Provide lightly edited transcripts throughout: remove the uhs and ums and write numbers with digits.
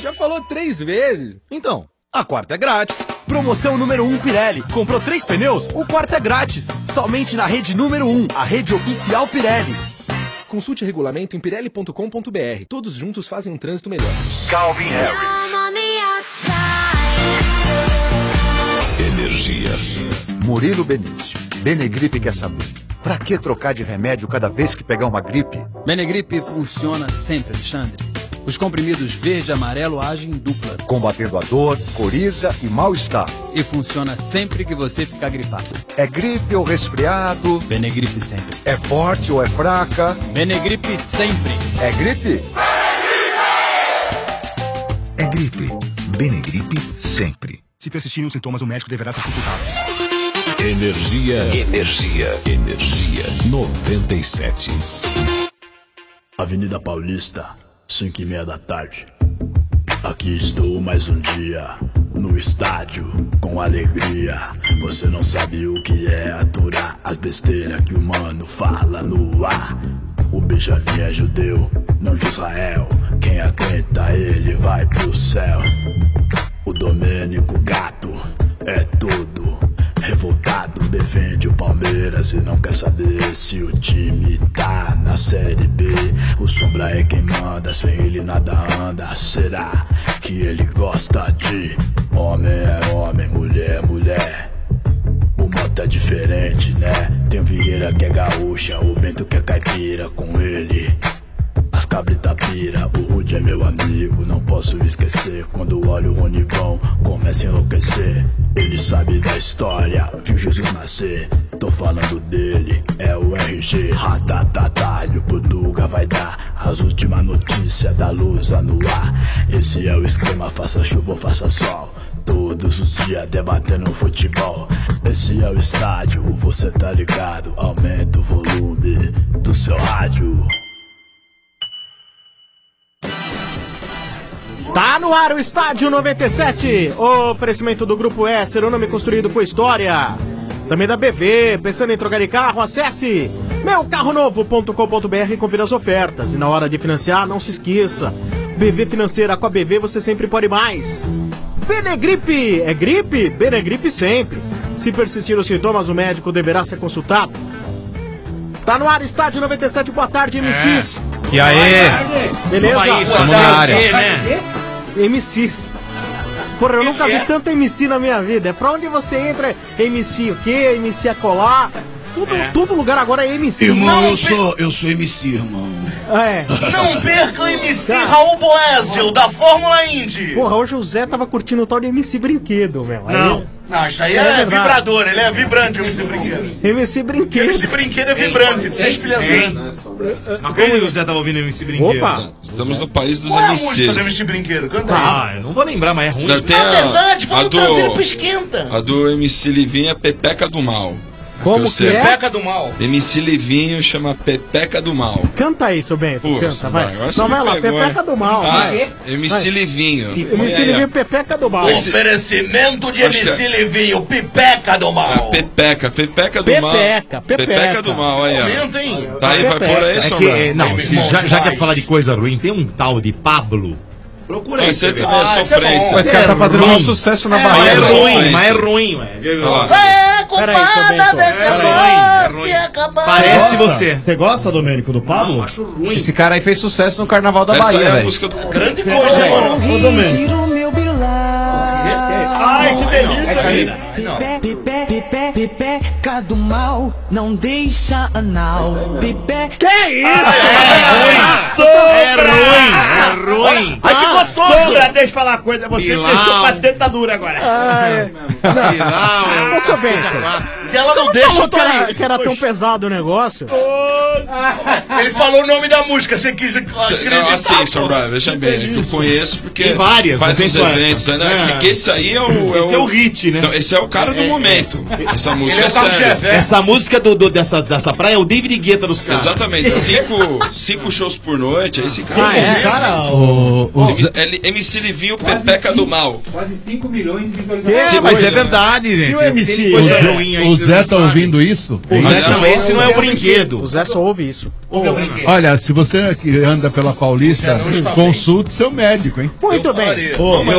Já falou 3 vezes. Então, a quarta é grátis. Promoção número 1 Pirelli. Comprou 3 pneus? O quarto é grátis. Somente na rede número 1, a rede oficial Pirelli. Consulte regulamento em pirelli.com.br. Todos juntos fazem um trânsito melhor. Calvin Harris. Energia. Murilo Benício. Benegripe quer saber. Pra que trocar de remédio cada vez que pegar uma gripe? Benegripe funciona sempre, Alexandre. Os comprimidos verde e amarelo agem em dupla. Combatendo a dor, coriza e mal-estar. E funciona sempre que você ficar gripado. É gripe ou resfriado? Benegripe sempre. É forte ou é fraca? Benegripe sempre. É gripe? É gripe. Benegripe sempre. Se persistirem os sintomas, o médico deverá ser consultado. Energia. 97. Avenida Paulista, 5:30 da tarde. Aqui estou mais um dia, no estádio, com alegria. Você não sabe o que é aturar as besteiras que o mano fala no ar. O Benjamin é judeu, não de Israel. Quem aguenta ele vai pro céu. O Domênico Gato é tudo. Revoltado, defende o Palmeiras e não quer saber se o time tá na Série B. O Sombra é quem manda, sem ele nada anda. Será que ele gosta de homem é homem, mulher é mulher? O Mota é diferente, né? Tem o Vieira que é gaúcha, o Bento que é caipira. Com ele as cabrita pira, o Rude é meu amigo, não posso esquecer. Quando olho o Ronivão, começa a enlouquecer. Ele sabe da história, viu Jesus nascer. Tô falando dele, é o RG. Ratatatá, e o Portuga vai dar as últimas notícias da Lusa no ar. Esse é o esquema, faça chuva ou faça sol. Todos os dias debatendo futebol. Esse é o estádio, você tá ligado. Aumenta o volume do seu rádio. Tá no ar o Estádio 97, oferecimento do Grupo S, o nome construído com história. Também da BV, pensando em trocar de carro, acesse meucarronovo.com.br e confira as ofertas. E na hora de financiar, não se esqueça, BV Financeira, com a BV você sempre pode mais. Benegripe, é gripe? Benegripe sempre. Se persistir os sintomas, o médico deverá ser consultado. Tá no ar, Estádio 97, boa tarde, MCs. E aí? Beleza? Estamos na área. MCs. Porra, eu nunca vi tanto MC na minha vida. É pra onde você entra, MC o quê? MC acolá. Todo lugar agora é MC. Irmão, eu sou MC, irmão. É. Não perca o MC Raul Boésio, da Fórmula Indy. Porra, hoje o Zé tava curtindo o tal de MC Brinquedo, meu. Não, isso aí é vibrador, ele é vibrante, o MC Brinquedo. MC Brinquedo. MC Brinquedo é vibrante, de 6 pilhas. Mas como o Zé tava ouvindo MC Brinquedo? Opa! Estamos no país dos Qual é a MCs. música do MC Brinquedo? Canta aí. Eu não vou lembrar, mas é ruim. Não, tem Na verdade, vamos trazer ele pro Esquenta. A do MC Livinho é Pepeca do Mal. Como que é? Pepeca do Mal. MC Livinho chama Pepeca do Mal. Canta aí, seu Bento. Pô, Canta, vai. agora você Não, vai me lá, pegou, Pepeca do Mal. Vai. MC Livinho. MC Livinho, Pepeca do Mal. Oferecimento de MC Livinho, Pipeca do Mal. Pepeca do Mal. Pepeca do Mal, aí, ó. Aumenta, hein? Tá aí, vai por aí, Sombra. Não, já que é pra falar de coisa ruim, tem um tal de Pablo. Procura aí. Você também é sofrência. Esse cara tá fazendo um sucesso na Bahia. Mas é ruim, Você é culpada desse amor se acabar. Parece você. Você gosta, Domênico, do Pablo? Não, acho ruim. Esse cara aí fez sucesso no Carnaval da Essa Bahia, é a velho. música do... Grande coisa, mano. Ô, Domênico. Ai, que delícia, Pipeca do mal, não deixa anal. Pipeca. Que isso? É ruim. Ai, que gostoso. Sombra, deixa eu falar uma coisa, você fechou pra tentadura agora. Ô, seu Bento, Se ela não deixa, eu tô aí. que era tão pesado o negócio. Ele falou o nome da música, você quis Não, acreditar. assim, Sombra, veja bem, que eu conheço porque Tem várias, faz não uns tem só eventos, essa. né? Porque esse aí é Esse é o hit, né? Não, esse é o cara do momento. Essa música Ele é séria. Essa música dessa praia é o David Guetta dos caras. Exatamente. 5 shows por noite, é esse cara. MC Livinho, Pepeca do Mal. Quase 5 milhões de visualizações. Mas é verdade, gente. E o MC? O Zé tá ouvindo isso? Esse não é o brinquedo. O Zé só ouve isso. Olha, se você que anda pela Paulista, consulte seu médico, hein? Muito bem.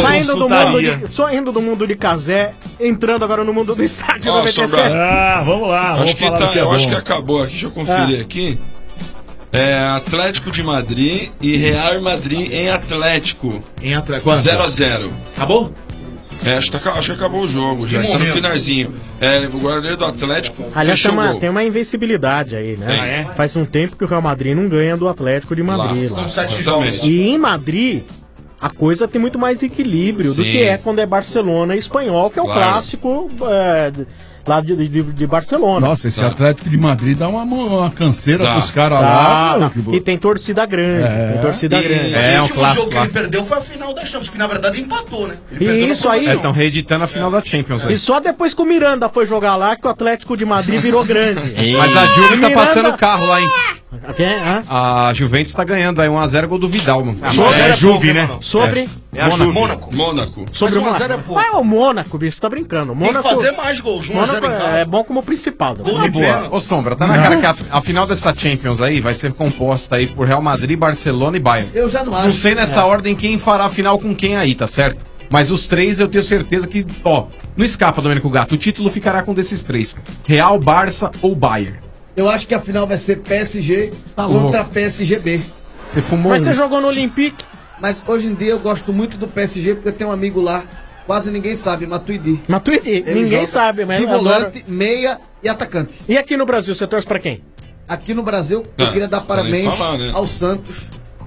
Saindo do mundo de Cazé, entrando agora no mundo do estádio 97. Vamos lá. Eu acho que acabou aqui, deixa eu conferir aqui. Atlético de Madrid e Real Madrid em Atlético. 0-0. Acabou? Acho que acabou o jogo já, tá no finalzinho. O goleiro do Atlético. Aliás, tem uma invencibilidade aí, né? Faz um tempo que o Real Madrid não ganha do Atlético de Madrid. São 7 jogos. E em Madrid, a coisa tem muito mais equilíbrio do que é quando é Barcelona e Espanhol, que é o clássico lá de Barcelona. Nossa, esse Atlético de Madrid dá uma canseira pros caras lá. E tem torcida grande. Tem torcida grande. O último jogo que ele perdeu foi a final da Champions, que na verdade empatou, né? E isso aí. Estão reeditando a final da Champions aí. E só depois que o Miranda foi jogar lá que o Atlético de Madrid virou grande. Mas a Juve tá passando o carro lá, hein? Quem? A Juventus tá ganhando aí 1x0 gol do Vidal, mano. É a Juve, né? Sobre. É a Juve. Mônaco. Sobre o Mônaco. Mas é o Mônaco, bicho, você tá brincando. O Mônaco, tem que fazer mais gols. Mônaco é bom como principal. Na boa. Ô, Sombra, tá na cara que a final dessa Champions aí vai ser composta aí por Real Madrid, Barcelona e Bayern. Eu já não acho. Não sei nessa ordem quem fará a final com quem aí, tá certo? Mas os três eu tenho certeza que, não escapa, Domênico Gato, o título ficará com um desses três. Real, Barça ou Bayern. Eu acho que a final vai ser PSG contra PSGB. Mas você jogou no Olympique? Mas hoje em dia eu gosto muito do PSG porque eu tenho um amigo lá, quase ninguém sabe, Matuidi. Ninguém sabe, mas de volante, meia e atacante. E aqui no Brasil, você torce pra quem? Aqui no Brasil, eu queria dar parabéns ao Santos.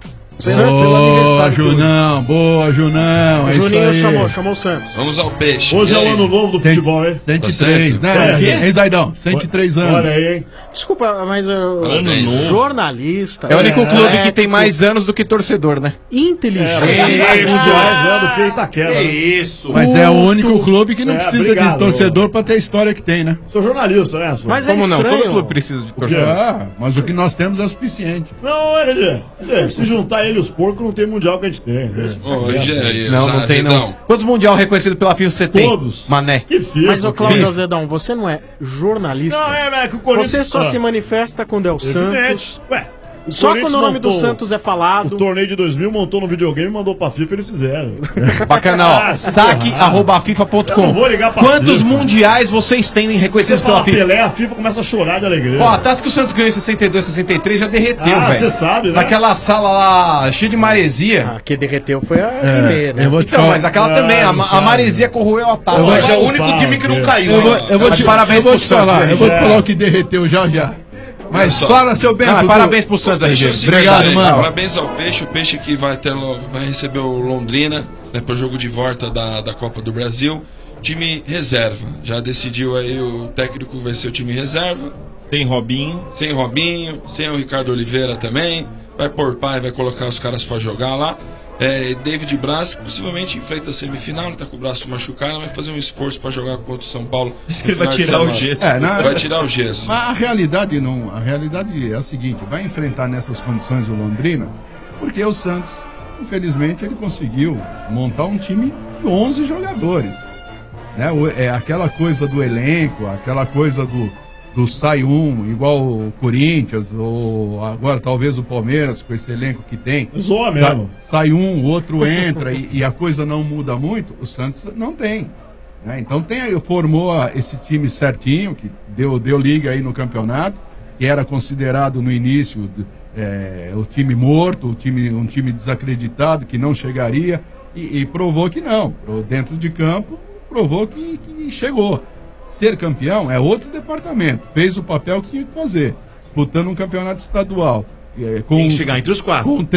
Boa, Junão, boa, Junão. Juninho chamou o Santos. Vamos ao peixe. Hoje é o ano novo do futebol, hein? 103, né? Hein, Zaidão? 103 anos. Olha aí, hein? Desculpa, mas jornalista. É o único clube que tem mais anos do que torcedor, né? Inteligente. Do que Itaquera. É isso. Mas é o único clube que não precisa de torcedor pra ter a história que tem, né? Sou jornalista, né? Mas como não? estranho. Todo clube precisa de torcedor. Mas o que nós temos é o suficiente. Não, se juntar ele e os porcos, não tem mundial que a gente tem. Não tem não. Quantos mundial reconhecidos pela FIFA você tem? Todos. Mané. Mas, ô Cláudio Azedão, você não é jornalista. Não, que o Corinthians... Você só se manifesta quando é o Santos. Ué, só quando o nome do Santos é falado. O torneio de 2000 montou no videogame e mandou pra FIFA e eles fizeram. Bacana, ó. Saque@fifa.com. Vou ligar pra Quantos mundiais vocês têm reconhecidos pela FIFA? Pelé, a FIFA começa a chorar de alegria. Ó, a taça que o Santos ganhou em 62, 63 já derreteu, velho. Você sabe, né? Naquela sala lá, cheia de maresia. A que derreteu foi a primeira. Então, mas aquela também, a maresia corroeu a taça. Hoje é o único time que não caiu. Eu vou te falar o que derreteu já. Mas fala, seu Bento. Parabéns pro Santos, RG. Obrigado, mano. Parabéns ao Peixe. O Peixe que vai receber o Londrina, né, pro jogo de volta da Copa do Brasil. Time reserva. Já decidiu aí, o técnico vai ser o time reserva. Sem Robinho, sem o Ricardo Oliveira também. Vai poupar e vai colocar os caras pra jogar lá. David Braz possivelmente enfrenta a semifinal, ele tá com o braço machucado, vai fazer um esforço para jogar contra o São Paulo. Diz que ele vai tirar o gesso. Vai tirar o gesso. Mas a realidade é a seguinte: vai enfrentar nessas condições o Londrina, porque o Santos, infelizmente, ele conseguiu montar um time de 11 jogadores. Né? É aquela coisa do elenco, aquela coisa do sai igual o Corinthians, ou agora talvez o Palmeiras, com esse elenco que tem. Zoa mesmo. Sai o outro entra e a coisa não muda muito. O Santos não tem. Né? Então formou esse time certinho, que deu liga aí no campeonato, que era considerado no início o time morto, um time desacreditado, que não chegaria, e provou que não. Dentro de campo, provou que chegou. Ser campeão é outro departamento. Fez o papel que tinha que fazer. Disputando um campeonato estadual. Tem que chegar entre os quatro. Com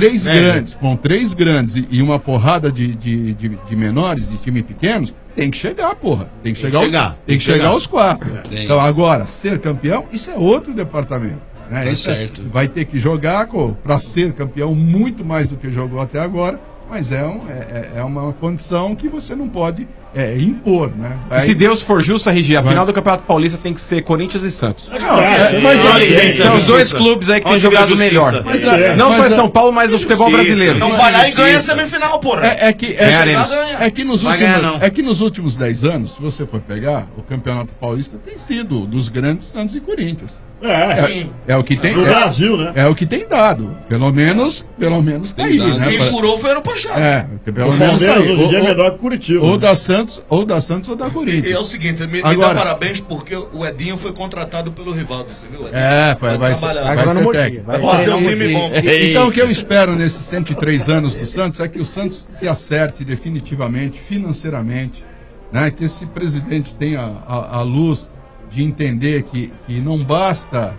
três grandes e uma porrada de menores, de time pequenos, tem que chegar, porra. Tem que chegar aos quatro. Então, agora, ser campeão, isso é outro departamento. Né? Tá certo. Vai ter que jogar para ser campeão muito mais do que jogou até agora, mas é uma condição que você não pode impor, né? E se Deus for justo, RG, a final do Campeonato Paulista tem que ser Corinthians e Santos. São os dois clubes aí que têm jogado melhor. Não só em São Paulo, mas no futebol brasileiro. Então vai lá e ganha a semifinal, porra. É que nos últimos 10 anos, se você for pegar, o Campeonato Paulista tem sido dos grandes Santos e Corinthians. É o que tem. Do Brasil, né? É o que tem dado. Pelo menos tá aí, né? Quem furou foi ano passado. Pelo menos tá aí. Hoje em dia é melhor que Curitiba. Ou da Santos ou da Corinthians. E é o seguinte, me dá parabéns porque o Edinho foi contratado pelo Rivaldo, você viu? Vai ser técnico. Vai fazer um time bom. Então o que eu espero nesses 103 anos do Santos é que o Santos se acerte definitivamente, financeiramente, né? Que esse presidente tenha a luz de entender que não basta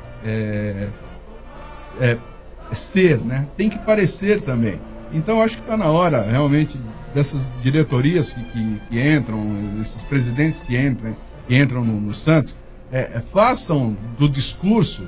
ser, né? Tem que parecer também. Então acho que está na hora realmente dessas diretorias que entram, esses presidentes que entram no Santos, façam do discurso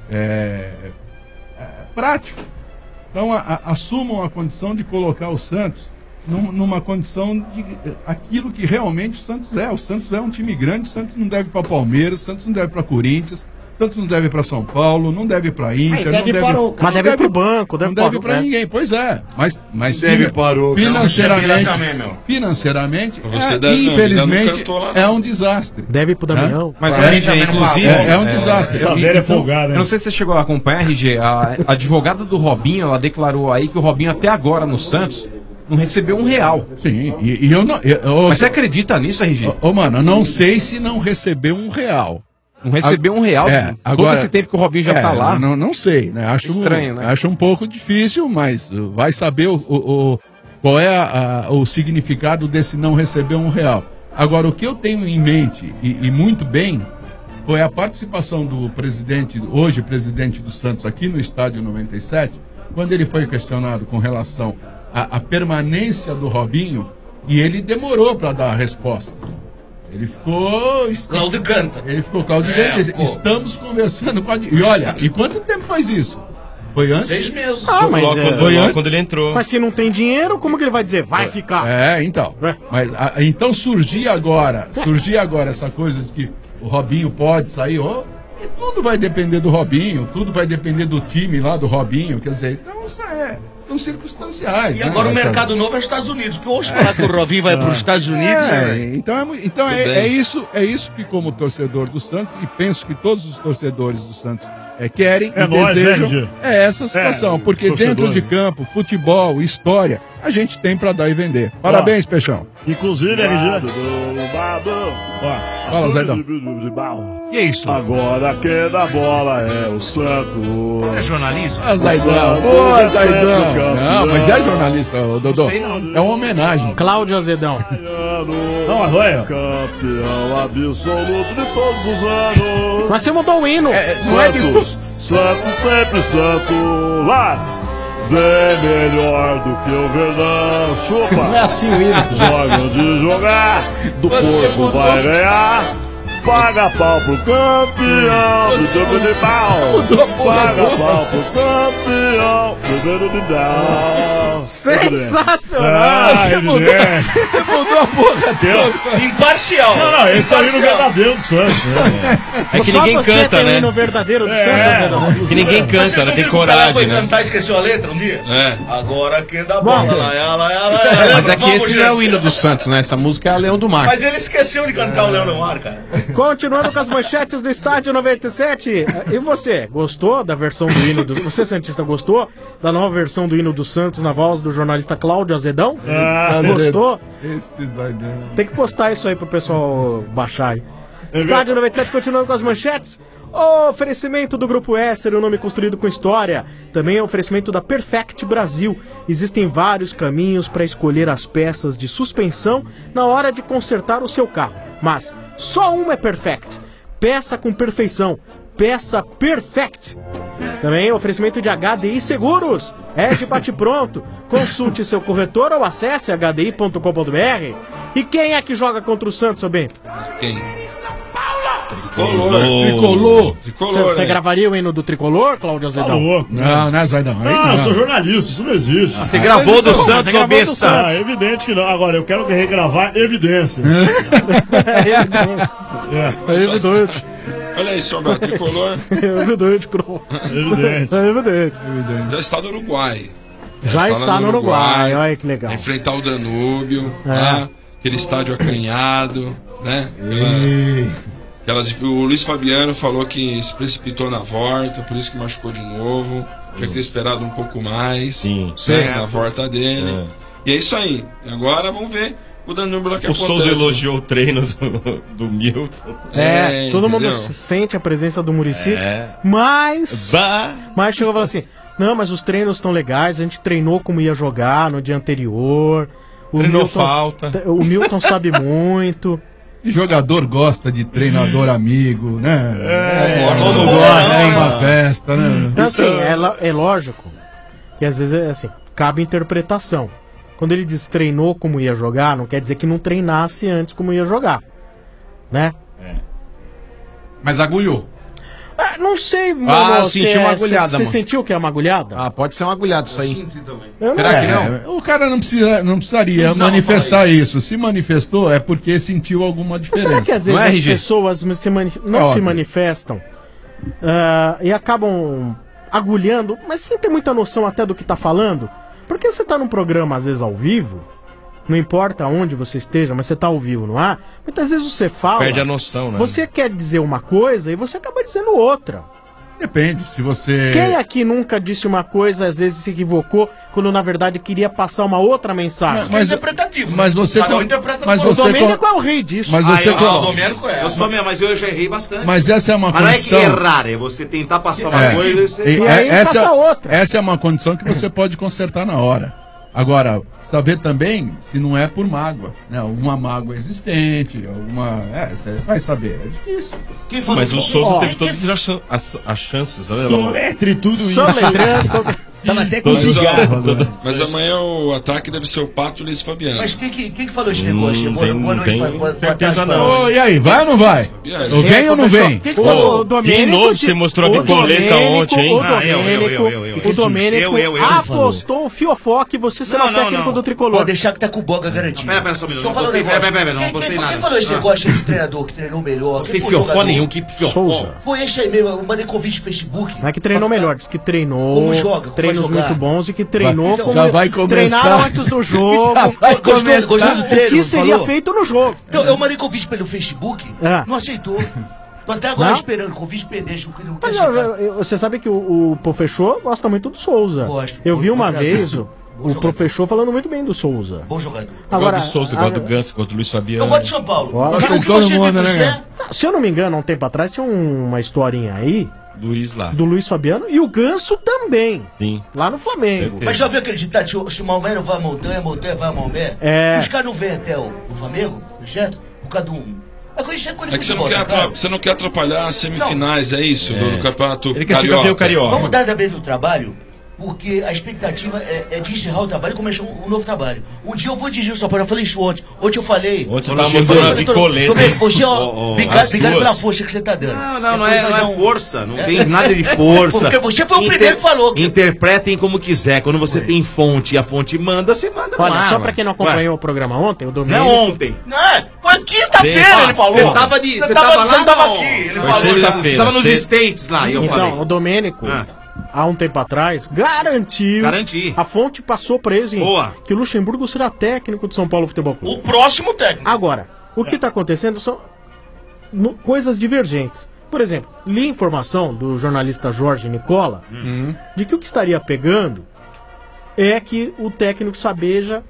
prático. Então assumam a condição de colocar o Santos numa condição de aquilo que realmente o Santos é. O Santos é um time grande, o Santos não deve para Palmeiras, o Santos não deve para Corinthians, o Santos não deve para São Paulo, não deve para Inter, mas deve para o banco, não deve para ninguém. Pois é, mas deve para o financeiramente, infelizmente é um desastre. Deve para o Damião. Mas inclusive é um desastre. Eu não sei se você chegou a acompanhar, RG, a advogada do Robinho, ela declarou aí que o Robinho até agora no Santos não recebeu R$1. Sim, e eu não. Mas você acredita nisso, RG? Mano, eu não sei se não recebeu R$1. Não recebeu R$1 agora, todo esse tempo que o Robinho já tá lá? Não sei, né? Acho estranho, né? Acho um pouco difícil, mas vai saber qual é o significado desse não receber R$1. Agora, o que eu tenho em mente, e muito bem, foi a participação do presidente, hoje presidente do Santos, aqui no Estádio 97, quando ele foi questionado com relação a permanência do Robinho, e ele demorou para dar a resposta. Ele ficou claudicante. Estamos conversando com a... E olha, e quanto tempo faz isso? Foi antes? 6 meses. Foi antes quando ele entrou. Mas se não tem dinheiro, como que ele vai dizer? Vai ficar. Então. Mas então surgir agora essa coisa de que o Robinho pode sair, e tudo vai depender do Robinho, tudo vai depender do time lá do Robinho, quer dizer, então isso são circunstanciais. E agora o mercado novo é os Estados Unidos, que hoje falar que o Robinho vai para os Estados Unidos. Então é isso que, como torcedor do Santos, e penso que todos os torcedores do Santos querem e desejam essa situação, porque dentro de campo, futebol, história, a gente tem para dar e vender. Parabéns, Peixão. Inclusive, RG. Fala, Zedão. E é isso? Agora quem dá bola é o Santos. É jornalista? Zaidão. Não, mas é jornalista, Dodô. Não sei, não. É uma homenagem. Cláudio Azedão. Não, Arroio. Campeão absoluto de todos os anos. Mas você mudou o hino. Santos, sempre Santos. Lá. Bem melhor do que o Verdão. Chupa. Não é assim o hino. Joga de jogar. Do porco vai ganhar. Paga pau pro campeão. Do de pau. Paga pau pro campeão. Do de pau. Sensacional. Você mudou a porra toda. Imparcial. Não, esse é o hino verdadeiro do Santos. É que ninguém canta, tem né? o hino verdadeiro do Santos, Azedão. Que ninguém canta, não tem coragem, foi né? cantar e esqueceu a letra um dia? Agora quem dá bola, Mas é que esse não é o hino do Santos, né? Essa música é a Leão do Mar. Mas ele esqueceu de cantar o Leão do Mar, cara. Continuando com as manchetes do Estádio 97. E você, gostou da versão do hino do... Você, santista, gostou da nova versão do hino do Santos na voz do jornalista Cláudio Azedão? Gostou? Tem que postar isso aí pro pessoal baixar aí. Estádio 97, continuando com as manchetes. Oferecimento do Grupo Esser, um nome construído com história. Também é oferecimento da Perfect Brasil. Existem vários caminhos para escolher as peças de suspensão na hora de consertar o seu carro. Mas só uma é Perfect. Peça com perfeição. Peça Perfect. Também oferecimento de HDI Seguros. É de bate-pronto. Consulte seu corretor ou acesse hdi.com.br. E quem é que joga contra o Santos, seu Bento? Quem? Tricolor. Você gravaria o hino do Tricolor, Cláudio Azedão? Não, não é Zaidão. Ah, eu sou jornalista, isso não existe. Você gravou do Santos, ô besta? Ah, evidente que não. Agora, eu quero regravar evidências. É evidente. Olha aí, Sombra, Tricolor. É evidente, Cro. Evidente. É evidente. Já está no Uruguai. Já está no Uruguai, olha que legal. Enfrentar o Danúbio, né? Aquele estádio acanhado, né? O Luiz Fabiano falou que se precipitou na volta, por isso que machucou de novo. Tinha que ter esperado um pouco mais. Sim. Na volta dele. E é isso aí. Agora vamos ver o Danúbio lá que o acontece. Souza elogiou o treino do Milton. Todo mundo sente a presença do Muricy, mas chegou e falou assim: não, mas os treinos estão legais, a gente treinou como ia jogar no dia anterior. O Milton sabe muito. E jogador gosta de treinador amigo, né? Todo mundo gosta, hein? Uma festa, né? Então, assim, é lógico que às vezes assim, cabe interpretação. Quando ele diz treinou como ia jogar, não quer dizer que não treinasse antes como ia jogar, né? Mas agulhou. Não sei, mano. Senti uma agulhada, Você sentiu que é uma agulhada? Pode ser uma agulhada isso aí. Será que não? O cara não precisaria manifestar isso. Se manifestou, é porque sentiu alguma diferença. Será que às vezes as pessoas não se manifestam e acabam agulhando, mas sem ter muita noção até do que tá falando? Porque você tá num programa, às vezes, ao vivo, não importa onde você esteja, mas você tá ao vivo, não é? Muitas vezes você fala... Perde a noção, né? Você quer dizer uma coisa e você acaba dizendo outra. Depende, se você... Quem aqui nunca disse uma coisa, às vezes se equivocou, quando na verdade queria passar uma outra mensagem? É interpretativo. Mas você... O Domênico é o rei disso. Mas você... O Domênico é. Eu sou mesmo, mas eu já errei bastante. Mas essa é uma condição... Mas não é que errar, é você tentar passar uma coisa e aí passa outra. Essa é uma condição que você pode consertar na hora. Agora, saber também se não é por mágoa, né? Alguma mágoa existente, alguma... você vai saber, é difícil. Mas o Souza teve todas as chances. Soletre tudo isso. Tava até com cigarro agora. Mas amanhã o ataque deve ser o Pato e o Luiz Fabiano. Mas quem que falou esse negócio? Boa noite, boa tarde. E aí, vai ou não vai? Vem ou não vem? Quem que falou? De novo você mostrou a picoleta ontem, hein? O Domênico apostou o fiofó que você será o técnico do Tricolor. Pode deixar que tá com o Boga garantido. Pera só um minuto. Não gostei nada. Quem falou esse negócio de treinador que treinou melhor? Não tem fiofó nenhum, que fiofó. Foi esse aí mesmo, eu mandei convite no Facebook. Não é que treinou melhor, diz que treinou. Como joga, treinos muito bons e que treinou como já vai começar. Treinaram antes do jogo. Gostou do treino? O que seria feito no jogo? Eu mandei convite pelo Facebook, não aceitou. Tô até agora esperando o convite pendente. Você sabe que o Professor gosta muito do Souza. Gosto. Eu vi uma vez o Professor falando muito bem do Souza. Bom jogador. Agora, eu gosto do Souza, eu gosto do Ganso, eu gosto do Luiz Fabiano. Eu gosto de São Paulo. Gosto de todo mundo, né? Se eu não me engano, há um tempo atrás tinha uma historinha aí do Luiz Fabiano e o Ganso também. Sim. Lá no Flamengo. Mas já ouviu aquele ditado, se o Maomé não vai à montanha, a montanha vai a Maomé? Se os caras não vêm até o Flamengo, certo? Por causa do... É que você não quer atrapalhar as semifinais, é isso? Do campeonato Ele quer ser campeão carioca. Vamos dar bem do trabalho, porque a expectativa é de encerrar o trabalho e começar um novo trabalho. Um dia eu vou dirigir o São Paulo, eu falei isso ontem. Ontem eu falei... Ontem você tava mostrando a picoleta. Você, obrigado pela força que você tá dando. Não é força, não tem nada de força. Porque você foi o primeiro que falou. Interpretem como quiser, quando você tem fonte e a fonte manda, você manda. Olha, só pra quem não acompanhou o programa ontem, o Domênico... Não ontem. Não, foi quinta-feira ele falou. Você tava lá, você tava aqui. Ele falou. Você tava nos States lá, e eu falei. Então, o Domênico... Há um tempo atrás, garantiu. A fonte passou pra eles que o Luxemburgo será técnico de São Paulo Futebol Clube. O próximo técnico. Agora, o que tá acontecendo são coisas divergentes. Por exemplo, li informação do jornalista Jorge Nicola de que o que estaria pegando é que o técnico Sabella.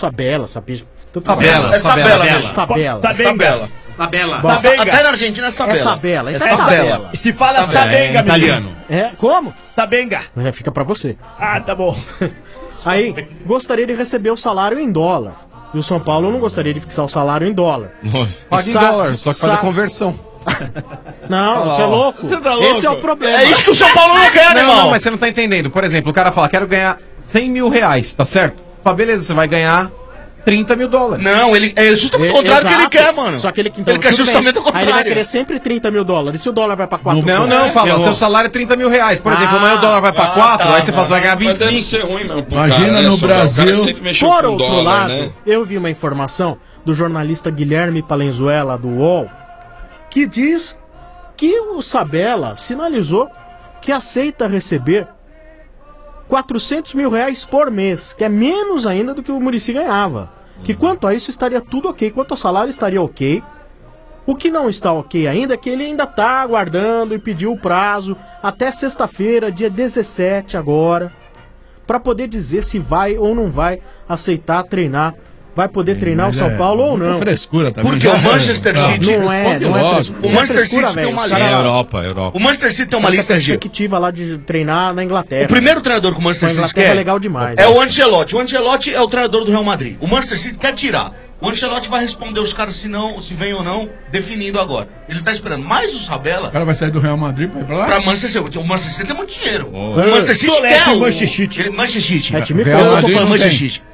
Até na Argentina é Sabella. É Sabella. Se fala Sabenga, italiano. Como? Sabenga. Fica pra você. Tá bom. Aí, gostaria de receber o salário em dólar. E o São Paulo não gostaria de fixar o salário em dólar. Paga em dólar, só que faz a conversão. Não, você é louco. Você tá louco. Esse é o problema. É isso que o São Paulo não quer, irmão. Não, mas você não tá entendendo. Por exemplo, o cara fala, quero ganhar 100 mil reais, tá certo? Fala, beleza, você vai ganhar 30 mil dólares. Não, ele é justamente o contrário que ele quer, mano. Só que ele, então, ele quer tudo justamente bem. o contrário. Aí ele vai querer sempre 30 mil dólares. Se o dólar vai pra 4 Não, seu salário é 30 mil reais. Por exemplo, amanhã o dólar vai pra 4, aí você fala, vai ganhar 25. Deve ser ruim mesmo pro Imagina cara, né, no Sombra? Brasil. O cara sempre mexeu Por com outro dólar, lado, né? eu vi uma informação do jornalista Guilherme Palenzuela, do UOL, que diz que o Sabella sinalizou que aceita receber 400 mil reais por mês, que é menos ainda do que o Muricy ganhava. Que quanto a isso estaria tudo ok, quanto ao salário estaria ok. O que não está ok ainda é que ele ainda está aguardando e pediu o prazo até sexta-feira, dia 17 agora, para poder dizer se vai ou não vai aceitar treinar. Vai poder treinar o São Paulo ou não. Frescura também. Porque o Manchester City não é frescura. O Manchester City tem uma lista. Europa. O Manchester City tem uma lista de perspectiva lá de treinar na Inglaterra. O primeiro treinador que o Manchester City quer é legal demais. É o Ancelotti. O Ancelotti é o treinador do Real Madrid. O Manchester City quer tirar. O Ancelotti vai responder os caras se vem ou não, definindo agora. Ele tá esperando. Mas o Sabella... O cara vai sair do Real Madrid pra ir pra lá? Pra Manchester City. O Manchester City tem muito dinheiro. Oh. O Manchester City quer o Manchester City. Manchester City. É time Real forte. Eu tô Madrid falando não Manchester tem. City.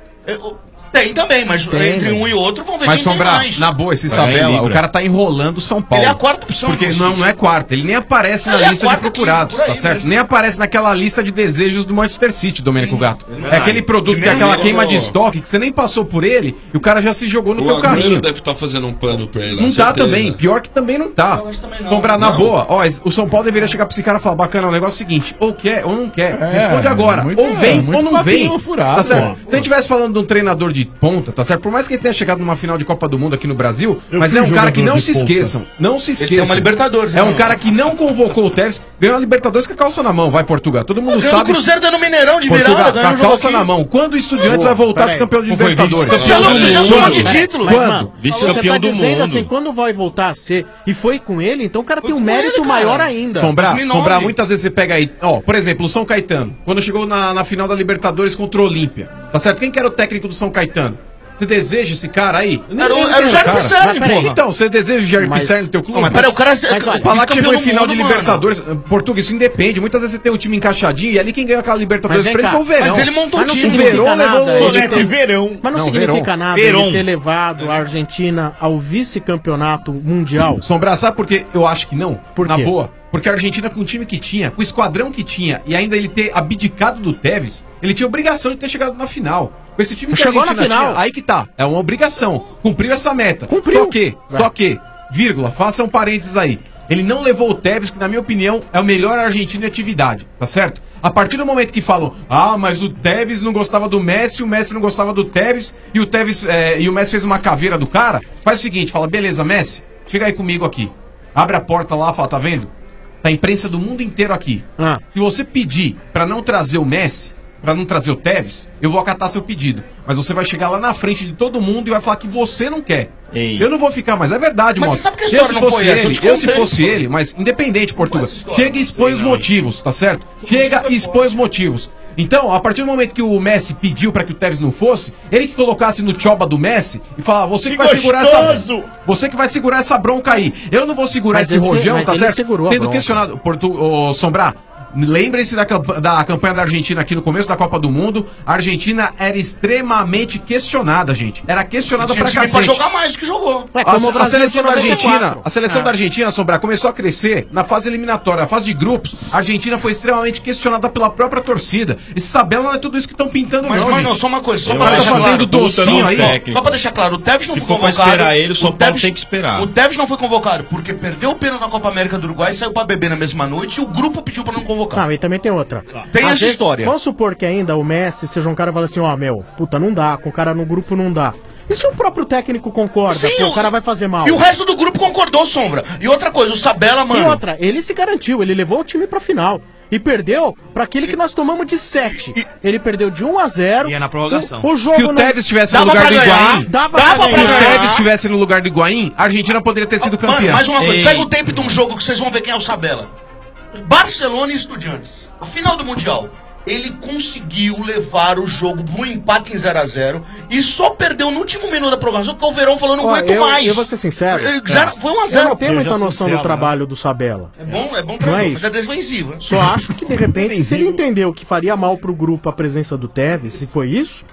Tem também, mas entre um e outro vão ver Mas quem tem Sombra, mais. na boa, esse Vai em Sabella, Libra. o cara tá enrolando o São Paulo. Ele é a quarta opção. Porque do não é quarta, ele nem aparece na Ele é a lista de quarta procurados, quinta, por tá aí certo? mesmo. Nem aparece naquela lista de desejos do Manchester City, Domênico Gato. é É aquele produto que é Primeiro aquela queima de mesmo. estoque que você nem passou por ele e o cara já se jogou no O teu Agüero carrinho. deve estar fazendo um pano pra ele. Não tá certeza. também, pior que também não tá. Eu acho também não. Sombra, na Não. boa, ó, o São Paulo deveria chegar pra esse cara e falar, bacana, o negócio é o seguinte, ou quer ou não quer, responde agora, muito- ou vem muito ou não vem, papinho furado, tá certo? pô. Se a gente estivesse falando de um treinador de ponta, tá certo? Por mais que ele tenha chegado numa final de Copa do Mundo aqui no Brasil, Eu mas fui é um cara que jogador não de se ponta. esqueçam, não se Ele tem esqueçam. uma Libertadores. É um né? cara que não convocou o Tevez, ganhou a Libertadores com a calça na mão, vai Portugal, todo mundo Ganhou o sabe. Cruzeiro dando Mineirão de Portugal, virada, com ganhou a um jogo calça aqui. na mão. Quando o Estudiantes vai voltar a ser campeão de Não foi Libertadores? vice-campeão Você não se chama de Peraí, título. Mas, Quando? mano, Vice-campeão você tá do dizendo mundo. assim, quando vai voltar a ser, e foi com ele, então o cara tem um com mérito ele, cara. maior ainda. Sombrar, 2009. Sombrar, muitas vezes você pega aí, ó, por exemplo, o São Caetano, quando chegou na final da Libertadores contra o Olímpia, tá certo? Quem que era o técnico do São Caetano? Você deseja esse cara aí? Era o Jair cara. Pisserni, Mas peraí, porra. Então, você deseja o Jair Mas- Pisserni no teu clube? Não, mas peraí, o cara mas olha, Falar que chegou em vice-campeão do final de mundo, mano. Libertadores, Português, isso independe. Muitas vezes você tem um time encaixadinho e ali quem ganhou aquela Libertadores Mas pra vem ele foi o cá, Verão. Mas ele montou Mas não o time. significa Verón nada levou o ele Solete ter- Verão. Mas não Não, significa Verón. nada Verón. ele ter levado a Argentina ao vice-campeonato mundial. Sombrar, sabe por quê? Eu acho que não. Por Na quê? boa. Porque a Argentina, com o time que tinha, com o esquadrão que tinha, e ainda ele ter abdicado do Tevez, ele tinha obrigação de ter chegado na final. Com esse time que Chegou a na Argentina final. tinha, aí que tá. É uma obrigação. Cumpriu essa meta. Cumpriu. Só que, vírgula, faça um parênteses aí. Ele não levou o Tevez, que na minha opinião é o melhor argentino em atividade, tá certo? A partir do momento que falam, mas o Tevez não gostava do Messi, o Messi não gostava do Tevez, e o Tevez e o Messi fez uma caveira do cara, faz o seguinte, fala, beleza, Messi, chega aí comigo aqui. Abre a porta lá, fala, tá vendo? Tá a imprensa do mundo inteiro aqui. Ah. Se você pedir pra não trazer o Messi, pra não trazer o Tevez, eu vou acatar seu pedido. Mas você vai chegar lá na frente de todo mundo e vai falar que você não quer. Ei. Eu não vou ficar, mas é verdade, Mas mano. você sabe que a Eu história se não fosse foi essa, eu ele, te eu se contei, fosse pô. ele, mas independente, Portugal. essa história. Chega e expõe os motivos, tá certo? Chega e expõe os motivos. Então, a partir do momento que o Messi pediu pra que o Tevez não fosse, ele que colocasse no choba do Messi e falar, você que vai segurar essa, você que vai segurar essa bronca aí. Eu não vou segurar Mas esse esse- rojão, mas tá ele certo? segurou a Tendo bronca. questionado, Sombrar, lembrem-se da campanha da Argentina aqui no começo da Copa do Mundo. A Argentina era extremamente questionada, gente. Era questionada Tinha pra time pra cacete. jogar mais do que jogou. É, A, como o a Brasil seleção da de 94. Argentina, a seleção da Argentina, Sombrar, começou a crescer na fase eliminatória, na fase de grupos. A Argentina foi extremamente questionada pela própria torcida. Esse tabela não é tudo isso que estão pintando, Mas, não. mano, gente. só uma coisa, só Eu pra cara tá acho deixar fazendo claro. docinho aí. técnico. Só pra deixar claro, o Tevez não Se foi for pra convocado. esperar ele, o São Paulo Tevez- tem que esperar. O Tevez não foi convocado porque perdeu o pênalti na Copa América do Uruguai, saiu pra beber na mesma noite e o grupo pediu pra não convocar. Não, e também tem outra. Tem Às essa vezes, história. Vamos supor que ainda o Messi seja um cara que fala assim, puta, não dá, com o cara no grupo não dá. E se o próprio técnico concorda, Sim, pô, o cara vai fazer mal. E o resto do grupo concordou, Sombra. E outra coisa, o Sabella, E mano. outra, ele se garantiu, ele levou o time pra final. E perdeu pra aquele que nós tomamos de 7. Ele perdeu de 1-0. Ia na prorrogação. O jogo Se o Tevez estivesse no Dava lugar do pra ganhar, Higuaín, dava dava pra pra se o ganhar. Tevez estivesse no lugar do Higuaín, a Argentina poderia ter sido Mano, campeã. mais uma coisa, Ei. pega o tempo de um jogo que vocês vão ver quem é o Sabella. Barcelona e Estudiantes. A final do Mundial. Ele conseguiu levar o jogo pro empate em 0-0 e só perdeu no último minuto da prorrogação porque o Verão falou, não Ó, aguento mais. eu vou ser sincero. Foi 1-0. Eu não tenho muita noção do trabalho do Sabella. É bom Não é treinador, mas isso. é defensivo. Né? Só acho que, de repente, se ele entendeu que faria mal pro grupo a presença do Tevez, se foi isso,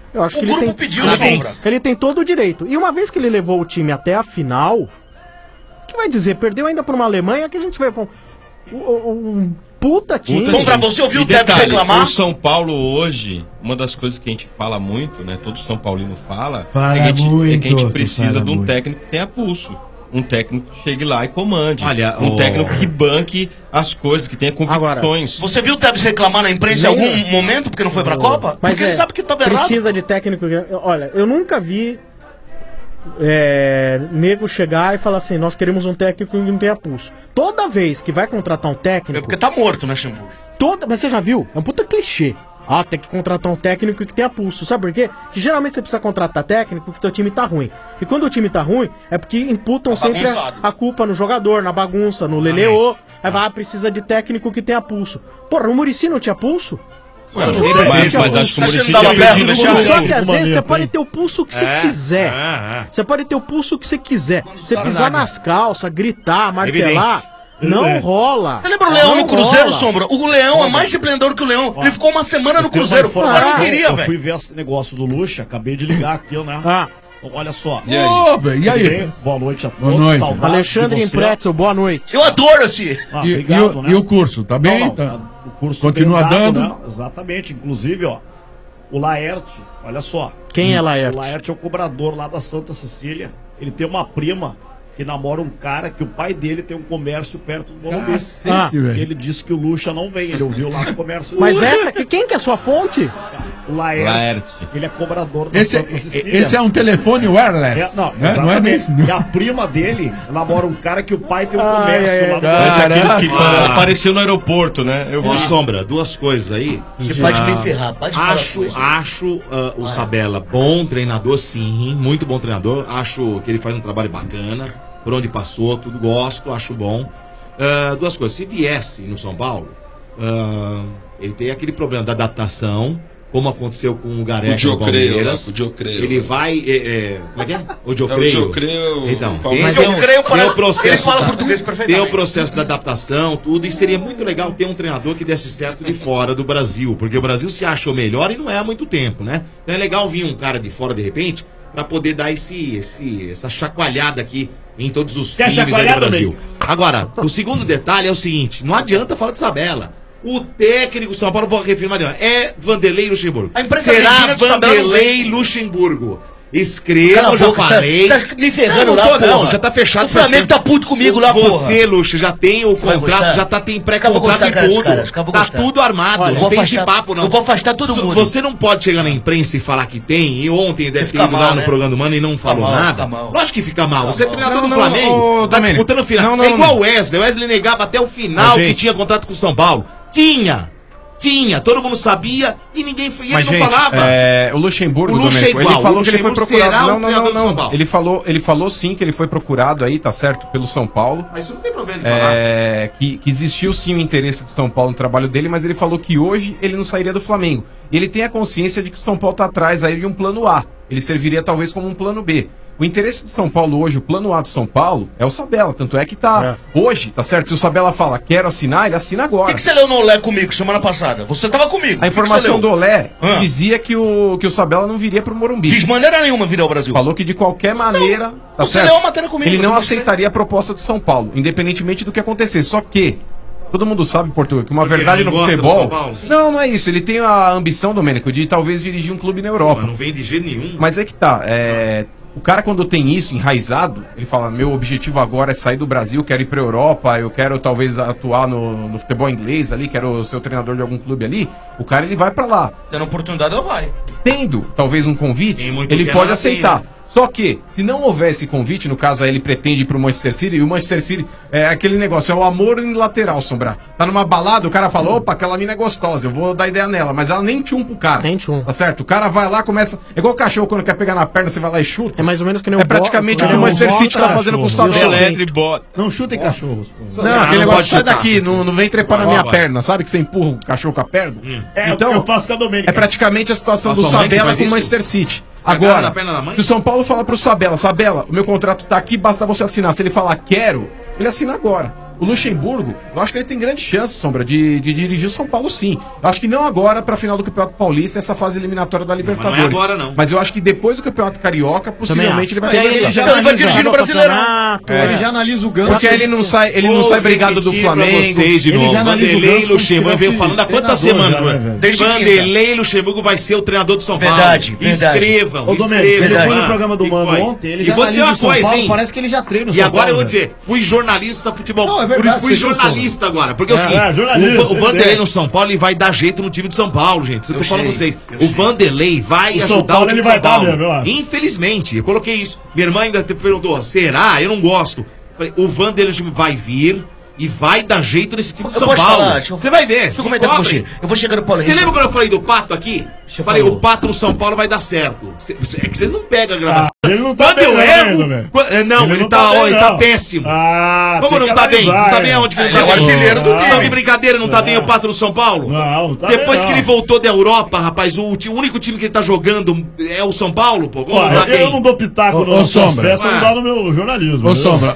Eu acho O que ele grupo tem, pediu, ele tem todo o direito. E uma vez que ele levou o time até a final, o que vai dizer? Perdeu ainda por uma Alemanha que a gente vê com um puta time. Você ouviu E o Tevez detalhe, reclamar? O São Paulo hoje, uma das coisas que a gente fala muito, né? Todo São Paulino fala, Fala é que a gente muito, precisa fala de um muito. técnico que tenha pulso. Um técnico que chegue lá e comande. Olha, um técnico que banque as coisas, que tenha convicções. Você viu o Tevez reclamar na imprensa em algum momento porque não foi pra Copa? Mas Porque ele sabe que tava errado. precisa de técnico. Olha, eu nunca vi nego chegar e falar assim, nós queremos um técnico que não tenha pulso. Toda vez que vai contratar um técnico... É porque tá morto, né, Xambu? Mas você já viu? É um puta clichê. Ah, tem que contratar um técnico que tenha pulso. Sabe por quê? Que geralmente você precisa contratar técnico que teu time tá ruim. E quando o time tá ruim, é porque imputam sempre a culpa no jogador, na bagunça, no leleô. Aí vai, precisa de técnico que tenha pulso. Porra, o Muricy não tinha pulso? Mas acho que o Muricy tinha perdido esse Só jogo. que às vezes você pode ter o pulso que você quiser. Você pode ter o pulso que você quiser. Você pisar nas calças, gritar, martelar. Não rola. Você lembra o Leão no Cruzeiro, Sombra? O Leão é mais disciplinador que o Leão. Ele ficou uma semana no Cruzeiro. O cara não queria, Eu velho. fui ver esse negócio do Lucha, acabei de ligar aqui, né? Então, olha só. E aí? E aí? Boa noite a todos. Boa noite. Saudades Alexandre de você. Impretzel, boa noite. Eu adoro esse. Obrigado, né? E o curso, tá bem? Não, Tá. o curso Continua bem dado, dando? né? Exatamente. Inclusive, ó, o Laerte, olha só. Quem é Laerte? O Laerte é o cobrador lá da Santa Cecília. Ele tem uma prima que namora um cara que o pai dele tem um comércio perto do Morumbi. Cacete, velho. Ele disse que o Lucha não vem, ele ouviu lá no comércio. Mas essa aqui, quem que é a sua fonte? O Laerte. Ele é cobrador da Santa Cecília. Esse é um telefone wireless. Não, né? Não é exatamente. mesmo? E a prima dele namora um cara que o pai tem um comércio lá no Parece aqueles que Ah. apareceu no aeroporto, né? Eu Ó, vi. Sombra, duas coisas aí. Você pode me ferrar, pode falar Acho o Sabella bom treinador, sim, muito bom treinador. Acho que ele faz um trabalho bacana, por onde passou, tudo gosto, acho bom. Duas coisas, se viesse no São Paulo, ele tem aquele problema da adaptação, como aconteceu com o Gareca O Diocreio, no Palmeiras. né? O Diocreio. Ele vai... como é que é? O É, Diocreio. o Diocreio, Então, o Palmeiras. tem Diocreio o parece- processo ele fala da- português perfeitamente. tem o processo da adaptação, tudo, e seria muito legal ter um treinador que desse certo de fora do Brasil, porque o Brasil se acha o melhor e não é há muito tempo, né? Então é legal vir um cara de fora de repente para poder dar essa chacoalhada aqui em todos os Quer times aí do chacoalhada, Brasil. Ney? Agora, o segundo detalhe é o seguinte, não adianta falar de Sabella. O técnico do São Paulo, vou reafirmar, é Vanderlei Luxemburgo. A imprensa Será argentina do Sabella não Vanderlei vem. Luxemburgo. Cala Escreva, a eu já boca, falei. tá me ferrando não, lá, tô, não, porra. já tá fechado. O Flamengo faz tempo. tá puto comigo lá, porra. Você, Luxa, já tem o vai contrato, gostar? já tá, tem Acabou pré-contrato gostar, e cara, tudo. caras, acabou Tá gostar. tudo armado, Olha, eu não vou tem afastar- esse papo, não. eu vou afastar todo mundo. Você não pode chegar na imprensa e falar que tem, e ontem deve ter fica ido mal, lá no né? programa do Mano e não falou mal, nada. fica mal. Lógico que fica mal. Você é treinador do Não, Flamengo, ô, tá Domênico. disputando o final. Não, É igual o Wesley. O Wesley negava até o final Mas, que gente- tinha contrato com o São Paulo. Tinha, todo mundo sabia e ninguém e ele Mas, não gente, falava. O Luxemburgo, O Luxa é Domênico, igual, ele falou o que ele foi Luxemburgo procurado. será o Não, não, treinador não, do São não. Paulo. Ele falou sim que ele foi procurado aí, tá certo, pelo São Paulo. Mas isso não tem problema de falar. Que existiu sim o interesse do São Paulo no trabalho dele, mas ele falou que hoje ele não sairia do Flamengo. E ele tem a consciência de que o São Paulo tá atrás aí de um plano A. Ele serviria talvez como um plano B. O interesse do São Paulo hoje, o plano A do São Paulo, é o Sabella. Tanto é que tá hoje, tá certo? Se o Sabella fala, quero assinar, ele assina O agora. que você leu no Olé comigo semana passada? Você tava comigo. A informação do Olé Ah. dizia que o Sabella não viria pro Morumbi. De maneira nenhuma viria ao Brasil. Falou que de qualquer maneira, tá você certo? leu a matéria comigo, Ele eu não mostrei. aceitaria a proposta do São Paulo, independentemente do que acontecer. Só que todo mundo sabe, Portugal, que uma Porque verdade ele no não gosta do futebol. São Paulo? Não é isso. Ele tem a ambição, Domênico, de talvez dirigir um clube na Europa. Mas não vem de jeito nenhum. Mas é que tá. O cara, quando tem isso enraizado, ele fala: meu objetivo agora é sair do Brasil, quero ir pra Europa, eu quero talvez atuar no futebol inglês ali, quero ser o treinador de algum clube ali. O cara, ele vai pra lá. Tendo oportunidade, ela vai. Tendo talvez um convite, Tem muito ele que pode ela aceitar. tem, né? Só que, se não houver esse convite, no caso aí ele pretende ir pro Manchester City, e o Manchester City é aquele negócio, é o amor unilateral, Sombra. Tá numa balada, o cara fala, opa, aquela mina é gostosa, eu vou dar ideia nela, mas ela nem tchum pro cara. Nem tchum. Tá certo? O cara vai lá, começa... É igual o cachorro, quando quer pegar na perna, você vai lá e chuta. É mais ou menos que nem É praticamente o que o Não, Manchester bota City tá fazendo com o cachorro. Sabella. Eletro e bota. Não chutem cachorros. Pô. Não, aquele não negócio, pode sai chutar. daqui, não vem trepar na Vai, minha vai. perna, sabe? Que você empurra o cachorro com a perna. É Então, o que eu faço com a Domênica. é praticamente a situação A do sua mãe que Sabella faz com o isso? Manchester City. Você agarra Agora, na perna da mãe? se o São Paulo fala pro Sabella, Sabella, o meu contrato tá aqui, basta você assinar. Se ele falar quero, ele assina agora. O Luxemburgo, eu acho que ele tem grande chance, Sombra, de dirigir o São Paulo, sim. Eu acho que não agora pra final do Campeonato Paulista, essa fase eliminatória da Libertadores. Não é agora, não. Mas eu acho que depois do Campeonato Carioca, possivelmente ele vai Ele vai dirigir no Brasileirão. Ele já analisa o ganho. Porque ele não sai brigado do Flamengo. Vocês de novo. Vanderlei Luxemburgo veio falando há quantas semanas, mano? Vanderlei Luxemburgo vai ser o treinador do São Paulo. Verdade. Escrevam, Ele foi no programa do Mano ontem, ele já analisa o São Paulo, parece que ele já treina o São E agora Paulo, eu vou dizer, fui jornalista de futebol. Não, é verdade, fui jornalista agora. Porque é o seguinte, o Vanderlei no São Paulo, ele vai dar jeito no time de São Paulo, gente. Eu tô falando pra vocês. O Vanderlei vai ajudar o time de São Paulo. Infelizmente, eu coloquei isso. Minha irmã ainda perguntou, será? Eu não gosto. O Vanderlei vai vir e vai dar jeito nesse time de São Paulo. Você vai ver. Deixa eu comentar com você. Eu vou chegar no Paulo Henrique. Você lembra quando eu falei do Pato aqui? Eu falei, o Pato no São Paulo vai dar certo. É que vocês não pegam a gravação. Ele não tá quando eu erro... Não, ele tá péssimo. Como não tá bem? Não tá bem aonde que ele tá bem? Artilheiro do time. Não, de brincadeira, não tá bem o Pato no São Paulo? Não, tá Depois bem, que ele voltou da Europa, rapaz, o único time que ele tá jogando é o São Paulo, pô. Eu não dou pitaco no Sombra. Essa não dá no meu jornalismo. Ô, Sombra,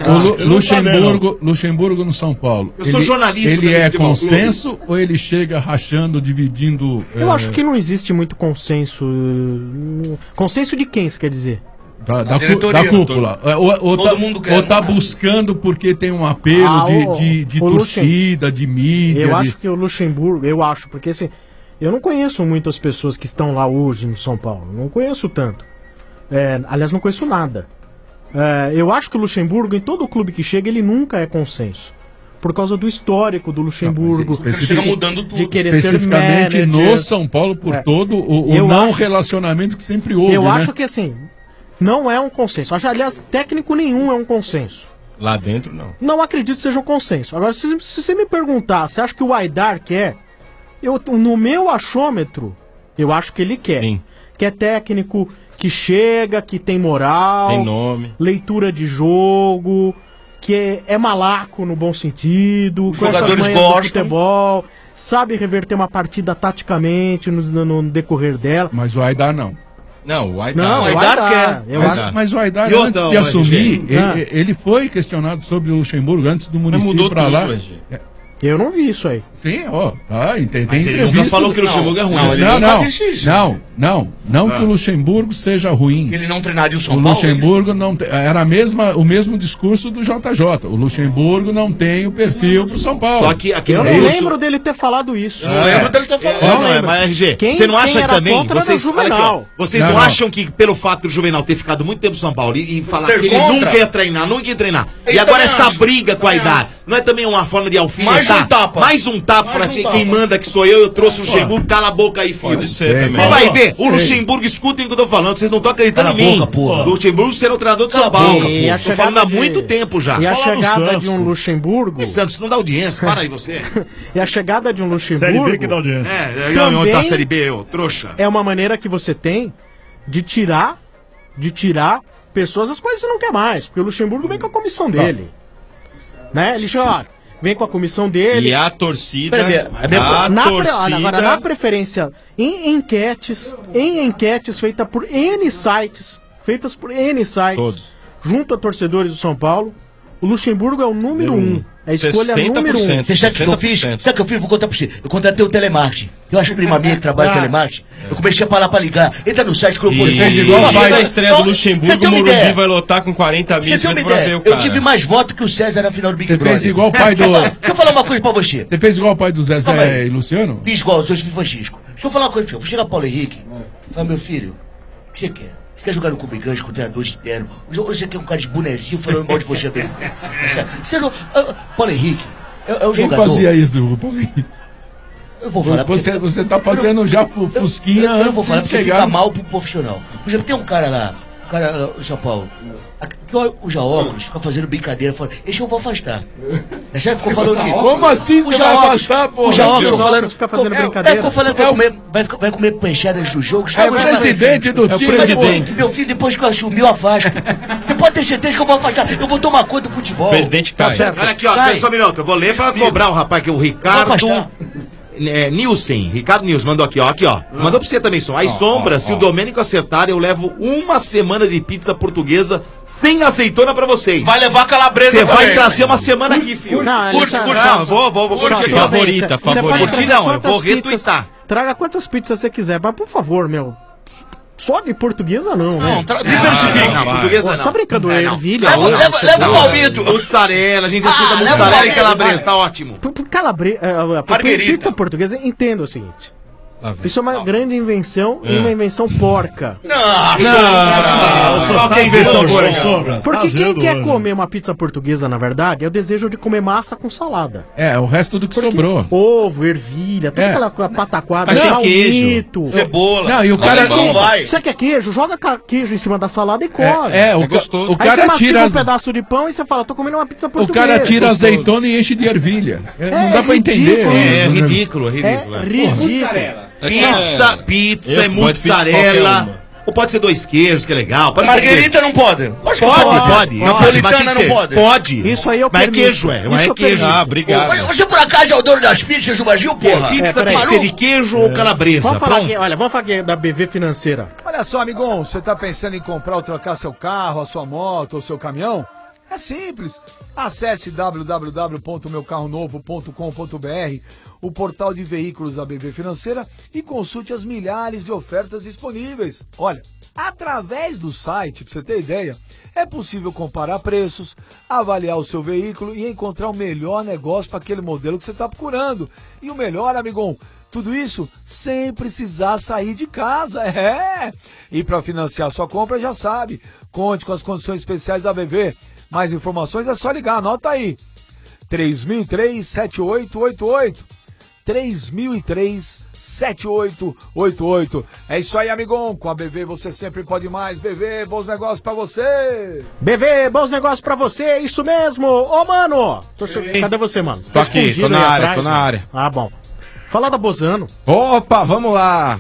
o Luxemburgo no São Paulo. Eu sou jornalista. Ele é consenso ou ele chega rachando, dividindo... Eu acho que não existe muito consenso. Consenso de quem, você quer dizer? Da cúpula. Ou tá buscando porque tem um apelo de torcida, de mídia. Eu acho que o Luxemburgo, porque assim, eu não conheço muitas pessoas que estão lá hoje no São Paulo. Não conheço tanto. Aliás, não conheço nada. Eu acho que o Luxemburgo, em todo clube que chega, ele nunca é consenso. Por causa do histórico do Luxemburgo, de querer ser manager. No São Paulo, por todo o não relacionamento que sempre houve. Eu acho que assim, não é um consenso. Aliás, técnico nenhum é um consenso. Lá dentro, não. Não acredito que seja um consenso. Agora, se você me perguntar, você acha que o Aidar quer? No meu achômetro, eu acho que ele quer. Sim. Que é técnico que chega, que tem moral, tem nome, leitura de jogo, que é malaco no bom sentido, os jogadores gostam, futebol, sabe reverter uma partida taticamente no decorrer dela. Mas o Aidar não. Não, o Aidar, não, o Aidar quer. Mas o Aidar, antes de assumir, ele foi questionado sobre o Luxemburgo antes do município para lá. Eu não vi isso aí. Sim, tem mas ele nunca falou que o Luxemburgo é ruim. Não que o Luxemburgo seja ruim. Ele não treinaria o São Paulo? O Luxemburgo não era o mesmo discurso do JJ. O Luxemburgo não tem o perfil proÃo Paulo. Só que eu não lembro dele ter falado isso. Não lembro dele ter falado. Mas RG, você não acha também? Vocês não acham que pelo fato do Juvenal ter ficado muito tempo no São Paulo e falar que ele nunca ia treinar, e agora essa briga com a Aidar, não é também uma forma de alfinetar? Mais um tapa, falar assim, quem manda que sou eu trouxe o Luxemburgo, cala a boca aí, filho. Você vai ver, o Luxemburgo, escutem o que eu tô falando, vocês não estão acreditando em mim. O Luxemburgo será o treinador do São Paulo. Tô falando há muito tempo já. E a chegada de um Luxemburgo... Santos, não dá audiência, para aí você. E a chegada de um Luxemburgo... Série B que dá audiência. Onde tá a Série B, ô trouxa? É uma maneira que você tem de tirar pessoas as quais você não quer mais, porque o Luxemburgo vem com a comissão dele. Né? Ele chega, vem com a comissão dele. E a torcida. Agora, na preferência, em enquetes feitas por N sites, todos, junto a torcedores do São Paulo, o Luxemburgo é o número 1. É a escolha número 1. Você sabe o que eu fiz? Sabe o que eu fiz? Vou contar pra você. Eu contratei o telemarketing. Eu acho prima minha que trabalha em telemarketing. Eu comecei a falar pra ligar. Entra no site que eu igual a estreia do Luxemburgo, o Morumbi vai lotar com 40 mil. Você tem uma ideia? Eu tive mais voto que o César na final do Big Brother. Você fez igual o pai do... Deixa eu falar uma coisa pra você. Você fez igual o pai do Zezé e Luciano? Fiz igual o seu Francisco. Deixa eu falar uma coisa pra você. Eu vou chegar Paulo Henrique. Fala, meu filho, o que você quer? Você quer jogar no Clube Gigante com o treinador externo? Ou você quer um cara de bonezinho falando mal de você mesmo? Você não... Paulo Henrique é o jogador... Quem fazia isso, Paulo Henrique? Eu vou falar... Você tá fazendo já fusquinha antes de chegar. Eu vou falar porque fica mal pro profissional. Por exemplo, tem um cara lá, o São Paulo, que usa óculos, fica fazendo brincadeira, fala, esse eu vou afastar. É sério? Ficou falando aqui. Como assim você vai afastar, pô? Usa óculos, falando, fica fazendo brincadeira. Ficou falando que vai comer panchadas do jogo. É o presidente do time. Meu filho, depois que eu assumi, eu afasto. Você pode ter certeza que eu vou afastar. Eu vou tomar conta do futebol. Presidente cai. Olha aqui, ó, só um minuto. Eu vou ler pra cobrar o rapaz aqui, o Ricardo. Nilson, Ricardo Nilson, mandou aqui, ó. Mandou pra você também, Som. Aí, Sombra, se o Domênico acertar, eu levo uma semana de pizza portuguesa sem azeitona pra vocês. Vai levar calabresa Você vai também. trazer uma semana aqui, filho. Curte. Não, vou curtir aqui. Favorita. Curtir não, eu vou retweetar. Traga quantas pizzas você quiser, mas por favor, meu. Só de portuguesa não, né? Diversifica. Não, portuguesa Você tá brincando, ervilha. Leva o palmito. Mussarela, a gente aceita mussarela e calabresa, tá ótimo. Calabresa, Marguerita. pizza portuguesa, entenda o seguinte. Isso é uma grande invenção e uma invenção porca. Qual que é a invenção porca? Porque quem quer comer uma pizza portuguesa, na verdade, é o desejo de comer massa com salada. O resto do que sobrou. Ovo, ervilha, toda aquela pataquada, Mas tem palmito, cebola. Não, e o cara não vai. Você quer queijo? Joga queijo em cima da salada e come. gostoso. O Aí você cara mastica tira um pedaço de pão e você fala, tô comendo uma pizza o portuguesa. cara tira azeitona e enche de ervilha. Não dá pra entender. É ridículo. Ridículo. Pizza é mussarela. Ou pode ser 2 queijos, que é legal. Pode Marguerita não pode. Pode. Napolitana não pode. Pode. Isso aí eu Mas é permito. queijo, Mas é queijo. Obrigado. Você por acaso é o dono das pizzas do Brasil, porra? Pizza tem que ser de queijo ou calabresa. Vamos falar aqui, olha, vamos falar aqui da BV Financeira. Olha só, amigão, você tá pensando em comprar ou trocar seu carro, a sua moto ou seu caminhão? É simples. Acesse www.meucarronovo.com.br, o portal de veículos da BV Financeira, e consulte as milhares de ofertas disponíveis. Olha, através do site, pra você ter ideia, é possível comparar preços, avaliar o seu veículo e encontrar o melhor negócio para aquele modelo que você está procurando. E o melhor, amigão, tudo isso sem precisar sair de casa. E para financiar sua compra, já sabe, conte com as condições especiais da BV. Mais informações é só ligar, anota aí. 3003-7888. 3003-7888. É isso aí, amigão. Com a BV você sempre pode mais. BV, bons negócios pra você. BV, bons negócios pra você, isso mesmo. Ô, mano. Cadê você, mano? Você Tô aqui, tô na área, tô na área. Ah, bom. Fala da Bozano. Opa, vamos lá.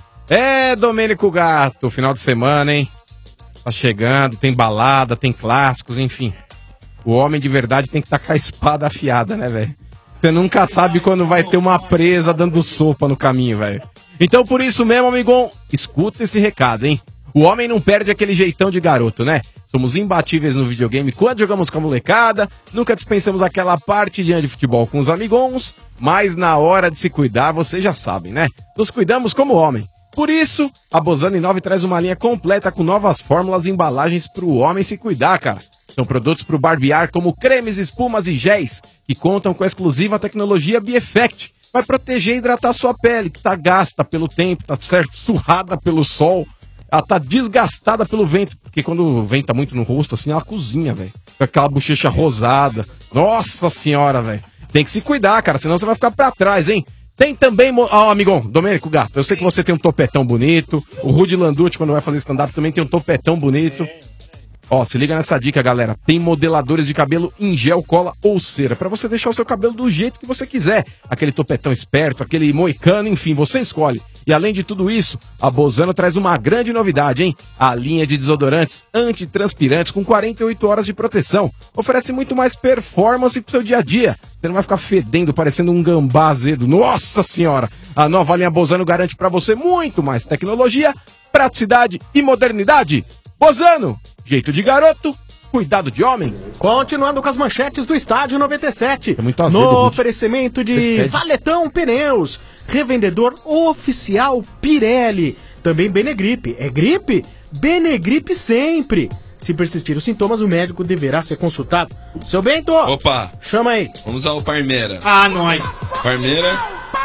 Domênico Gato, final de semana, hein? Tá chegando, tem balada, tem clássicos, enfim. O homem de verdade tem que estar com a espada afiada, né, velho? Você nunca sabe quando vai ter uma presa dando sopa no caminho, velho. Então, por isso mesmo, amigão, escuta esse recado, hein? O homem não perde aquele jeitão de garoto, né? Somos imbatíveis no videogame quando jogamos com a molecada, nunca dispensamos aquela partidinha de futebol com os amigons, mas na hora de se cuidar, vocês já sabem, né? Nos cuidamos como homem. Por isso, a Bozano Inove traz uma linha completa com novas fórmulas e embalagens para o homem se cuidar, cara. São produtos para o barbear como cremes, espumas e géis, que contam com a exclusiva tecnologia B-Effect. Vai proteger e hidratar sua pele, que tá gasta pelo tempo, tá certo, surrada pelo sol. Ela tá desgastada pelo vento, porque quando venta muito no rosto, assim, ela cozinha, velho. Com aquela bochecha rosada. Nossa senhora, velho. Tem que se cuidar, cara, senão você vai ficar pra trás, hein? Tem também, amigão, Domênico Gato, eu sei que você tem um topetão bonito, o Rudy Landucci, quando vai fazer stand-up, também tem um topetão bonito. Ó, se liga nessa dica, galera, tem modeladores de cabelo em gel, cola ou cera, pra você deixar o seu cabelo do jeito que você quiser. Aquele topetão esperto, aquele moicano, enfim, você escolhe. E além de tudo isso, a Bozano traz uma grande novidade, hein? A linha de desodorantes antitranspirantes com 48 horas de proteção. Oferece muito mais performance pro seu dia a dia. Você não vai ficar fedendo, parecendo um gambá azedo. Nossa senhora! A nova linha Bozano garante pra você muito mais tecnologia, praticidade e modernidade. Bozano, jeito de garoto, cuidado de homem. Continuando com as manchetes do Estádio 97. É muito azedo, no Rudy. oferecimento de Perfeito. Valetão Pneus, revendedor oficial Pirelli. Também Benegripe. É gripe? Benegripe sempre. Se persistir os sintomas, o médico deverá ser consultado. Seu Bento, Opa, chama aí. vamos ao Parmeira. Ah, nós. Parmeira.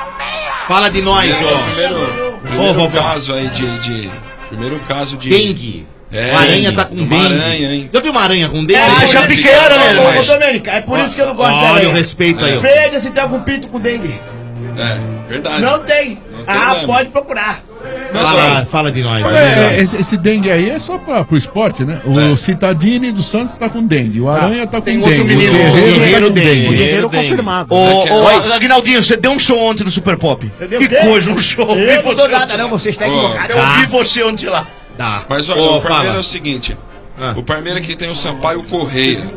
Fala de nós, ó. Primeiro caso aí Primeiro caso de... Dengue. É, Uma aranha tá com dengue. Uma aranha, hein? Já viu uma aranha com dengue? Já piquei a aranha, Ô, mas... Domênica, é por isso que eu não gosto da Olha aranha. o respeito aí, ó. Veja se tem algum pinto com dengue. É, verdade. Não tem. mesmo. Pode procurar. Fala de nós. Esse dengue aí é só pro esporte, né? O Citadini do Santos tá com dengue, o Aranha tá com Tem dengue. outro menino, o Guerreiro tá com dengue. O Guerreiro confirmado. Ô, Aguinaldinho, você deu um show ontem no Super Pop. Que coisa, um show. Eu não dou nada não, você está equivocado. Eu vi você ontem lá. Dá. Mas olha, o Parmeira é o seguinte. O Parmeira que tem o Sampaio Correia.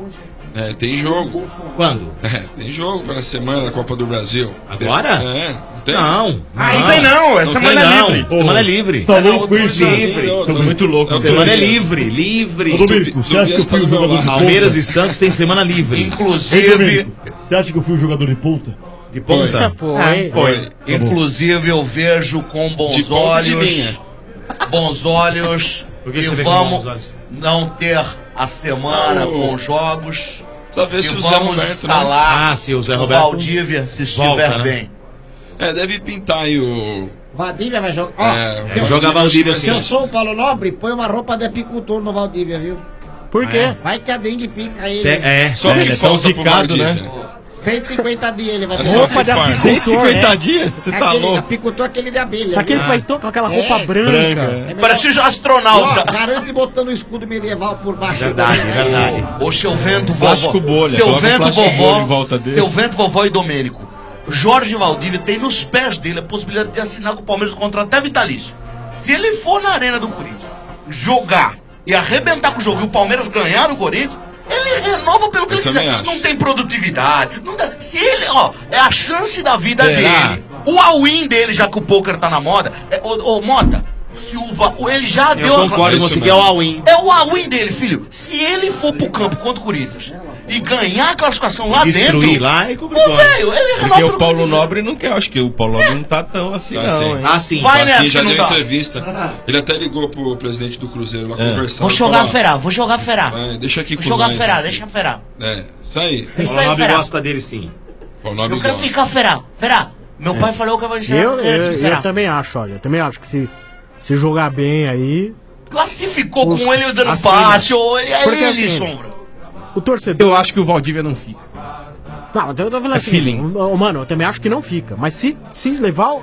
É, tem jogo. Quando? É, tem jogo para a semana da Copa do Brasil. Agora? É, não tem? Não. Não tem não, é semana livre. Semana é livre. Tá louco isso? Livre. Tô muito louco. Semana é livre, livre. Ô, Domênico, você acha que eu fui o jogador de ponta? Palmeiras e Santos tem semana livre. Inclusive... Domênico, você acha que eu fui o jogador de ponta? De ponta? Foi. Inclusive eu vejo com bons De ponta de olhos. linha. Bons olhos. Por que E você vê com vamos bons olhos? não ter a semana Não. com jogos. Talvez E se o Zé vamos Roberto, né? instalar se o Zé o Roberto Valdívia, se estiver volta, né? bem. É, deve pintar aí o... Valdívia vai jogar. Ó, É, se eu- jogar Valdívia Se eu assim. sou o Paulo Nobre, põe uma roupa de apicultor no Valdívia, viu? Por quê? Vai que a dengue pica ele. Só que ele é tão falta pro zicado, né? Valdívia. 150 dias ele vai É ter. só Roupa de que faz. apicultor. 150 dias? Você tá Aquele louco? apicultor, aquele de abelha. Aquele viu? que vai com aquela roupa É, branca. branca. É melhor- Parece um E, ó, astronauta. garante botando o escudo medieval por baixo. Verdade, verdade. Ô, seu vento, Plástico vovó. bolha, Seu coloca um vento, plástico bolha vovó. em volta dele. Seu vento, vovó e Domênico. Jorge Valdívia tem nos pés dele a possibilidade de assinar com o Palmeiras contrato até vitalício. Se ele for na arena do Corinthians jogar e arrebentar com o jogo e o Palmeiras ganhar o Corinthians, ele renova pelo que Eu ele também quiser. acho. Não tem produtividade. Não dá. Se ele, ó, é a chance da vida Será? dele. O all-in dele, já que o poker tá na moda, ô Mota, se ele já deu Eu concordo com você que é o all-in. é o all-in dele, filho. Se ele for pro campo contra o Corinthians e ganhar a classificação lá Destruir dentro. lá e Ô, complicou. velho, ele renova Porque pelo o Paulo que ele Nobre não quer. Acho que o Paulo Nobre não tá tão assim, Tá não, assim. hein? Ah, sim. Vai Assim, nessa já que não deu dá. entrevista. Ele até ligou pro presidente do Cruzeiro lá conversar. Vou jogar ferá, vou jogar ferá. Vai, deixa aqui Vou com jogar nós, ferá, né? deixa ferá. É, isso aí. Isso O aí, Nobre ferá. gosta dele sim. O nome Eu quero gosta. ficar ferá. Ferá, meu pai falou que eu vou ensinar Eu também acho, olha. Eu também acho que se jogar bem aí. Classificou Os- com ele dando assina. passe, ou ele é Porque ele, assim, Sombra. O torcedor. Eu acho que o Valdívia não fica. Não, eu tô falando É assim, feeling. mano, eu também acho que não fica. Mas se levar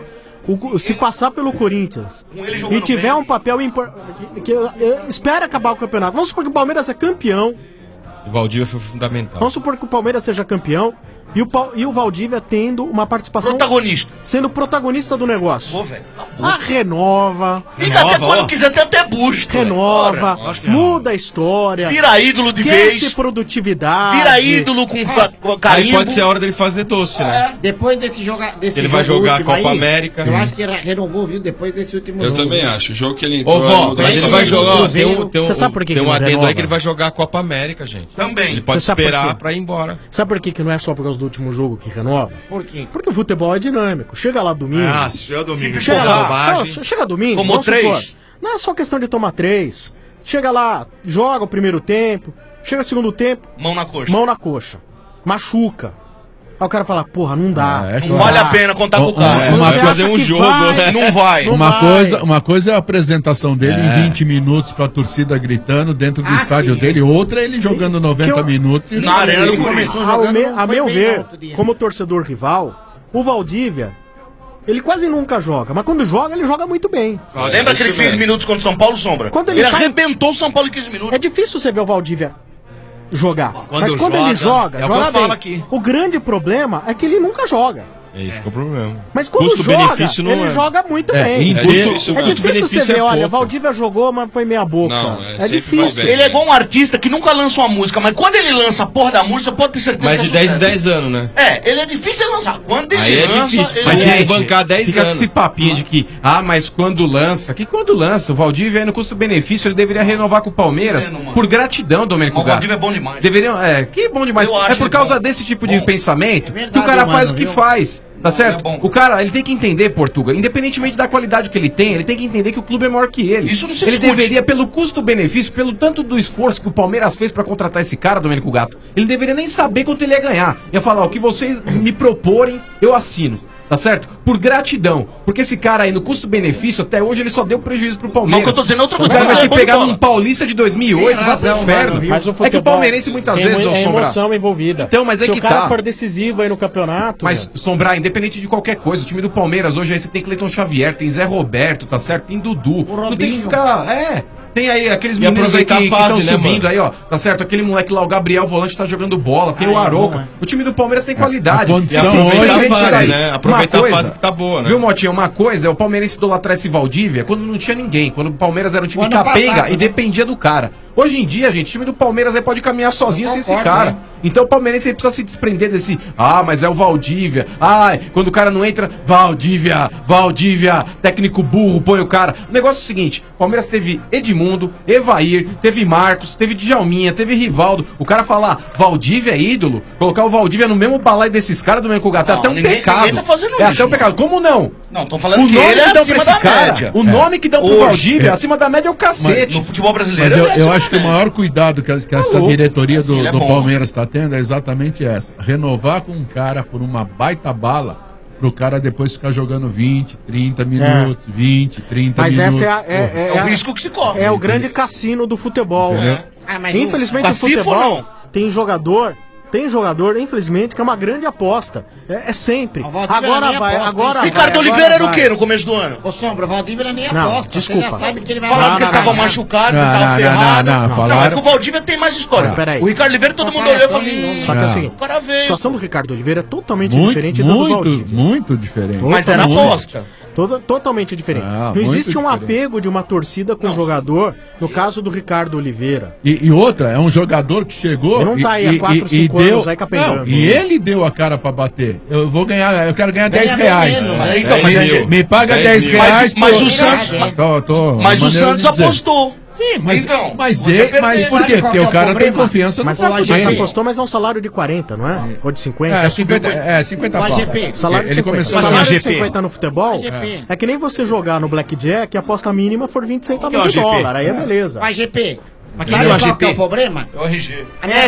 se passar pelo Corinthians Com ele e jogando tiver bem. um papel importante. Espera acabar o campeonato. Vamos supor que o Palmeiras é campeão. O Valdívia foi fundamental. Vamos supor que o Palmeiras seja campeão e o Valdívia tendo uma participação. Protagonista. Sendo protagonista do negócio. Pô, velho. Renova. Fica até quando quiser, tem até busto. Renova, Ora, muda a história. Vira ídolo de esquece vez. produtividade. Vira ídolo com Aí carimbo. pode ser a hora dele fazer doce, né? Depois desse jogar. Desse Ele vai jogo jogar a último Copa aí, América. Eu acho que ele renovou, viu? Depois desse último Eu jogo. também viu? acho. O jogo que ele Ô, entrou. vó, aí mas ele mudou vai a jogar. Ó, Cruzeiro. Você sabe por que tem que um não adendo renova? aí que ele vai jogar a Copa América, gente. Também. Ele pode Você sabe por esperar quê? pra ir embora. Sabe por que não é só por causa do último jogo que renova? Por quê? Porque o futebol é dinâmico. Chega lá domingo. Ah, se chega domingo. chega porra, lá. bobagem. Não, chega domingo. Tomou vamos supor, 3. não é só questão de tomar 3. Chega lá, joga o primeiro tempo. Chega o segundo tempo, Mão na coxa. mão na coxa. Machuca. Aí o cara fala, porra, não dá. Não vale a pena contar com o cara. Quando você fazer acha um que jogo, vai, né? Não vai. não Uma vai. coisa é a apresentação dele em 20 minutos pra torcida gritando dentro do estádio sim, dele, outra é ele jogando 90 Que eu- minutos e Na arena do Ele Corinthians. começou jogando. não A foi meu bem ver, no outro dia. como torcedor rival, o Valdívia, ele quase nunca joga, mas quando joga, ele joga muito bem. Lembra aqueles 15 minutos contra o São Paulo, Sombra? Quando ele ele tá- arrebentou o São Paulo em 15 minutos. É difícil você ver o Valdívia jogar. Quando mas quando ele joga, é o que joga eu falo bem. aqui. O grande problema é que ele nunca joga. É isso que é o problema. Mas quando joga, Custo-benefício não ele é. joga muito É, bem. em É difícil, difícil você custo-benefício ver, é olha, pouco. Valdívia jogou, mas foi meia boca. Não, é sempre difícil. vai bem. Ele é igual um artista que nunca lança uma música, mas quando ele lança a porra da música, pode ter certeza Mais que de é 10 em sucesso. 10 anos, né? É, ele é difícil de lançar. Quando ele Aí é lança, difícil, ele mas é- tem que bancar 10 Fica com anos. esse papinho de que, mas quando lança. Que quando lança? O Valdívia aí no custo-benefício, ele deveria renovar com o Palmeiras Mano. por gratidão, Domênico Mas o Gato. Valdívia é bom demais. Deveriam, que bom demais. Eu É acho por ele causa bom. desse tipo de Bom. pensamento É verdade, que o cara faz mano, o que viu? faz. Tá certo? é bom. O cara, ele tem que entender, Portuga, independentemente da qualidade que ele tem que entender que o clube é maior que ele. Isso não se Ele discute. deveria, pelo custo-benefício, pelo tanto do esforço que o Palmeiras fez pra contratar esse cara, Domênico Gato, ele deveria nem saber quanto ele ia ganhar. Ia falar, o que vocês me proporem, eu assino. Tá certo? Por gratidão. Porque esse cara aí, no custo-benefício, até hoje ele só deu prejuízo pro Palmeiras. Mas o que eu tô dizendo é outra O coisa. cara vai Ele é se bom de pegar bola. num Paulista de 2008, Tem vai pro razão, inferno. mano, viu? Mas o É que futebol o palmeirense muitas tem vezes, ô Sombra, emoção envolvida. Então, mas é Se que o cara tá. for decisivo aí no campeonato. Mas, velho. Sombrar, independente de qualquer coisa, o time do Palmeiras hoje aí você tem Cleiton Xavier, tem Zé Roberto, tá certo? Tem Dudu. Não tem que Robinho. ficar. Tem aí aqueles E meninos aí aproveitar que a fase, estão né, subindo mano? aí, ó. Tá certo? Aquele moleque lá, o Gabriel Volante, tá jogando bola. Tem Ah, o é Arouca. bom, é. O time do Palmeiras tem qualidade. a condição E aproveitar a Independente fase, daí. né? Aproveitar Uma a coisa, fase que tá boa, né? Viu, Motinha? Uma coisa é o Palmeirense idolatrar esse Valdívia quando não tinha ninguém. Quando o Palmeiras era um time Ano capenga passado, e né? dependia do cara. Hoje em dia, gente, o time do Palmeiras aí pode caminhar sozinho sem esse cara. Então o palmeirense precisa se desprender desse, mas é o Valdívia, quando o cara não entra, Valdívia, técnico burro, põe o cara. O negócio é o seguinte, o Palmeiras teve Edmundo, Evair, teve Marcos, teve Djalminha, teve Rivaldo. O cara falar, Valdívia é ídolo, colocar o Valdívia no mesmo balaio desses caras do Mencugatá é até um pecado. Ninguém tá fazendo é até um pecado. Como não? Não, estão falando o que nome ele é que dão acima pra esse da cara, média. o nome que dão pro Valdívia, acima da média é o cacete. No futebol brasileiro Mas eu acho que o maior cuidado que essa diretoria do Palmeiras está tendo é exatamente essa. Renovar com um cara por uma baita bala, pro cara depois ficar jogando 20, 30 minutos, 20, 30 Mas minutos. essa é o risco que se corre. É o grande cassino do futebol. Mas Infelizmente o futebol tem jogador, infelizmente, que é uma grande aposta. É sempre. Agora vai, agora Ricardo Oliveira era o quê no começo do ano? Ô, Sombra, o Valdívia não é nem Não, aposta. desculpa. Você já sabe que ele vai... Falaram que ele tava machucado, que tava ferrado. Não, é que o Valdívia tem mais história. Peraí. O Ricardo Oliveira todo mundo olhou e falou... Só que é o seguinte, o cara veio. a situação do Ricardo Oliveira é totalmente diferente da do Valdívia. Muito diferente. Mas era aposta. Totalmente diferente. Não existe um apego de uma torcida com o jogador, no caso do Ricardo Oliveira. E outra, é um jogador que chegou. Ele não tá aí há 4, 5 anos aí capengando. E ele deu a cara pra bater. Eu quero ganhar 10 reais. Então, Me paga 10 reais. Mas o Santos. Mas o Santos apostou. Sim, mas, então, mas por quê? Porque o cara tem confiança no Mas apostou, mas é um salário de 40, não é? Ou de 50? 50 pau. Salário de 50. Salário de 50 no futebol é que nem você jogar no Blackjack e a aposta mínima for 20 centavos de dólar. Aí é beleza. Vai, GP. Mas quem deu a GP? É o problema? É o RG.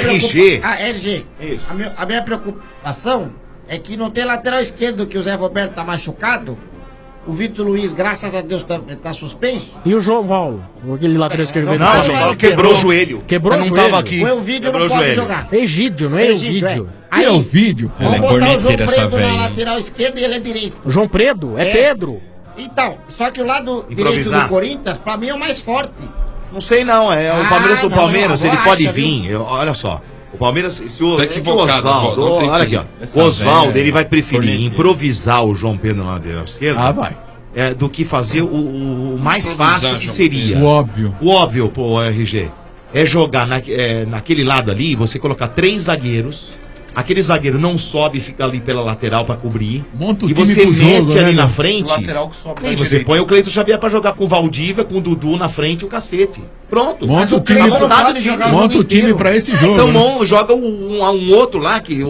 RG. RG. Isso. A minha preocupação é que não tem lateral esquerdo, que o Zé Roberto tá machucado. O Vitor Luiz, graças a Deus, tá suspenso. E o João Paulo? Aquele lateral esquerdo veio Não, o João Paulo quebrou o joelho. Quebrou o não joelho. tava aqui. O Elvídio não pode jogar. Egídio, não é Elvídio. Aí, é o vídeo. Vamos botar o João Preto na lateral esquerda e ele é direito. João Preto? É Pedro. Então, só que o lado direito do Corinthians, pra mim, é o mais forte. Não sei não, é o Palmeiras, ele pode vir. Olha só. O Palmeiras, se o Osvaldo, olha aqui, ó. O Osvaldo, ele vai preferir improvisar o João Pedro na lateral esquerda. Vai. Do que fazer o mais fácil que seria. O óbvio. O óbvio, pô, RG. É jogar naquele lado ali, você colocar 3 zagueiros. Aquele zagueiro não sobe e fica ali pela lateral pra cobrir. Monta o e time você pro mete jogo, ali né, na frente. Lateral que sobe E você põe o Cleiton Xavier pra jogar com o Valdívia, com o Dudu na frente e o cacete. Pronto. Monta o time, monta o time pra esse jogo. Então joga um outro lá, que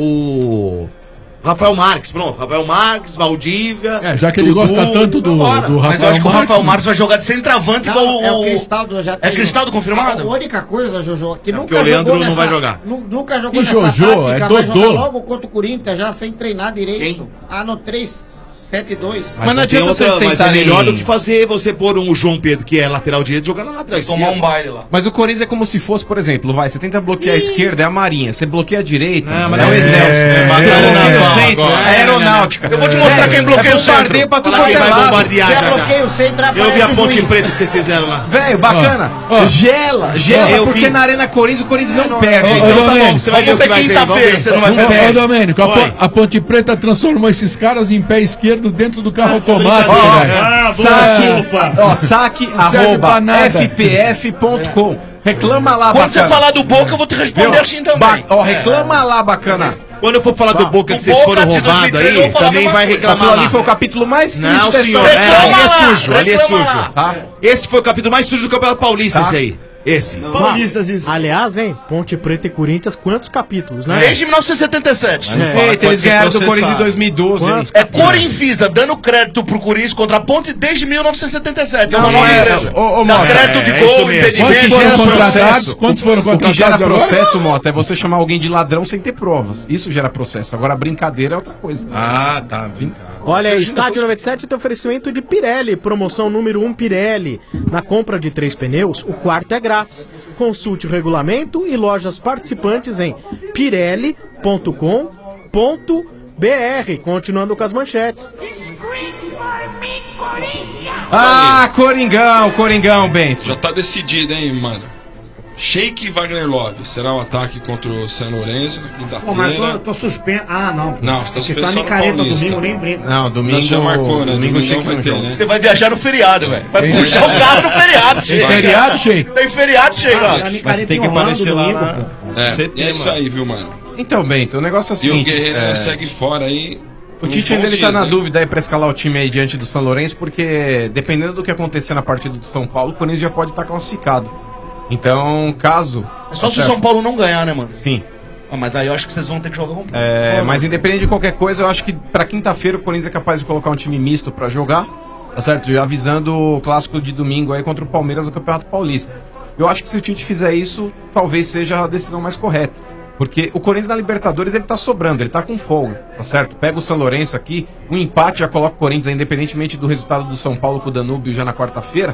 o Rafael Marques, pronto. Rafael Marques, Valdívia. Já que ele gosta tanto do Rafael Marques. Mas eu acho que o Rafael Marques vai jogar de centroavante igual É o Cristaldo, já tem. É Cristaldo confirmado? A única coisa, Jojo, que nunca o Leandro não vai jogar. Nunca jogou E nessa Jojo, tática, vai Dodô. jogar logo contra o Corinthians, já sem treinar direito. No 3-7-2. Mas não adianta vocês tentarem... Mas é melhor do que fazer você pôr um João Pedro, que é lateral direito, jogar na lateral esquerda. Tomar um baile lá. Mas o Corinthians é como se fosse, por exemplo, você tenta bloquear a esquerda, é a Marinha. Você bloqueia a direita, mas é o não é Exército. Exército. Você bloqueia o centro, é a Aeronáutica. Eu vou te mostrar quem bloqueia o centro. Pra tudo quem vai bombardear. Você bloqueia o centro, Eu vi a Ponte Preta que vocês fizeram lá. Velho, bacana. Gela, porque na Arena Corinthians o Corinthians não perde. Então tá bom, você vai ver o que vai ter. Quinta-feira, você não vai ver. Ô, Domênico, a Ponte Preta transformou esses caras em pé esquerdo dentro do carro automático. Saque arroba fpf.com. Reclama lá, Quando você falar do Boca, eu vou te responder assim também. Reclama lá, bacana. Quando eu for falar do Boca que vocês foram roubados aí, também vai reclamar. Ali foi o capítulo mais triste. Não, senhor, ali é sujo, ali é sujo. Esse foi o capítulo mais sujo do Campeonato Paulista, esse aí. Esse. Paulistas, isso. Aliás, hein, Ponte Preta e Corinthians, quantos capítulos, né? Desde 1977. Eles ganharam do Corinthians em 2012. É Corinfisa dando crédito pro Corinthians contra a Ponte desde 1977. Não é. Dá crédito de gol, impedimento. Quantos foram contratados? O que gera processo, Mota, é você chamar alguém de ladrão sem ter provas. Isso gera processo. Agora, brincadeira é outra coisa. Ah, tá, brincadeira. Olha, Estádio 97 tem oferecimento de Pirelli, promoção número 1 Pirelli. Na compra de 3 pneus, o quarto é grátis. Consulte o regulamento e lojas participantes em pirelli.com.br. Continuando com as manchetes. Coringão, Bento. Já tá decidido, hein, mano? Sheik e Wagner Love. Será um ataque contra o San Lorenzo na Pô, mas quinta-feira. eu tô suspenso. Ah, não. Não, você tá Porque suspenso tá só no micareta Paulista. domingo, nem brinca. Não, domingo Já marcou, né? Domingo Domingo Sheik vai não ter, joga. né? Você vai viajar no feriado, velho. Vai Tem- puxar o carro no feriado, Tem feriado, Sheik? Tem feriado, Sheik. Mas você tem que aparecer lá na... É isso aí, viu, mano? Então, Bento, o negócio é o E o seguinte... Guerreiro segue fora aí. O Tite ainda ele tá na dúvida aí pra escalar o time aí diante do São Lourenço, porque dependendo do que acontecer na partida do São Paulo, o Corinthians já pode estar classificado. Então, caso... Só se o São Paulo não ganhar, né, mano? Sim. Ah, mas aí eu acho que vocês vão ter que jogar com Mas independente de qualquer coisa, eu acho que pra quinta-feira o Corinthians é capaz de colocar um time misto pra jogar, tá certo? Já avisando o clássico de domingo aí contra o Palmeiras no Campeonato Paulista. Eu acho que se o Tite fizer isso, talvez seja a decisão mais correta. Porque o Corinthians na Libertadores ele tá sobrando, ele tá com folga, tá certo? Pega o São Lourenço aqui, um empate já coloca o Corinthians, independentemente do resultado do São Paulo com o Danúbio já na quarta-feira,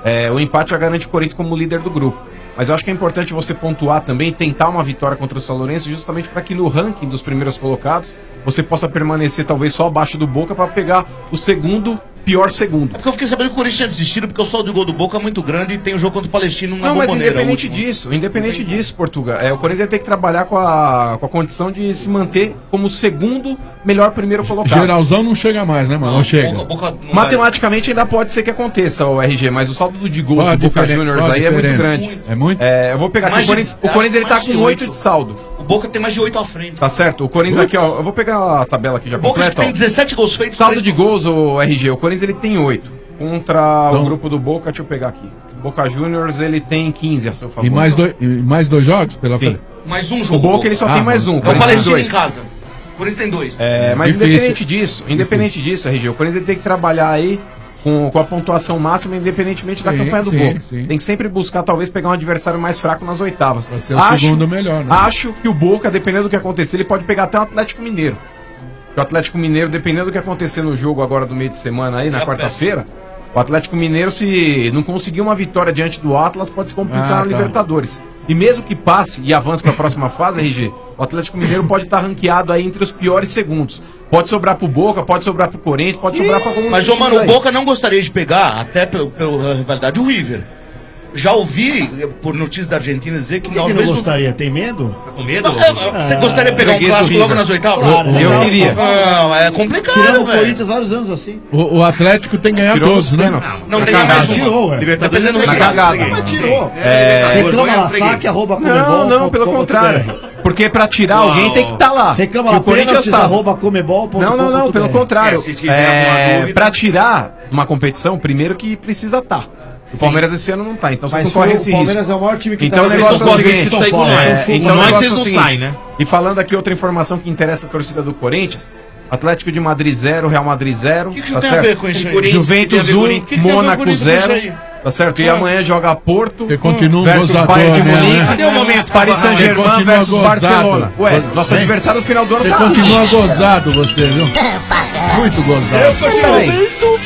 o empate já garante o Corinthians como líder do grupo. Mas eu acho que é importante você pontuar também, tentar uma vitória contra o São Lourenço, justamente para que no ranking dos primeiros colocados você possa permanecer talvez só abaixo do Boca para pegar o segundo pior segundo. É porque eu fiquei sabendo que o Corinthians tinha desistido porque o saldo de gol do Boca é muito grande e tem o jogo contra o Palestino na Não, mas Bombonera, independente disso, Portuga, o Corinthians vai ter que trabalhar com a condição de se manter como o segundo melhor primeiro colocado. Geralzão não chega mais, né, mano? Não chega. Matematicamente ainda pode ser que aconteça, o RG, mas o saldo de gols Qual a do Boca diferença? Juniors Qual a aí é muito diferença? grande. É muito? Eu vou pegar aqui, o Corinthians ele tá com 8 de saldo. O Boca tem mais de 8 à frente. Tá certo? O Corinthians aqui, ó, eu vou pegar a tabela aqui já Boca completa. tem 17 gols feitos. Saldo de gols, o RG, o Corinthians ele tem 8. Contra Então- o grupo do Boca, deixa eu pegar aqui. O Boca Juniors ele tem 15 a seu favor. E mais dois jogos pela frente? Mais um O jogo. Boca ele só tem mais um. É o Palestino dois. em casa. O Corinthians tem 2. Mas Difícil. independente disso, RG, o Corinthians ele tem que trabalhar aí com a pontuação máxima, independentemente da Sim, campanha do sim, Boca. sim. Tem que sempre buscar, talvez, pegar um adversário mais fraco nas oitavas. Vai ser o segundo melhor, né? Acho que o Boca, dependendo do que acontecer, ele pode pegar até o Atlético Mineiro. O Atlético Mineiro, dependendo do que acontecer no jogo agora do meio de semana aí, na quarta-feira, o Atlético Mineiro, se não conseguir uma vitória diante do Atlas, pode se complicar na tá. Libertadores. E mesmo que passe e avance para a próxima fase, RG, o Atlético Mineiro pode estar ranqueado aí entre os piores segundos. Pode sobrar pro Boca, pode sobrar pro Corinthians, pode sobrar pra algum Mas, ô, mano, o Boca não gostaria de pegar, até pela rivalidade, o River. Já ouvi, por notícias da Argentina, dizer que Por que não gostaria? Tem medo? Tá com medo? Você gostaria de pegar um freguês do clássico logo River. nas oitavas? Claro, Eu não, queria. Não, é complicado, Tiramos o velho. Corinthians vários anos assim. O Atlético tem que ganhar Tirou todos, os né? pênaltis. Não, Na tem cagada. mais uma. Tirou, ué. Libertadores Dependendo do Na recado. cagada. Mas tirou. Libertadores, Reclama não é lá, freguês. saque, arroba Não, pelo contrário. Porque pra tirar alguém tem que estar lá. Reclama E lá, o Corinthians pênaltis, tá. arroba comebol.com.br. Não, pelo contrário. Se tiver alguma dúvida- Pra tirar uma competição, primeiro que precisa estar. O Palmeiras esse ano não tá, então vocês Mas não correm o esse risco. Palmeiras é o maior time que Então tá o vocês negócio não é o correm seguinte, risco de sair com é, nós. então Com o nós negócio vocês é o não seguinte, saem, né? E falando aqui outra informação que interessa a torcida do Corinthians, Atlético de Madrid 0, Real Madrid 0. O que tem a ver com isso aí? Juventus Tem a ver com 1, Corinthians? O que tem a ver com Mônaco Corinthians 0. isso aí? Tá certo? E amanhã joga Porto Você continua um versus gozador, Bayern de né? Munique. Cadê o momento? Paris Você Saint-Germain continua versus gozado. Barcelona. Ué, nosso Hein? adversário no final do ano Você tá continua gozado, você, viu? Muito gozado. Momento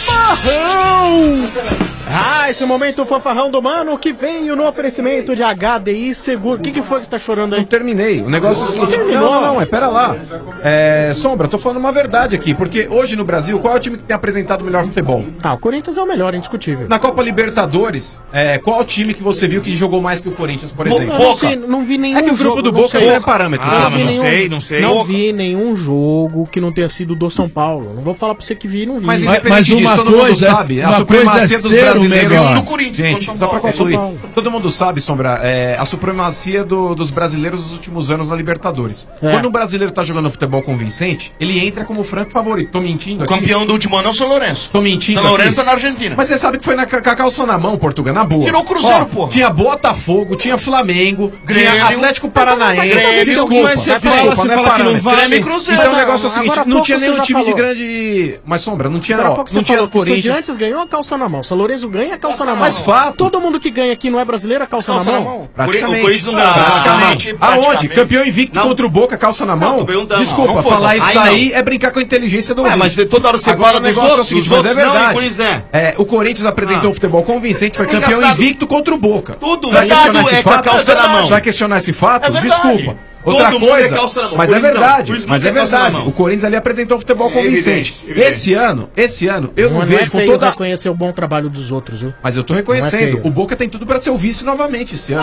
fanfarrão! Esse momento fanfarrão do mano que veio no oferecimento de HDI Seguro. O que foi que você tá chorando aí? Não terminei. O negócio é o seguinte. terminou? Não, pera lá. Sombra, tô falando uma verdade aqui. Porque hoje no Brasil, qual é o time que tem apresentado o melhor futebol? O Corinthians é o melhor, indiscutível. Na Copa Libertadores, qual o time que você viu que jogou mais que o Corinthians, por exemplo? Eu não vi nenhum É que o grupo jogo, do não Boca sei. não é parâmetro. Eu Ah, vi mas nenhum- não sei. Não vi nenhum jogo que não tenha sido do São Paulo. Não vou falar pra você que vi e não vi. Mas Mas independente uma disso, todo mundo coisa é- sabe. A uma supremacia coisa é dos ser o brasileiros. melhor. Do Corinthians, Gente, São só pra Paulo. concluir. É São Paulo. Todo mundo sabe, Sombra, a supremacia dos brasileiros nos últimos anos na Libertadores. É. Quando um brasileiro tá jogando futebol convincente, ele entra como franco favorito. Tô mentindo O aqui? campeão do último ano é o São Lourenço. Tô mentindo São Lourenço aqui? tá na Argentina. Mas você sabe que foi com a calça na mão, Portugal, na boa. Tirou o Cruzeiro, Ó, porra. Tinha Botafogo, tinha Flamengo, Grêmio. tinha Atlético Paranaense. Grêmio. Desculpa, Mas você desculpa, fala, você não é fala que não parâmetro. vale. Grêmio e Cruzeiro. Então o Mas, negócio é o agora seguinte, há não pouco tinha você nenhum já time de falou. grande... Mas, Sombra, não tinha, Agora há ó, pouco você não tinha falou do que Corinthians. Estudiantes ganhou a calça na mão. São Lourenço ganha a calça na mão. Mas fato. Todo mundo que ganha aqui não é brasileiro, a calça na mão? O Corinthians não ganhou. Praticamente. Aonde? Campeão invicto Não. contra o Boca, calça na mão? tô perguntando. Desculpa, Não foi, falar não. isso Aí daí é brincar com a inteligência do Ué, ouvinte. mas você toda hora você Agora fala o dos negócio é o outros, seguinte, os mas outros é não, e o verdade. Corinthians é. O Corinthians apresentou um futebol convincente, foi É campeão engraçado. invicto contra o Boca. Tudo Vai errado questionar esse é com a fato? calça na mão. Vai questionar esse fato? É verdade. Desculpa. Outra Todo mundo é coisa, calça na mão. mas é Corinthians não. verdade, Por isso mas não é tem calça na verdade. mão. O Corinthians ali apresentou futebol convincente. Evidente. Esse ano, eu não é vejo com feio toda... reconhecer o bom trabalho dos outros, viu? Mas eu tô Não é reconhecendo, feio. o Boca tem tudo pra ser o vice novamente esse ano.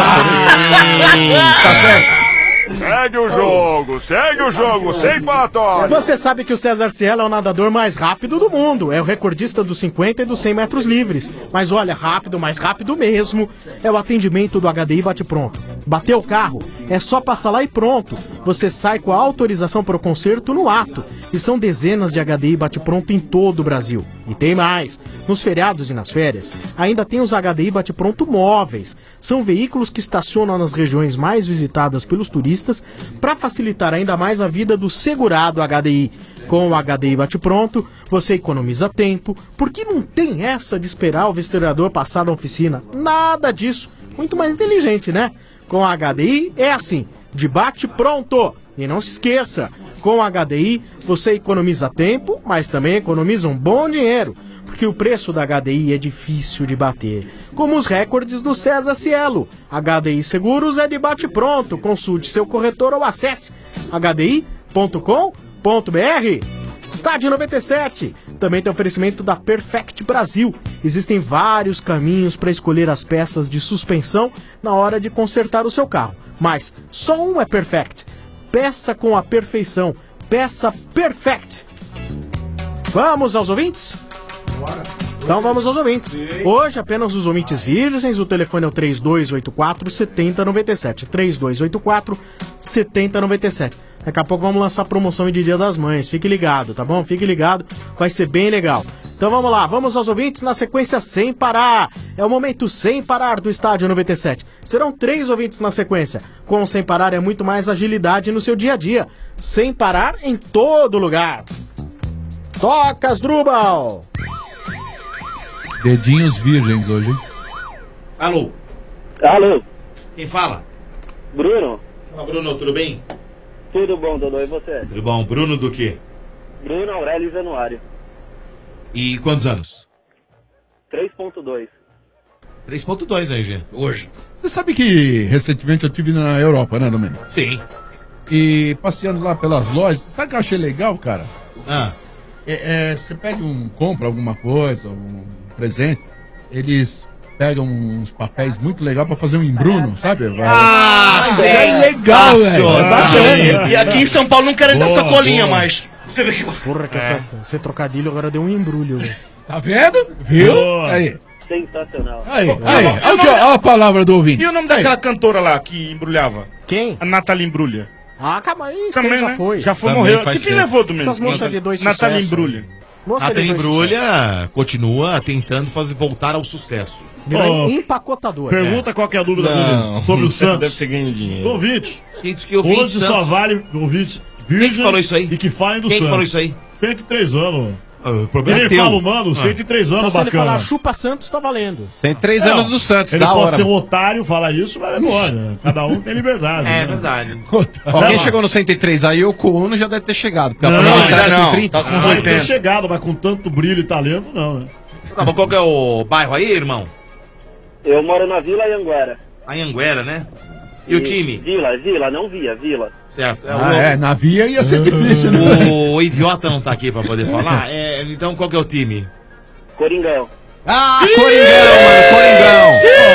Tá certo? Segue o jogo, sem falatório. Você sabe que o César Cielo é o nadador mais rápido do mundo. É o recordista dos 50 e dos 100 metros livres. Mas olha, rápido, mais rápido mesmo, é o atendimento do HDI Bate Pronto. Bateu o carro, é só passar lá e pronto. Você sai com a autorização para o conserto no ato. E são dezenas de HDI Bate Pronto em todo o Brasil. E tem mais. Nos feriados e nas férias, ainda tem os HDI Bate Pronto móveis. São veículos que estacionam nas regiões mais visitadas pelos turistas para facilitar ainda mais a vida do segurado HDI. Com o HDI Bate Pronto, você economiza tempo, porque não tem essa de esperar o vistoriador passar na oficina. Nada disso. Muito mais inteligente, né? Com a HDI é assim, de bate pronto. E não se esqueça, com a HDI você economiza tempo, mas também economiza um bom dinheiro, porque o preço da HDI é difícil de bater. Como os recordes do César Cielo. HDI Seguros é de bate pronto. Consulte seu corretor ou acesse hdi.com.br. Estádio 97. Também tem oferecimento da Perfect Brasil. Existem vários caminhos para escolher as peças de suspensão na hora de consertar o seu carro. Mas só um é Perfect. Peça com a perfeição. Peça Perfect. Vamos aos ouvintes? Então vamos aos ouvintes. Hoje apenas os ouvintes virgens. O telefone é o 3284-7097. 3284-7097. Daqui a pouco vamos lançar promoção de Dia das Mães. Fique ligado, tá bom? Fique ligado, vai ser bem legal. Então vamos lá, vamos aos ouvintes na sequência Sem Parar. É o momento Sem Parar do Estádio 97. Serão 3 ouvintes na sequência. Com o Sem Parar é muito mais agilidade no seu dia a dia. Sem parar em todo lugar. Toca, Asdrubal! Dedinhos virgens hoje, hein? Alô? Alô? Quem fala? Bruno? Fala, Bruno, tudo bem? Tudo bom, Dodô, e você? Tudo bom. Bruno do quê? Bruno Aurélio Januário. E quantos anos? 3.2. 3.2 aí, Gê. Hoje. Você sabe que recentemente eu estive na Europa, né, Domênico? Sim. E passeando lá pelas lojas, sabe o que eu achei legal, cara? Ah. Você compra alguma coisa, um presente, eles pegam uns papéis muito legais pra fazer um embruno, sabe? É legal, velho. É bacana. E aqui em São Paulo não querem dar sacolinha mais. Você vê que... Porra, que esse trocadilho agora deu um embrulho, velho. Tá vendo? Viu? Aí. Sensacional. Olha a palavra do ouvinte. E o nome daquela cantora lá que embrulhava? Quem? A Nathalie Embrulha. Ah, calma aí, Também, já né? foi. Já foi, Também morreu. faz Que fim tempo. levou do mesmo? Essas moças de dois Nathalie sucessos. Embrulha. Nathalie Embrulha continua tentando voltar ao sucesso. Virou empacotador. Pergunta qual que é a dúvida Não. dele sobre o Santos. Deve ter ganho dinheiro. Convite. Que ouvinte Hoje Santos? só vale convite Quem que falou isso aí? e que falem do Quem que Santos. falou isso aí? 103 anos. O problema Ele é teu. fala humano, 103 anos, Então, se ele bacana. falar chupa Santos, tá valendo. Tem 3 anos do Santos, Ele da pode hora. ser um otário, falar isso, mas embora. Cada um tem liberdade. É né? verdade. Alguém chegou no 103 aí, o Ono já deve ter chegado. Porque a Não, estreia ainda com não. 30. Tá com uns 80. Ter chegado, mas com tanto brilho e talento, não, né? Tá bom, qual que é o bairro aí, irmão? Eu moro na Vila Anhanguera. Anhanguera, né? E o time? Vila, não Via, Vila. Certo. Na via ia ser difícil, né? O idiota não tá aqui pra poder falar. Então qual que é o time? Coringão. Ah, Coringão,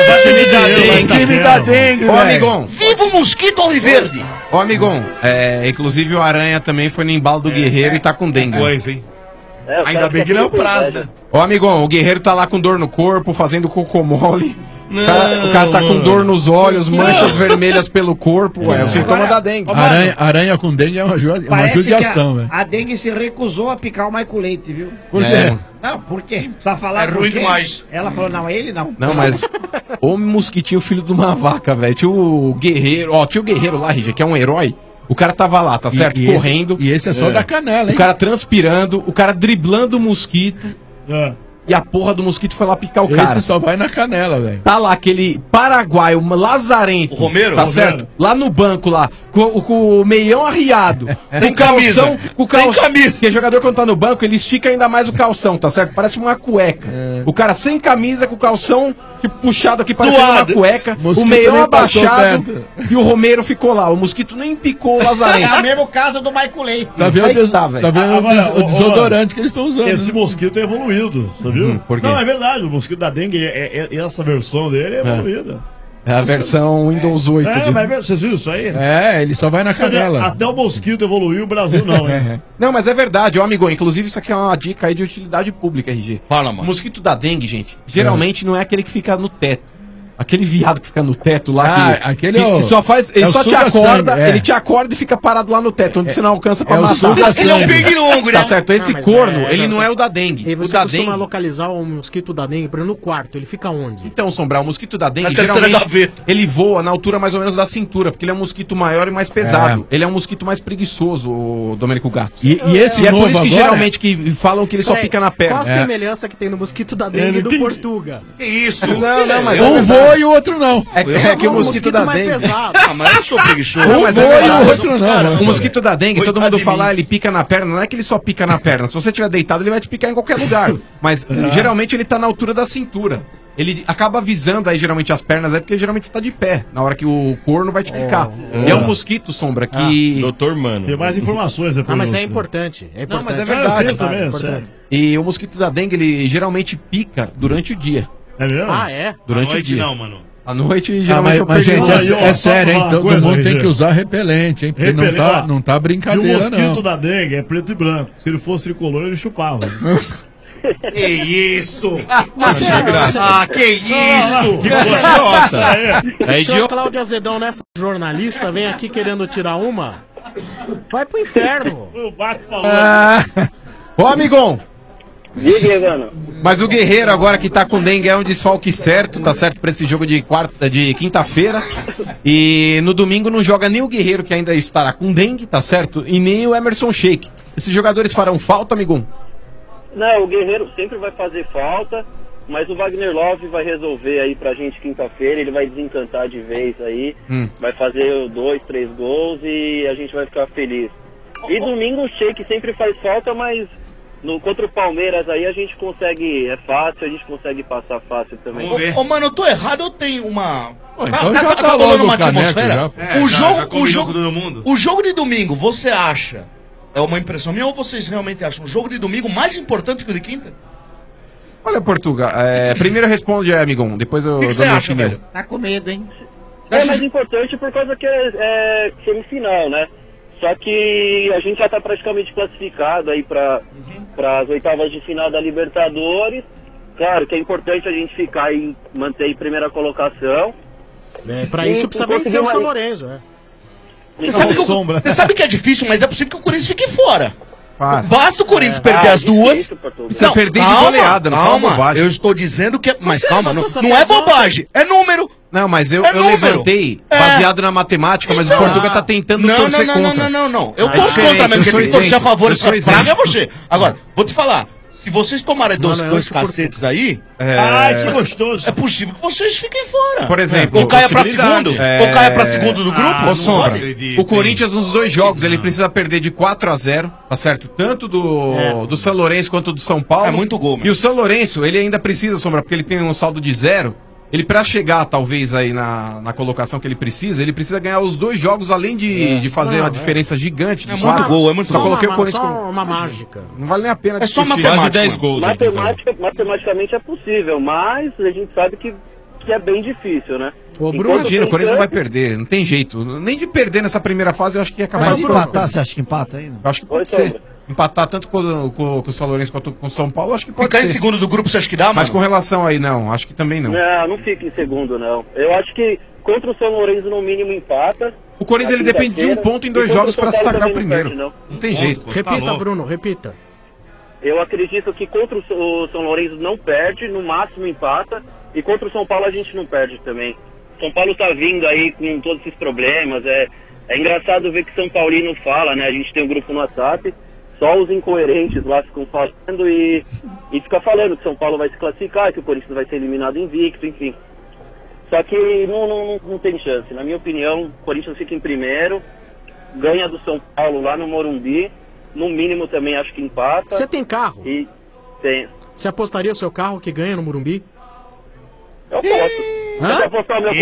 mano, Coringão. Time da dengue, Ô, velho. amigão. Viva o mosquito alviverde! Ô, amigão. Inclusive o Aranha também foi no embalo do Guerreiro e tá com dengue. Pois, hein? Ainda bem que não é o prazo, né? Ô, amigão, o Guerreiro tá lá com dor no corpo, fazendo cocô mole. O cara tá com dor nos olhos, manchas vermelhas pelo corpo. É o sintoma da dengue. Aranha com dengue é uma Parece judiação, que velho. a dengue se recusou a picar o Michael Leite, viu? Por quê? Não, por quê? Precisa falar É por ruim quê? demais. Ela falou, não, ele não. Não, mas o mosquitinho, filho de uma vaca, velho. Tinha o Guerreiro, tinha o Guerreiro lá, Rigia, que é um herói. O cara tava lá, tá certo? E Correndo. esse é só da canela, hein? O cara transpirando, o cara driblando o mosquito. E a porra do mosquito foi lá picar o cara. Esse só vai na canela, velho. Tá lá aquele paraguaio, lazarento. O Romero? Tá Romero. certo? Lá no banco lá, com o meião arriado. Sem com calção, camisa. com Sem calção. camisa. Porque jogador quando tá no banco, ele estica ainda mais o calção, tá certo? Parece uma cueca. O cara sem camisa, com o calção puxado aqui parecendo uma cueca, o meião abaixado e o Romero ficou lá. O mosquito nem picou o É Lazarento. o mesmo caso do Michael Leite. Tá vendo, Aí tá, velho. tá vendo Agora, o desodorante que eles estão usando. Esse mosquito é evoluído, você viu? Por quê? Não, é verdade, o mosquito da dengue, essa versão dele é evoluída. É a versão Windows 8. Mas vocês viram isso aí? É, ele só vai na canela. Até o mosquito evoluiu, o Brasil não, hein? Não, mas é verdade, ó, amigo. Inclusive, isso aqui é uma dica aí de utilidade pública, RG. Fala, O mano. mosquito da dengue, gente, geralmente não é aquele que fica no teto. Aquele viado que fica no teto lá, aquele que é o- só faz, ele é o só te suga-sangue, acorda, é. ele te acorda e fica parado lá no teto, onde você não alcança pra é o matar. suga-sangue. Ele é um ping-longo, né? Tá certo, esse mas corno, é, ele não, não é o da dengue. E O você da costuma dengue... localizar o mosquito da dengue, por exemplo, no quarto. Ele fica onde? Então, Sombra, o mosquito da dengue, Na terceira geralmente, gaveta. ele voa na altura mais ou menos da cintura, porque ele é um mosquito maior e mais pesado. Ele é um mosquito mais preguiçoso, o Domênico Gato. E esse E é por novo isso que agora- geralmente que falam que ele só Peraí, pica na perna. Qual a semelhança que tem no mosquito da dengue e do Portuga? Que isso? Não, mas Um voa e o outro não. é que o mosquito da mais dengue... pesado. Ah, mas eu sou preguiçoso. Não, mas é voa e verdade. o outro não. Cara, né? o mosquito da dengue, todo Coitado mundo de fala, mim. ele pica na perna. Não é que ele só pica na perna. Se você estiver deitado, ele vai te picar em qualquer lugar. Mas geralmente ele tá na altura da cintura. Ele acaba avisando aí geralmente as pernas, porque geralmente você tá de pé, na hora que o corno vai te picar. E é um mosquito, Sombra, que... Doutor Mano. Tem mais informações depois. Ah, mas é importante. É Não, importante. mas é verdade. Eu também, importante. sério. E o mosquito da dengue, ele geralmente pica durante o dia. É mesmo? Ah, é? Durante À o noite dia. não, mano. À noite, Ah, geralmente eu mas perdi gente, uma- Aí, ó, é só sério, pra hein? falar Todo uma coisa, mundo tem RG. que usar repelente, hein? Porque Repelente, não tá E o brincadeira, mosquito não. da dengue é preto e branco. Se ele fosse tricolor, ele chupava. Que isso? Você, Ah, que isso? Que coisa idiota. é senhor Cláudio Azedão, nessa jornalista, vem aqui querendo tirar uma. Vai pro inferno. O Baco falou. Ô, amigão! Diga, mano. Mas o Guerreiro agora que tá com dengue é um desfalque certo, tá certo pra esse jogo de quinta-feira. E no domingo não joga nem o Guerreiro, que ainda estará com dengue, tá certo? E nem o Emerson Sheik. Esses jogadores farão falta, amigão? Não, o Guerreiro sempre vai fazer falta, mas o Wagner Love vai resolver aí pra gente quinta-feira, ele vai desencantar de vez aí, vai fazer 2, 3 gols e a gente vai ficar feliz. E domingo o Sheik sempre faz falta, mas contra o Palmeiras aí a gente consegue, é fácil, a gente consegue passar fácil também. Ô, mano, eu tô errado, eu tenho uma... então já tá rolando logo uma o caneco atmosfera? já. O já jogo, combinou com todo mundo. o jogo de domingo, você acha, é uma impressão minha, ou vocês realmente acham o jogo de domingo mais importante que o de quinta? Olha, Portuga, primeiro responde, amigão, depois eu O que que dou você minha acha, opinião. velho? Tá com medo, hein? É mais importante por causa que é semifinal, né? Só que a gente já tá praticamente classificado aí para as oitavas de final da Libertadores. Claro que é importante a gente ficar e manter em primeira colocação. Pra isso precisa vencer o São Lourenço, é. Você sabe que é difícil, mas é possível que o Corinthians fique fora. Para. Basta o Corinthians perder as duas. Precisa perder de goleada, não fala bobagem. Eu estou dizendo que é. Mas Você calma, levantou não essa é pessoa bobagem, é número. Não, mas eu número. levantei baseado na matemática, mas o Portuga tá tentando Não, torcer não, contra. não. Eu É torço diferente, contra mesmo, eu porque sou tem que torcer a isento, favor eu sou dessa praga é isento. você. Agora, vou te falar. Se vocês tomarem dois Mano, eu acho cacetes aí. Ai, que gostoso. É possível que vocês fiquem fora. Por exemplo, ou caia pra possibilidade. segundo. Ou caia pra segundo do grupo. Ô, Sombra, pode. o Corinthians nos dois jogos, ele precisa perder de 4-0, tá certo? Tanto do São Lourenço quanto do São Paulo. É muito gol, E o São Lourenço, ele ainda precisa, Sombra, porque ele tem um saldo de 0. Ele, pra chegar, talvez, aí na colocação que ele precisa ganhar os dois jogos, além de fazer uma diferença gigante. É muito gol, é muito Só gol. coloquei o Corinthians Só como... uma mágica. Não vale nem a pena É só discutir. matemática. Quase 10 gols. Matematicamente é possível, mas a gente sabe que é bem difícil, né? Ô, Bruno, Imagina, o Corinthians não vai perder, não tem jeito. Nem de perder nessa primeira fase, eu acho que ia acabar. Mas empatar, você acha que empata ainda? Eu acho que pode Oi, ser. Empatar tanto com o São Lourenço quanto com o São Paulo, acho que pode Ficar ser. em segundo do grupo, você acha que dá, mano? Mas com relação aí, não. Acho que também não. Não fica em segundo, não. Eu acho que contra o São Lourenço, no mínimo, empata. O Corinthians, ele depende de um ponto em dois E contra jogos o São para se Paulo sagrar o também primeiro. perde, Não tem jeito. Repita, Bruno, repita. Eu acredito que contra o São Lourenço não perde, no máximo empata. E contra o São Paulo a gente não perde também. São Paulo tá vindo aí com todos esses problemas. É engraçado ver que São Paulino fala, né? A gente tem um grupo no WhatsApp. Só os incoerentes lá ficam falando e fica falando que São Paulo vai se classificar, que o Corinthians vai ser eliminado invicto, enfim. Só que não tem chance. Na minha opinião, o Corinthians fica em primeiro, ganha do São Paulo lá no Morumbi, no mínimo também acho que empata. Você tem carro? E tem. Você apostaria o seu carro que ganha no Morumbi? Eu posso. Você quer apostar o meu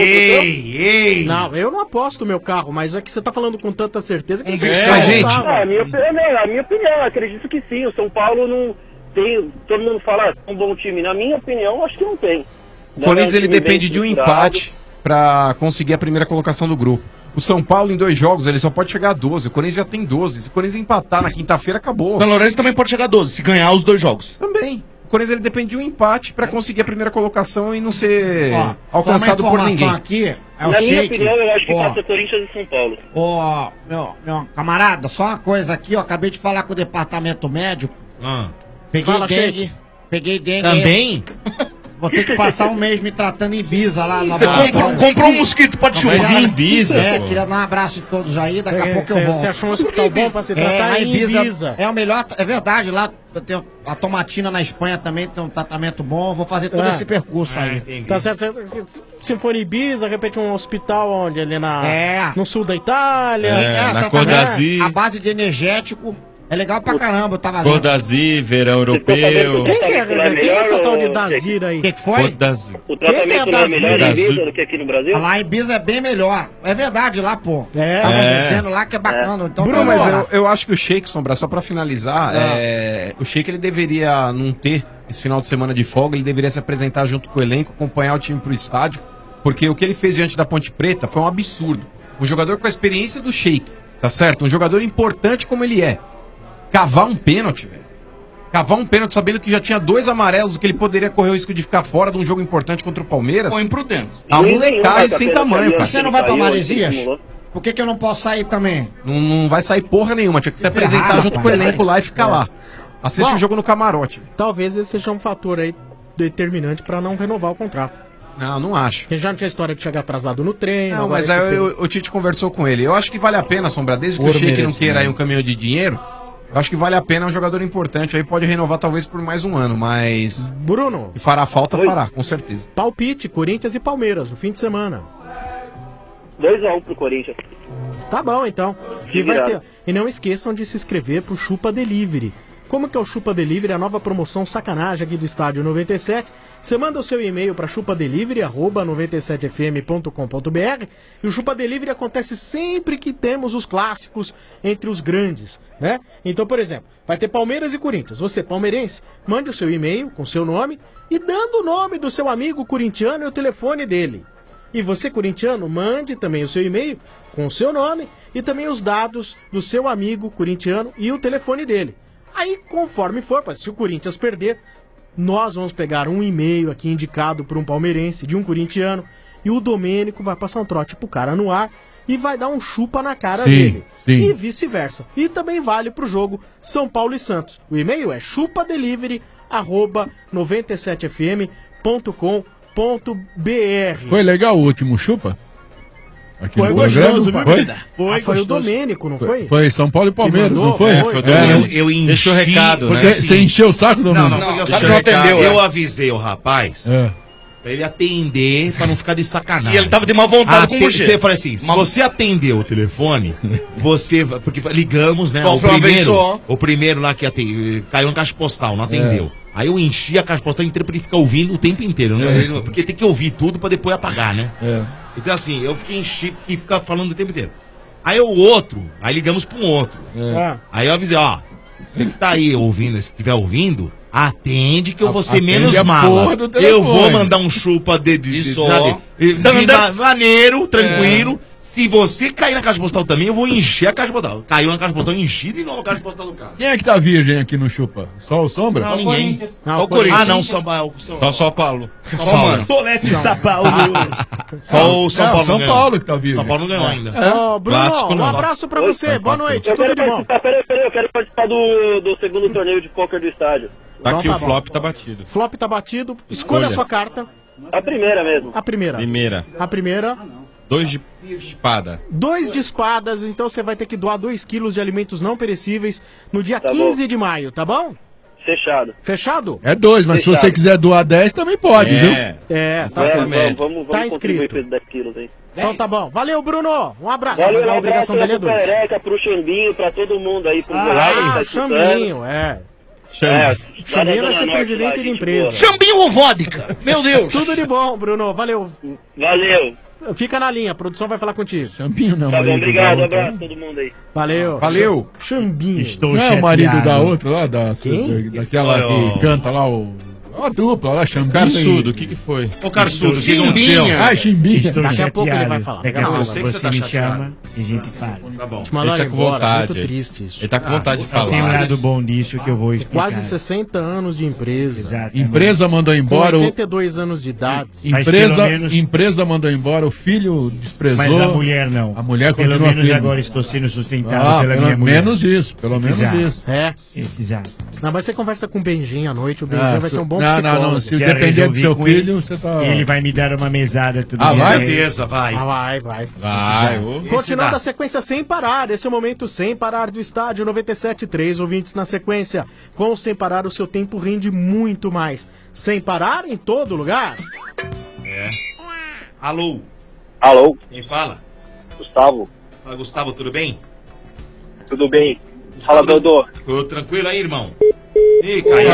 Ei! Não, eu não aposto o meu carro, mas é que você tá falando com tanta certeza que você gente. A minha opinião, eu acredito que sim. O São Paulo não tem. Todo mundo fala um bom time. Na minha opinião, acho que não tem. O Corinthians ele depende de um empate pra conseguir a primeira colocação do grupo. O São Paulo, em 2 jogos, ele só pode chegar a 12. O Corinthians já tem 12. Se o Corinthians empatar na quinta-feira, acabou. O São Lourenço também pode chegar a 12, se ganhar os 2 jogos. Também. O Corinthians ele depende de um empate pra conseguir a primeira colocação e não ser alcançado por ninguém. Aqui é o Na minha Sheik. opinião, eu acho que passa Corinthians e São Paulo. Ô, meu camarada, só uma coisa aqui, ó. Acabei de falar com o departamento médico. Peguei Fala, dengue. Sheik. Peguei dengue. Também? Vou ter que passar um mês me tratando em Ibiza lá no Você comprou um mosquito pra te chupar. em Ibiza, queria dar um abraço de todos aí, daqui a pouco eu volto. Você achou um hospital bom pra se tratar lá em Ibiza? É o melhor, é verdade, lá tem a Tomatina na Espanha também tem um tratamento bom, vou fazer todo esse percurso aí. Tá certo, se for em Ibiza, repete um hospital onde? Ali no sul da Itália? Na Cordazzi. A base de energético é legal pra caramba, eu tava vendo. Cordazzi, verão europeu. Quem é essa tal de Dazir aí? O que foi? Cordazzi. O tratamento não é melhor em Ibiza do que aqui no Brasil? Lá em Ibiza é bem melhor. É verdade lá, pô. Tava dizendo lá que é bacana. Então, Bruno, mas eu acho que o Sheik, Sombra, só pra finalizar, o Sheik ele deveria não ter esse final de semana de folga, ele deveria se apresentar junto com o elenco, acompanhar o time pro estádio, porque o que ele fez diante da Ponte Preta foi um absurdo. Um jogador com a experiência do Sheik, tá certo? Um jogador importante como ele é. Cavar um pênalti, velho. Cavar um pênalti sabendo que já tinha 2 amarelos, que ele poderia correr o risco de ficar fora de um jogo importante contra o Palmeiras. Foi imprudente. A molecagem sem tamanho, cara. Você não vai pra Maresias? Por que eu não posso sair também? Não vai sair porra nenhuma. Tinha que se apresentar junto com o elenco lá e ficar lá. Assiste o jogo no camarote. Talvez esse seja um fator aí determinante pra não renovar o contrato. Não acho. Porque já não tinha história de chegar atrasado no treino. Não, mas aí o Tite conversou com ele. Eu acho que vale a pena, Sombra, desde que o Sheik não queira aí um caminhão de dinheiro. Eu acho que vale a pena, é um jogador importante. Aí pode renovar talvez por mais um ano, mas... Bruno. Se fará falta, fará, com certeza. Palpite, Corinthians e Palmeiras, no fim de semana. 2-1 pro Corinthians. Tá bom, então. E não esqueçam de se inscrever pro Chupa Delivery. Como que é o Chupa Delivery, a nova promoção sacanagem aqui do Estádio 97? Você manda o seu e-mail para chupadelivery@97fm.com.br e o Chupa Delivery acontece sempre que temos os clássicos entre os grandes, né? Então, por exemplo, vai ter Palmeiras e Corinthians. Você, palmeirense, mande o seu e-mail com seu nome e dando o nome do seu amigo corintiano e o telefone dele. E você, corintiano, mande também o seu e-mail com o seu nome e também os dados do seu amigo corintiano e o telefone dele. Aí, conforme for, se o Corinthians perder, nós vamos pegar um e-mail aqui indicado por um palmeirense, de um corintiano, e o Domênico vai passar um trote pro cara no ar e vai dar um chupa na cara dele. E vice-versa. E também vale pro jogo São Paulo e Santos. O e-mail é chupadelivery@97fm.com.br. Foi legal o último chupa? Aqui foi no gostoso, programa? Foi o Domênico, não foi? Foi São Paulo e Palmeiras, não foi? Foi o eu enchi... Deixou recado, porque né? Você encheu o saco, Domênico? Não, porque o saco não atendeu. Eu avisei o rapaz pra ele atender, pra não ficar de sacanagem. E ele tava de má vontade com você. Eu falei assim, se você atender o telefone, você... Porque ligamos, né? O primeiro lá que caiu na caixa postal, não atendeu. Aí eu enchi a caixa postal inteira pra ele ficar ouvindo o tempo inteiro, né? Porque tem que ouvir tudo pra depois apagar, né? Então assim, eu fiquei enchido e ficar falando o tempo inteiro. Aí o outro, aí ligamos pra um outro. Aí eu avisei, ó, você que tá aí ouvindo, se estiver ouvindo, atende que eu vou ser menos mala. Eu vou mandar um chupa de maneiro, tranquilo. Se você cair na caixa postal também, eu vou encher a caixa postal. Caiu na caixa postal, enchi de novo a caixa postal do carro. Quem é que tá virgem aqui no chupa? Só o Sombra? Não, ninguém. Só o Corinthians. Ah, não, São Paulo. Só São Paulo. Só mano. Tolete São Paulo. Só o São Paulo. São Paulo que tá virgem. São Paulo não ganhou ainda. Bruno, um abraço pra você. Boa noite. Tudo de bom. Peraí, eu quero participar do segundo torneio de poker do estádio. Aqui o flop tá batido. Flop tá batido. Escolha a sua carta. A primeira mesmo. A primeira. A primeira. 2 de espada. 2 de espadas, então você vai ter que doar 2 quilos de alimentos não perecíveis no dia 15 de maio, tá bom? Fechado. Fechado? É 2, mas Fechado. se você quiser doar 10 também pode, viu? Tá certo. Vamos tá inscrito. inscrito. 10 quilos, hein? Então tá bom. Valeu, Bruno. Um abraço. Valeu, Mas a obrigação dele é 2. Pereca, pro Xambinho, pra todo mundo aí. Pro Xambinho, Chambinho vai ser presidente de empresa. Chambinho ou vodka? Meu Deus. Tudo de bom, Bruno. Valeu. Valeu. Fica na linha, a produção vai falar contigo. Chambinho não, Tá bom, obrigado, abraço a todo mundo aí. Valeu. Valeu. Chambinho. Não é o marido da outra lá, daquela que canta lá a dupla lá, Chambinho. Carçudo, o que foi? Ô, Carçudo, o que aconteceu? Ah, Chimbinha. Daqui a pouco ele vai falar. Eu sei que você tá chateado. E a gente fala. Tá bom. Mandaram Ele tá com embora, vontade. muito triste isso. Ele tá com vontade de falar. Tem um lado bom disso que eu vou explicar. Quase 60 anos de empresa. Exatamente. Empresa mandou embora. Com 82 anos de idade. Empresa mandou embora, o filho desprezou. Mas a mulher não. A mulher pelo continua menos firme. agora estou sendo sustentado pela minha mulher. Menos isso, pelo menos isso. É. Exato. Não, mas você conversa com o Benjinho à noite, o Benjinho vai ser um bom psicólogo. Não, se depender do seu filho, você tá... Ele vai me dar uma mesada tudo vai? Com certeza, vai. Vai. dá. Continuando a sequência sem parar. Esse é o momento sem parar do estádio 97.3. Ouvintes na sequência. Com o Sem Parar, o seu tempo rende muito mais. Sem parar em todo lugar. É. Alô? Alô? Quem fala? Gustavo. Fala, Gustavo, tudo bem? Tudo bem? Fala, Dodô. Tudo tranquilo aí, irmão? Ih, caiu.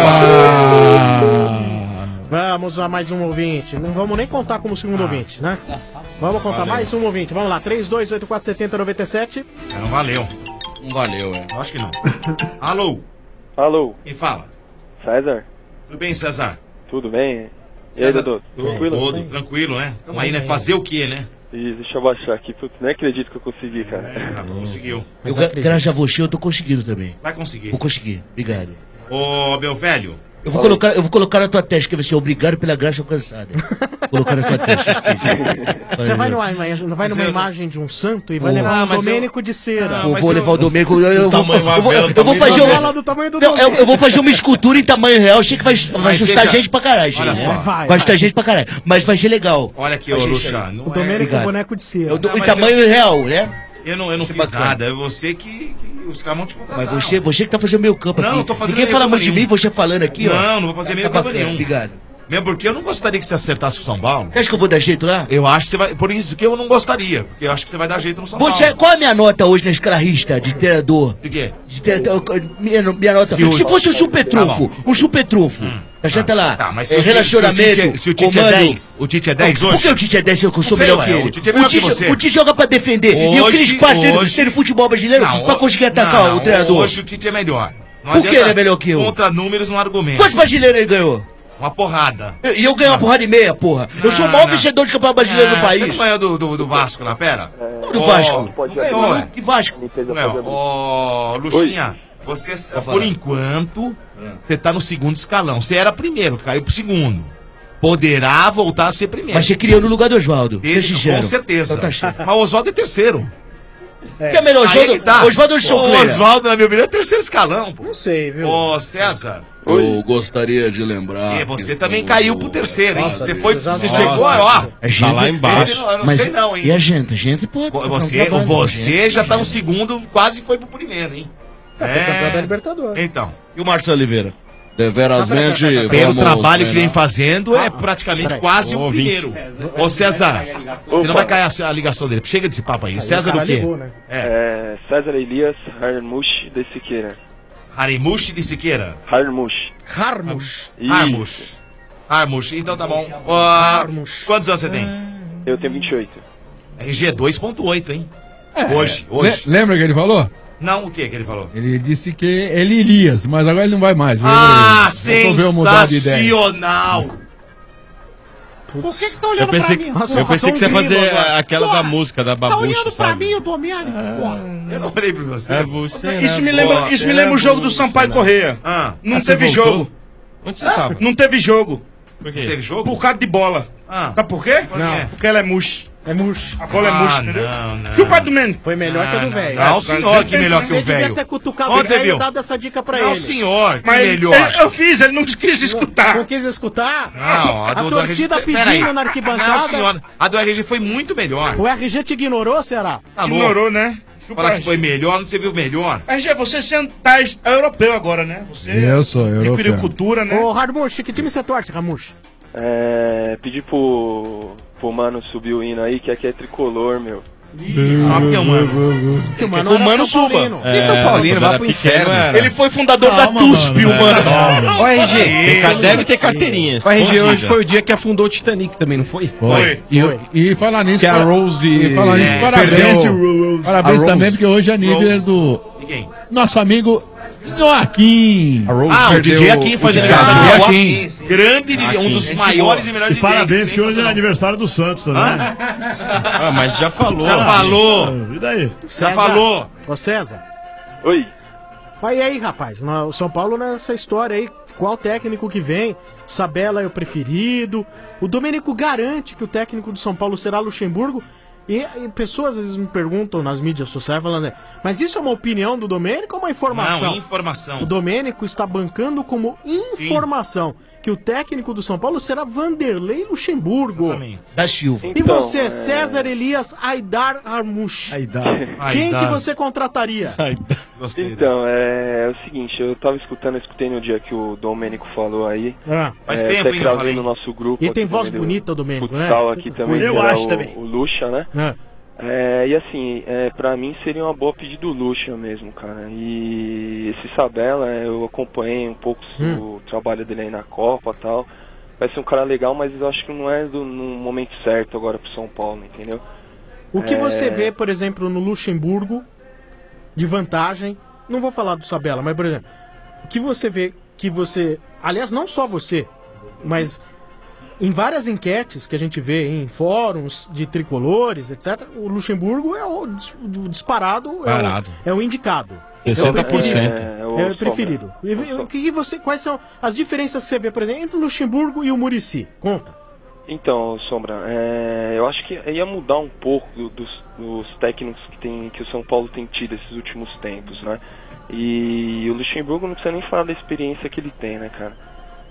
Vamos a mais um ouvinte. Não vamos nem contar como segundo ouvinte, né? Vamos contar mais um ouvinte. Vamos lá, 32847097. Não valeu. Não valeu, Eu acho que não. Alô? Alô? Quem fala? César? Tudo bem, César? Tudo bem? E aí, Dodô? Tranquilo? Tranquilo, né? Tamo aí, né? Fazer o quê, né? Ih, deixa eu baixar aqui, putz, nem acredito que eu consegui, cara. Conseguiu. Graças a você, eu tô conseguindo também. Vai conseguir. Vou conseguir, obrigado. Ô, meu velho. Eu vou colocar na tua testa, que vai ser obrigado pela graça alcançada. Vou colocar na tua testa. Você vai numa imagem de um santo e vai levar o Domênico de cera. Eu vou levar o Domênico. Eu vou fazer eu vou fazer uma escultura em tamanho real. Achei que vai assustar gente pra caralho. Olha só. Vai assustar gente pra caralho. Mas vai ser legal. Olha aqui, ô, Luciano. O Domênico com boneco de cera. Em tamanho real, né? Eu não fiz nada. É você que os caras vão te contratar. Mas você que tá fazendo meio campo aqui. Não tô fazendo ninguém fala muito de mim, você falando aqui, ó. Não vou fazer meio campo nenhum. Obrigado. Mesmo porque eu não gostaria que você acertasse com o São Paulo. Você acha que eu vou dar jeito lá? Eu acho que você vai. Por isso que eu não gostaria. Porque eu acho que você vai dar jeito no São Paulo. Qual é a minha nota hoje na escalarista de treinador? De quê? Minha nota. Se fosse um super trunfo, tá certo lá. Tá, mas relacionamento, se o Tite é 10, o Tite é 10 hoje? Por que o Tite é 10 se eu sou melhor que ele? O Tite é melhor que você. O Tite joga pra defender. E eu queria espaço dele futebol brasileiro pra conseguir atacar o treinador. Hoje o Tite é melhor. Por que ele é melhor que eu? Contra números no argumento. Quantos brasileiros ele ganhou? Uma porrada. E eu ganhei uma porrada e meia, porra. Eu sou o maior vencedor de campeonato brasileiro do país. Você não ganhou do Vasco lá, pera? Do Vasco. Que Vasco? Ô, Luxinha, você, por enquanto, você tá no segundo escalão. Você era primeiro, caiu pro segundo. Poderá voltar a ser primeiro. Mas você criou no lugar do Oswaldo. Com certeza. Mas o Oswaldo é terceiro. Que é melhor, Oswaldo ou O Oswaldo, na minha opinião, é terceiro escalão. Não sei, viu? Ô, César. Eu gostaria de lembrar. E você também caiu pro terceiro, hein? Nossa, você chegou, ó. Tá lá embaixo. Eu não sei não, hein? E a gente pode. Você já tá no segundo, quase foi pro primeiro, hein? Foi campeão da Libertadores. Então. E o Marcelo Oliveira? Deverasmente. Pelo trabalho que vem fazendo, é praticamente quase o primeiro. Ô, César, você não vai cair a ligação dele. Chega desse papo aí. César o quê? César Elias Harmush de Siqueira. Harimush de Siqueira? Harmush. Então tá bom. Quantos anos você tem? Eu tenho 28. RG 2.8, hein? Hoje. Lembra que ele falou? Não, o que ele falou? Ele disse que ele iria, mas agora ele não vai mais. Sensacional! Por que tá olhando pra mim? Eu pensei que você ia fazer aquela da música, da Babucha, Tá olhando pra sabe? mim, eu tô olhando. Eu não olhei pra você. Isso me lembra o jogo do Sampaio Correia. Não teve jogo. Onde você tava? Não teve jogo. Por quê? Teve jogo? Por causa de bola. Sabe por quê? Não. Porque ela é murcha. É murcho. A bola é murcha, entendeu? Não. Chupa do menos. Foi melhor que a do velho. Não, senhor, que melhor que o Você devia velho. ter cutucado Onde o você velho viu? e dado essa dica pra ele. Não, senhor, que Mas melhor. eu fiz, ele não quis escutar. Não quis escutar? Não, a do torcida RG pedindo na arquibancada. Não, senhora, a do RG foi muito melhor. O RG te ignorou, Ceará? Tá louco? Ignorou, né? Falar que foi melhor, não você viu melhor. RG, você tá europeu agora, né? Você Eu sou europeu. adquiriu cultura, né? Ô, Harmush, que time você torce, Harmush? Pedi pro mano subir o hino aí, que aqui é tricolor, meu. Porque o Mano. Que o Mano o era Mano São suba. Paulino. E São Paulino, vai pro inferno. Ele foi fundador da TUSP, o Mano. Ô, RG, Deve ter carteirinha. O RG, hoje escondida. foi o dia que afundou o Titanic também, não foi? Foi. E falar nisso... Que a Rose... E falar nisso, parabéns também, porque hoje é nível do... Nosso amigo... Joaquim. O DJ Aquim faz aniversário. Joaquim. Grande DJ, um dos maiores e melhores E parabéns, que hoje é aniversário do Santos também. Ah, mas já falou. Já falou. E daí? César, falou. Ô César. Oi. Vai aí, rapaz. O São Paulo nessa história aí. Qual técnico que vem? Sabella é o preferido. O Domênico garante que o técnico do São Paulo será Luxemburgo. E pessoas às vezes me perguntam nas mídias sociais falando, mas isso é uma opinião do Domênico ou uma informação? Não, informação. O Domênico está bancando como informação que o técnico do São Paulo será Vanderlei Luxemburgo. Exatamente. Da Silva. E você, César Elias Aidar Armush? Quem que você contrataria? Então, é o seguinte, eu escutei no dia que o Domênico falou aí. Faz tempo, hein, eu falei. No nosso grupo. E tem voz bonita, o Domênico, né? Aqui também, eu acho também. O Lucha, né? E assim, pra mim seria uma boa pedir do Lucha mesmo, cara. E esse Sabella, eu acompanhei um pouco o trabalho dele aí na Copa e tal. Vai ser um cara legal, mas eu acho que não é no momento certo agora pro São Paulo, entendeu? O que você vê, por exemplo, no Luxemburgo de vantagem? Não vou falar do Sabella, mas, por exemplo, o que você vê que você... Aliás, não só você, mas... Em várias enquetes que a gente vê em fóruns de tricolores, etc., o Luxemburgo é o disparado, é o indicado. 60%. É o preferido. Quais são as diferenças que você vê, por exemplo, entre o Luxemburgo e o Muricy? Conta. Então, Sombra, eu acho que ia mudar um pouco dos técnicos que o São Paulo tem tido esses últimos tempos, né? E o Luxemburgo não precisa nem falar da experiência que ele tem, né, cara?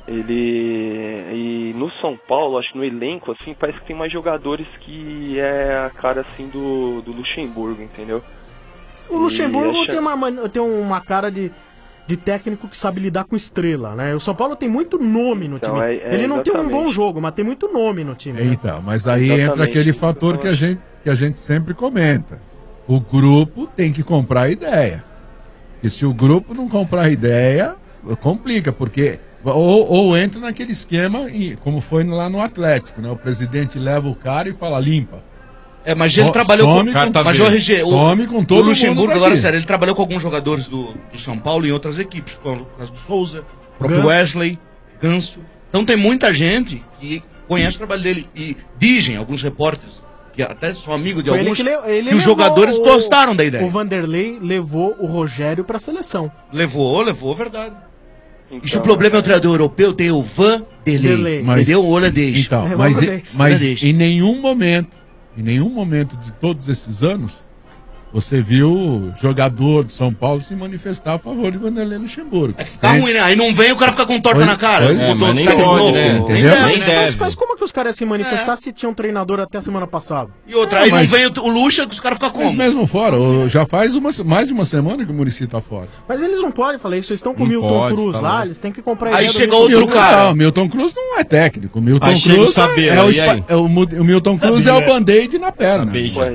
E no São Paulo, acho que no elenco, assim, parece que tem mais jogadores que é a cara, assim, do Luxemburgo, entendeu? O Luxemburgo tem uma cara de técnico que sabe lidar com estrela, né? O São Paulo tem muito nome no time. Ele não tem um bom jogo, mas tem muito nome no time. Então, mas aí entra aquele fator que a gente sempre comenta. O grupo tem que comprar a ideia. E se o grupo não comprar a ideia, complica, porque... Ou entra naquele esquema, como foi lá no Atlético, né? O presidente leva o cara e fala, limpa. Mas ele trabalhou com... Mas com todo o Luxemburgo, mundo agora sério, ele trabalhou com alguns jogadores do São Paulo e em outras equipes, como o caso do Souza, o próprio Wesley, Ganso. Então tem muita gente que conhece o trabalho dele. E dizem, alguns repórteres, que até são amigos de alguns, que os jogadores gostaram da ideia. O Vanderlei levou o Rogério pra seleção. Levou, verdade. Então, e se o problema é o treinador europeu, tem o Vanderlei, entendeu? O holandês. Então, mas em nenhum momento de todos esses anos, você viu jogador de São Paulo se manifestar a favor de Vanderlei Luxemburgo. Tá ruim, né? Aí não vem, o cara fica com torta na cara. Mas nem pode, né? Mas como que os caras iam se manifestar se tinha um treinador até a semana passada? E outra, aí não vem o Luxa, que os caras ficam com... Mas mesmo fora, já faz mais de uma semana que o Muricy tá fora. Mas eles não podem falar isso, eles estão com o Milton Cruz lá, eles têm que comprar... Aí chega outro cara. Não, Milton Cruz não é técnico, o Milton Cruz o Milton Cruz é o band-aid na perna.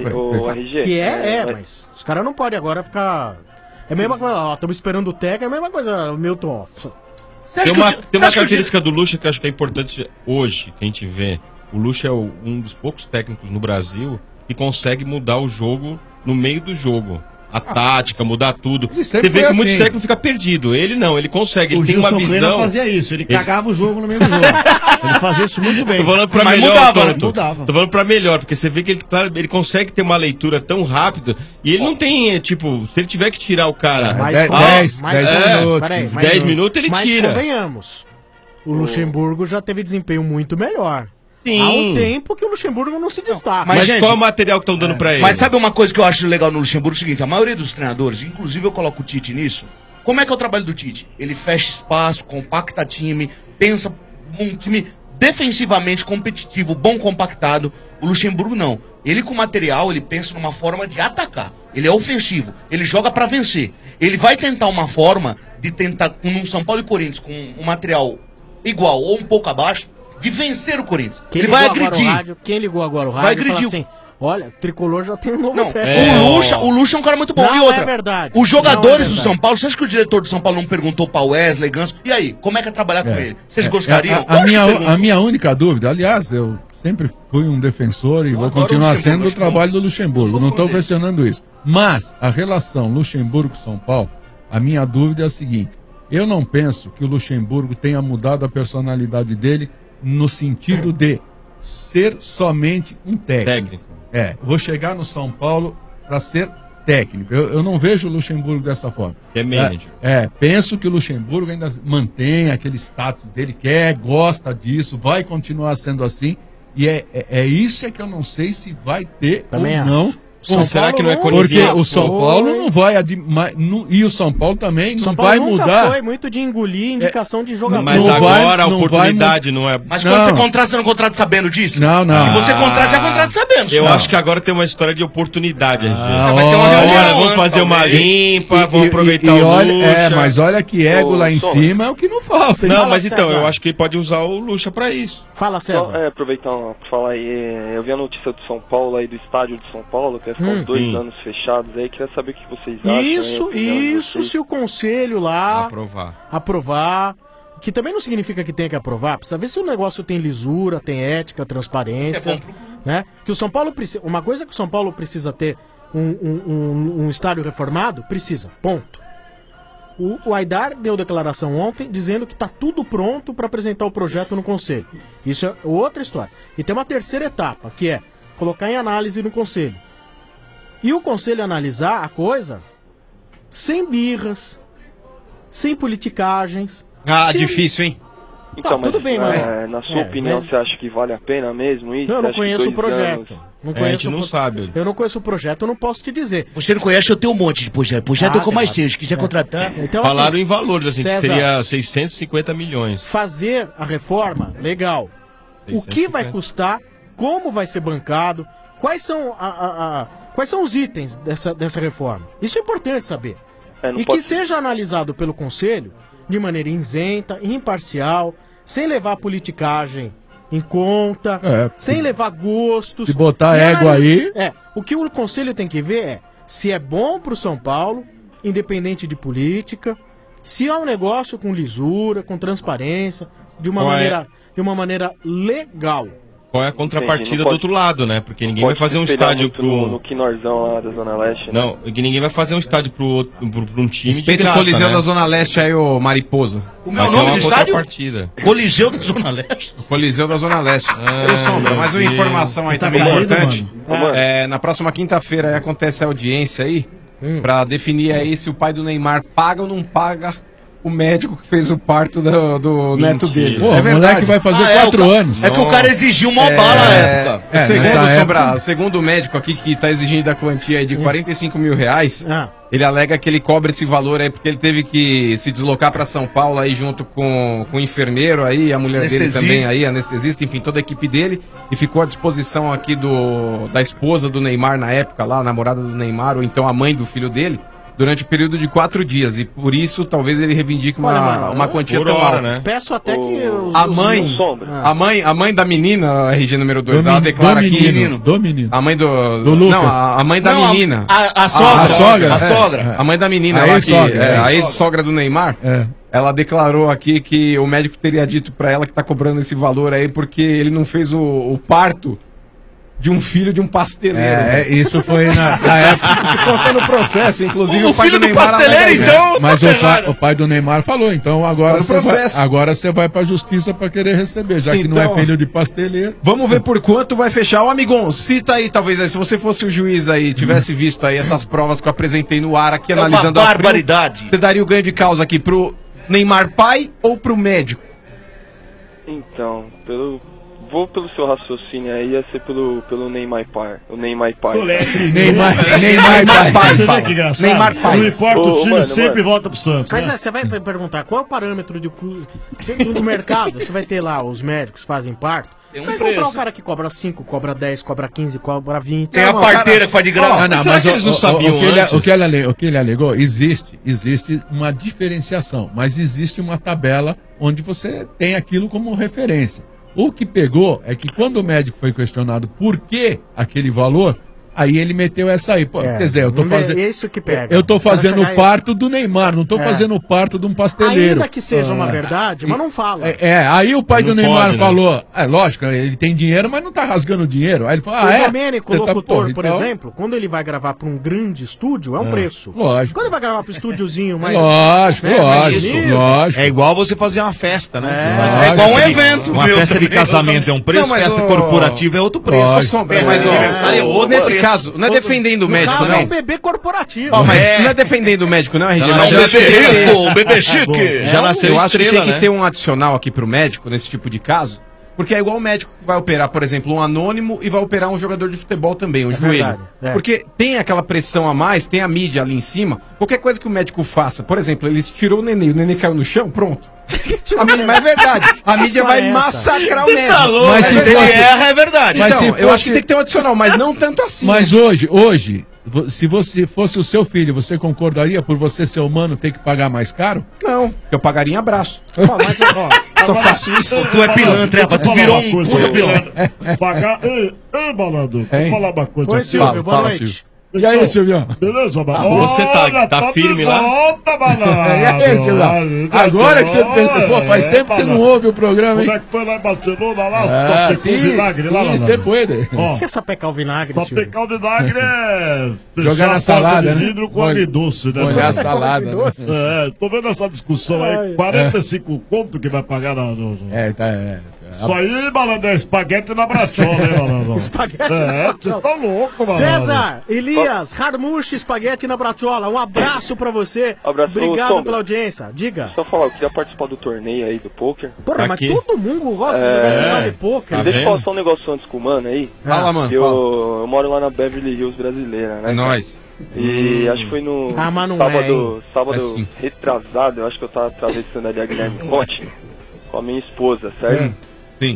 Mas os caras não podem agora ficar... É a mesma coisa, ó, estamos esperando o técnico, é a mesma coisa, o Milton... Tem uma característica do Lucha que eu acho que é importante hoje, que a gente vê. O Lucha é um dos poucos técnicos no Brasil que consegue mudar o jogo no meio do jogo. A tática, mudar tudo. Você vê que muitos técnicos ficam perdidos. Ele não, ele consegue, ele tem uma visão. O Gilson fazia isso, ele cagava o jogo no meio do jogo. Ele fazia isso muito bem. Tô falando pra melhor, mudava. Tô falando pra melhor, porque você vê que ele consegue ter uma leitura tão rápida e ele não tem, tipo, se ele tiver que tirar o cara... 10 minutos ele tira. Mas convenhamos, o Luxemburgo já teve desempenho muito melhor. Sim. Há um tempo que o Luxemburgo não se destaca. Mas gente, qual é o material que estão dando pra ele? Mas sabe uma coisa que eu acho legal no Luxemburgo? É o seguinte, a maioria dos treinadores, inclusive eu coloco o Tite nisso, como é que é o trabalho do Tite? Ele fecha espaço, compacta time, pensa um time defensivamente competitivo, bom compactado. O Luxemburgo não. Ele com material, ele pensa numa forma de atacar. Ele é ofensivo, ele joga pra vencer. Ele vai tentar uma forma de tentar, com um São Paulo e Corinthians, com um material igual ou um pouco abaixo, de vencer o Corinthians. Ele vai agredir. Quem ligou agora o rádio vai agredir. Assim, Olha, Tricolor já tem um novo Não, técnico. o Lucha é um cara muito bom. Não E outra, é verdade. os jogadores Não é do verdade. São Paulo, você acha que o diretor do São Paulo não perguntou pra Wesley, Ganso? E aí, como é que é trabalhar com ele? Vocês gostariam? A minha única dúvida, aliás, eu sempre fui um defensor e vou continuar sendo do trabalho do Luxemburgo, não estou questionando isso. Mas a relação Luxemburgo-São Paulo, a minha dúvida é a seguinte: eu não penso que o Luxemburgo tenha mudado a personalidade dele no sentido de ser somente um técnico. Vou chegar no São Paulo para ser técnico. Eu não vejo o Luxemburgo dessa forma. É manager. Penso que o Luxemburgo ainda mantém aquele status dele, gosta disso, vai continuar sendo assim. E é isso que eu não sei se vai ter Também ou não. Será que não é Porque conivente? o São Paulo não vai... E o São Paulo também não vai mudar. Foi muito de engolir indicação de jogador. Mas agora a oportunidade não é... Mas quando você contrata, você não contrata sabendo disso? Não. Se você contrata, já contrata sabendo. Eu acho que agora tem uma história de oportunidade, RG. Vai ter uma reunião Olha, vamos antes, fazer uma talvez. limpa, vamos aproveitar o olha, Lucha. mas olha que ego lá em cima é o que não falta. Não, mas então, eu acho que ele pode usar o Lucha pra isso. Fala, César. Aproveitar pra falar aí, eu vi a notícia do São Paulo aí, do estádio de São Paulo, que vai ficar uns 2 anos fechados aí, queria saber o que vocês acham. Isso, se o conselho lá aprovar. Que também não significa que tenha que aprovar, precisa ver se o negócio tem lisura, tem ética, transparência, né? Que o São Paulo precisa, uma coisa que o São Paulo precisa ter um estádio reformado, precisa, ponto. O Aidar deu declaração ontem dizendo que está tudo pronto para apresentar o projeto no conselho. Isso é outra história. E tem uma terceira etapa, que é colocar em análise no conselho. E o conselho analisar a coisa sem birras, sem politicagens. Difícil, hein? Então, tudo bem, mas... na sua opinião, você acha que vale a pena mesmo isso? Não, eu não Você acha que conheço o 2 projeto. anos- Não a gente não sabe. Eu não conheço o projeto, eu não posso te dizer. Você não conhece, eu tenho um monte de projeto. Projeto é o que eu mais tenho. Se quiser contratar... Então, Falaram assim, em valores, assim, César, que seria 650 milhões. fazer a reforma, legal. O que vai custar, como vai ser bancado, quais são, quais são os itens dessa reforma. Isso é importante saber. E que seja analisado pelo Conselho de maneira isenta, imparcial, sem levar politicagem em conta, sem levar gostos. Se botar E égua aí... o que o Conselho tem que ver é se é bom pro São Paulo, independente de política, se é um negócio com lisura, com transparência, de uma maneira legal. Qual é a contrapartida Entendi, não do pode- outro lado, né? Porque ninguém Pode vai fazer um se espelhar estádio muito no Quinorzão lá da Zona Leste, né? Não, que ninguém vai fazer um estádio pro um time Respeita o Coliseu da Zona Leste aí, ô Mariposa. Como é o nome do estádio? Coliseu da Zona Leste. O Coliseu da Zona Leste. Ô, Sombra, mais uma informação aí também importante. Na próxima quinta-feira aí acontece a audiência aí pra definir aí se o pai do Neymar paga ou não paga o médico que fez o parto do neto dele. Pô, o moleque vai fazer 4 anos. É que o cara exigiu uma bala na época. Segundo o médico aqui que tá exigindo a quantia aí de 45 mil reais, ele alega que ele cobra esse valor aí porque ele teve que se deslocar pra São Paulo aí junto com o enfermeiro aí, a mulher dele também aí, anestesista, enfim, toda a equipe dele, e ficou à disposição aqui da esposa do Neymar na época lá, a namorada do Neymar, ou então a mãe do filho dele, durante o período de 4 dias, e por isso talvez ele reivindique uma quantia tão alta, né? Peço até que A mãe da menina, RG número 2, ela declara aqui... Do menino. A mãe do Lucas. Não, a mãe da menina. A sogra. A sogra. A mãe da menina. A ex-sogra do Neymar. Ela declarou aqui que o médico teria dito pra ela que tá cobrando esse valor aí porque ele não fez o parto de um filho de um pasteleiro. Isso foi na época. Se consta no processo, inclusive O pai filho do do Neymar. pasteleiro, alega- então? Mas o pai do Neymar falou, então agora Tá no processo. você vai pra justiça pra querer receber, já que não é Então, filho de pasteleiro. Vamos ver por quanto vai fechar. Ô, amigão, cita aí, talvez, aí, se você fosse o juiz aí, tivesse visto aí essas provas que eu apresentei no ar aqui, uma analisando a frio, barbaridade. você daria o ganho de causa aqui pro Neymar pai ou pro médico? Então, vou pelo seu raciocínio aí, ia ser pelo Neymar pai. O Neymar pai. Neymar pai. Você vê que engraçado? Neymar pai. Não importa, o time mano, sempre mano. volta pro Santos. Mas né? você vai perguntar qual é o parâmetro do mercado? Você vai ter lá os médicos que fazem parto. Você vai encontrar um cara que cobra 5, cobra 10, cobra 15, cobra 20. Tem a parteira que faz de graça. Mas eles não sabiam o que ele alegou, existe uma diferenciação, mas existe uma tabela onde você tem aquilo como referência. O que pegou é que quando o médico foi questionado por que aquele valor, aí ele meteu essa aí. Pô, quer dizer, eu tô fazendo. É isso que pega. Eu tô fazendo Para o parto do Neymar, não tô fazendo o parto de um pasteleiro. Ainda que seja uma verdade, mas não fala. Aí o pai do Não Neymar pode, né? falou, lógico, ele tem dinheiro, mas não tá rasgando dinheiro. Aí ele falou, O Domênico, Você tá, locutor, porra, por então- exemplo, quando ele vai gravar pra um grande estúdio, é um preço. Lógico. Quando ele vai gravar pro estúdiozinho mais... Lógico, mais Isso, bonito, É igual você fazer uma festa, né? Você faz É igual um festa de- evento, Uma meu, festa de também. casamento é um preço, Não, mas festa o- corporativa é outro preço. Lógico. Sombra, Mas, festa ó, de aniversário é outro nesse preço. caso, não é defendendo o No médico, caso, não. é um bebê corporativo. Ó, mas não é defendendo o médico, não, RG. Não, mas um eu acho bebê que tem que rico, ter- um bebê chique. Já nasceu eu acho que estrela, tem que né? ter um adicional aqui pro médico, nesse tipo de caso, porque é igual o médico que vai operar, por exemplo, um anônimo e vai operar um jogador de futebol também, o joelho. verdade, é. Porque tem aquela pressão a mais, tem a mídia ali em cima, qualquer coisa que o médico faça, por exemplo, ele tirou o nenê caiu no chão, pronto. Mas é verdade, a mídia vai massacrar o Você médico. tá louco, mas se fosse- é verdade. mas Então, se eu fosse- acho que tem que ter um adicional, mas não tanto assim. Mas hoje, se você fosse o seu filho, você concordaria por você ser humano ter que pagar mais caro? Não, eu pagaria em abraço. Mas, ó, Só faço isso. Tu é pilantra, rapaz, tu virou um puta pilantra. Pagar. Ei, malandro, vou Hein? falar uma coisa. Oi, aqui. Silvio, boa noite. E aí, Silvio? Beleza, mano? Você tá firme lá? Volta, malandro. E aí, Silvio? Agora que você pensa, pô, faz tempo que você não ouve o programa, hein? Como é que foi lá em Barcelona, lá? Ah, Só pecou sim, vinagre lá, sim, malandro? você pode. Ó, O que é sapecar o vinagre, só Silvio? pecar o vinagre é... Jogar fechar na a salada, porta de né? vidro com agridoce, né? Molhar a mano? salada, né? Tô vendo essa discussão aí. 45 conto que vai pagar no... Isso aí, malandro, é espaguete na brachola, hein, malandro? Espaguete na Você brachola. tá louco, malandro. César, Elias, Harmush, espaguete na brachola. Um abraço pra você. Abraço, Obrigado Sombra. pela audiência. Diga. Só falar, eu queria participar do torneio aí do poker. Porra, mas todo mundo gosta de jogar esse tal de pôquer. Deixa eu falar só um negócio antes com o mano aí. Fala, mano, Que eu moro lá na Beverly Hills brasileira, né? É nóis. E acho que foi no Ah, mas não sábado, é, sábado É sim. retrasado, eu acho que eu tava atravessando ali a Guilherme Conte com a minha esposa, certo? Sim.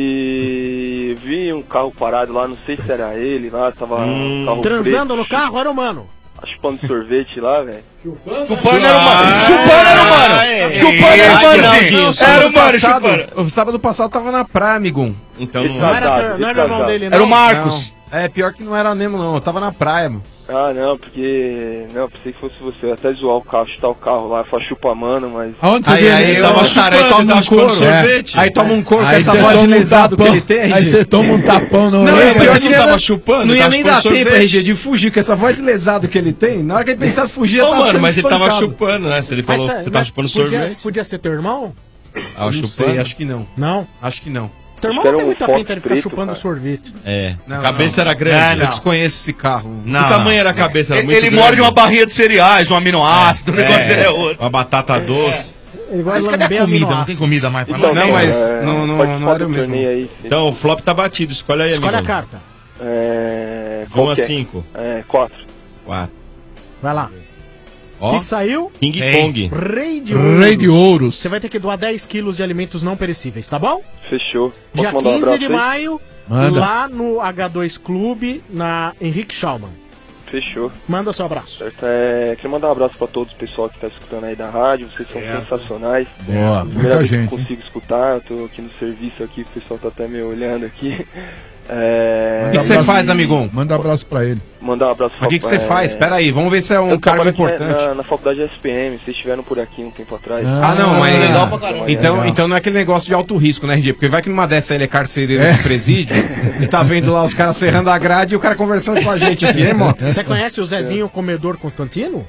E vi um carro parado lá, não sei se era ele lá, tava um carro Transando preto, no carro, era o mano. chupando sorvete lá, velho. Chupando era o mano. Chupando era o mano. Chupando era o mano. Era o mano chupando. O sábado passado tava na praia, amigão. Então Não era irmão dele, não. Era o Marcos. É, pior que não era mesmo, não. Eu tava na praia, mano. Ah, não, porque... Não, pensei que fosse você. Eu até zoar o carro, chutar o carro lá, falar chupa mano, mas... Aonde você Aí, viu aí ele? eu tava chupando um couro. Aí toma um couro com essa voz de lesado que ele tem, Aí RG. você toma um tapão no Não, orelha. pior que ele tava chupando, Não ia tava nem chupando dar tempo, sorvete. RG, de fugir com essa voz de lesado que ele tem. Na hora que ele pensasse fugir, Não, tava mano, sendo mas ele tava espancado. chupando, né? Se ele falou que você tava chupando sorvete. Podia ser teu irmão? Ah, Não chupando. sei, acho que não. Não? Acho que não. Teu irmão Acho não que tem era um muita Fox pinta de ficar preto, chupando cara. sorvete. É. Não, A cabeça não. era grande. Eu desconheço esse carro. Que tamanho era a cabeça? Era muito Ele grande. morde uma barrinha de cereais, um aminoácido, o negócio dele é outro. Uma batata doce. Ele vai Mas cadê a lamber comida? Não tem aminoácido. comida mais pra Então, nós? Não, mas é, não participar era do o mesmo. torneio aí. Então, o flop tá batido. Escolhe aí, Escolhe a amigo. carta. Qual Uma que é? 5. 4. 4. Vai lá. O Ó, que King saiu? Kong. Rei de Ouros. Rei de Ouros. Você vai ter que doar 10 quilos de alimentos não perecíveis, tá bom? Fechou. Posso Dia mandar um 15 abraço de aí? maio, Manda. lá no H2 Clube, na Henrique Schaumann. Fechou. Manda seu abraço. Certo, queria mandar um abraço pra todos o pessoal que tá escutando aí da rádio, vocês são sensacionais. Boa, Primeira muita vez que gente. eu consigo escutar, eu tô aqui no serviço aqui, o pessoal tá até me olhando aqui. O que você faz, amigão? Manda abraço pra ele. Mandar um abraço O que você faz? Pera aí, vamos ver se é um eu cargo trabalho aqui importante. na faculdade SPM, vocês estiveram por aqui um tempo atrás. Ah, não, mas. legal pra caramba. Então, Legal. então não é aquele negócio de alto risco, né, RG? Porque vai que numa dessa ele é carcereiro de presídio e tá vendo lá os caras serrando a grade e o cara conversando com a gente aqui, hein, Mota? Você conhece o Zezinho Comedor Constantino?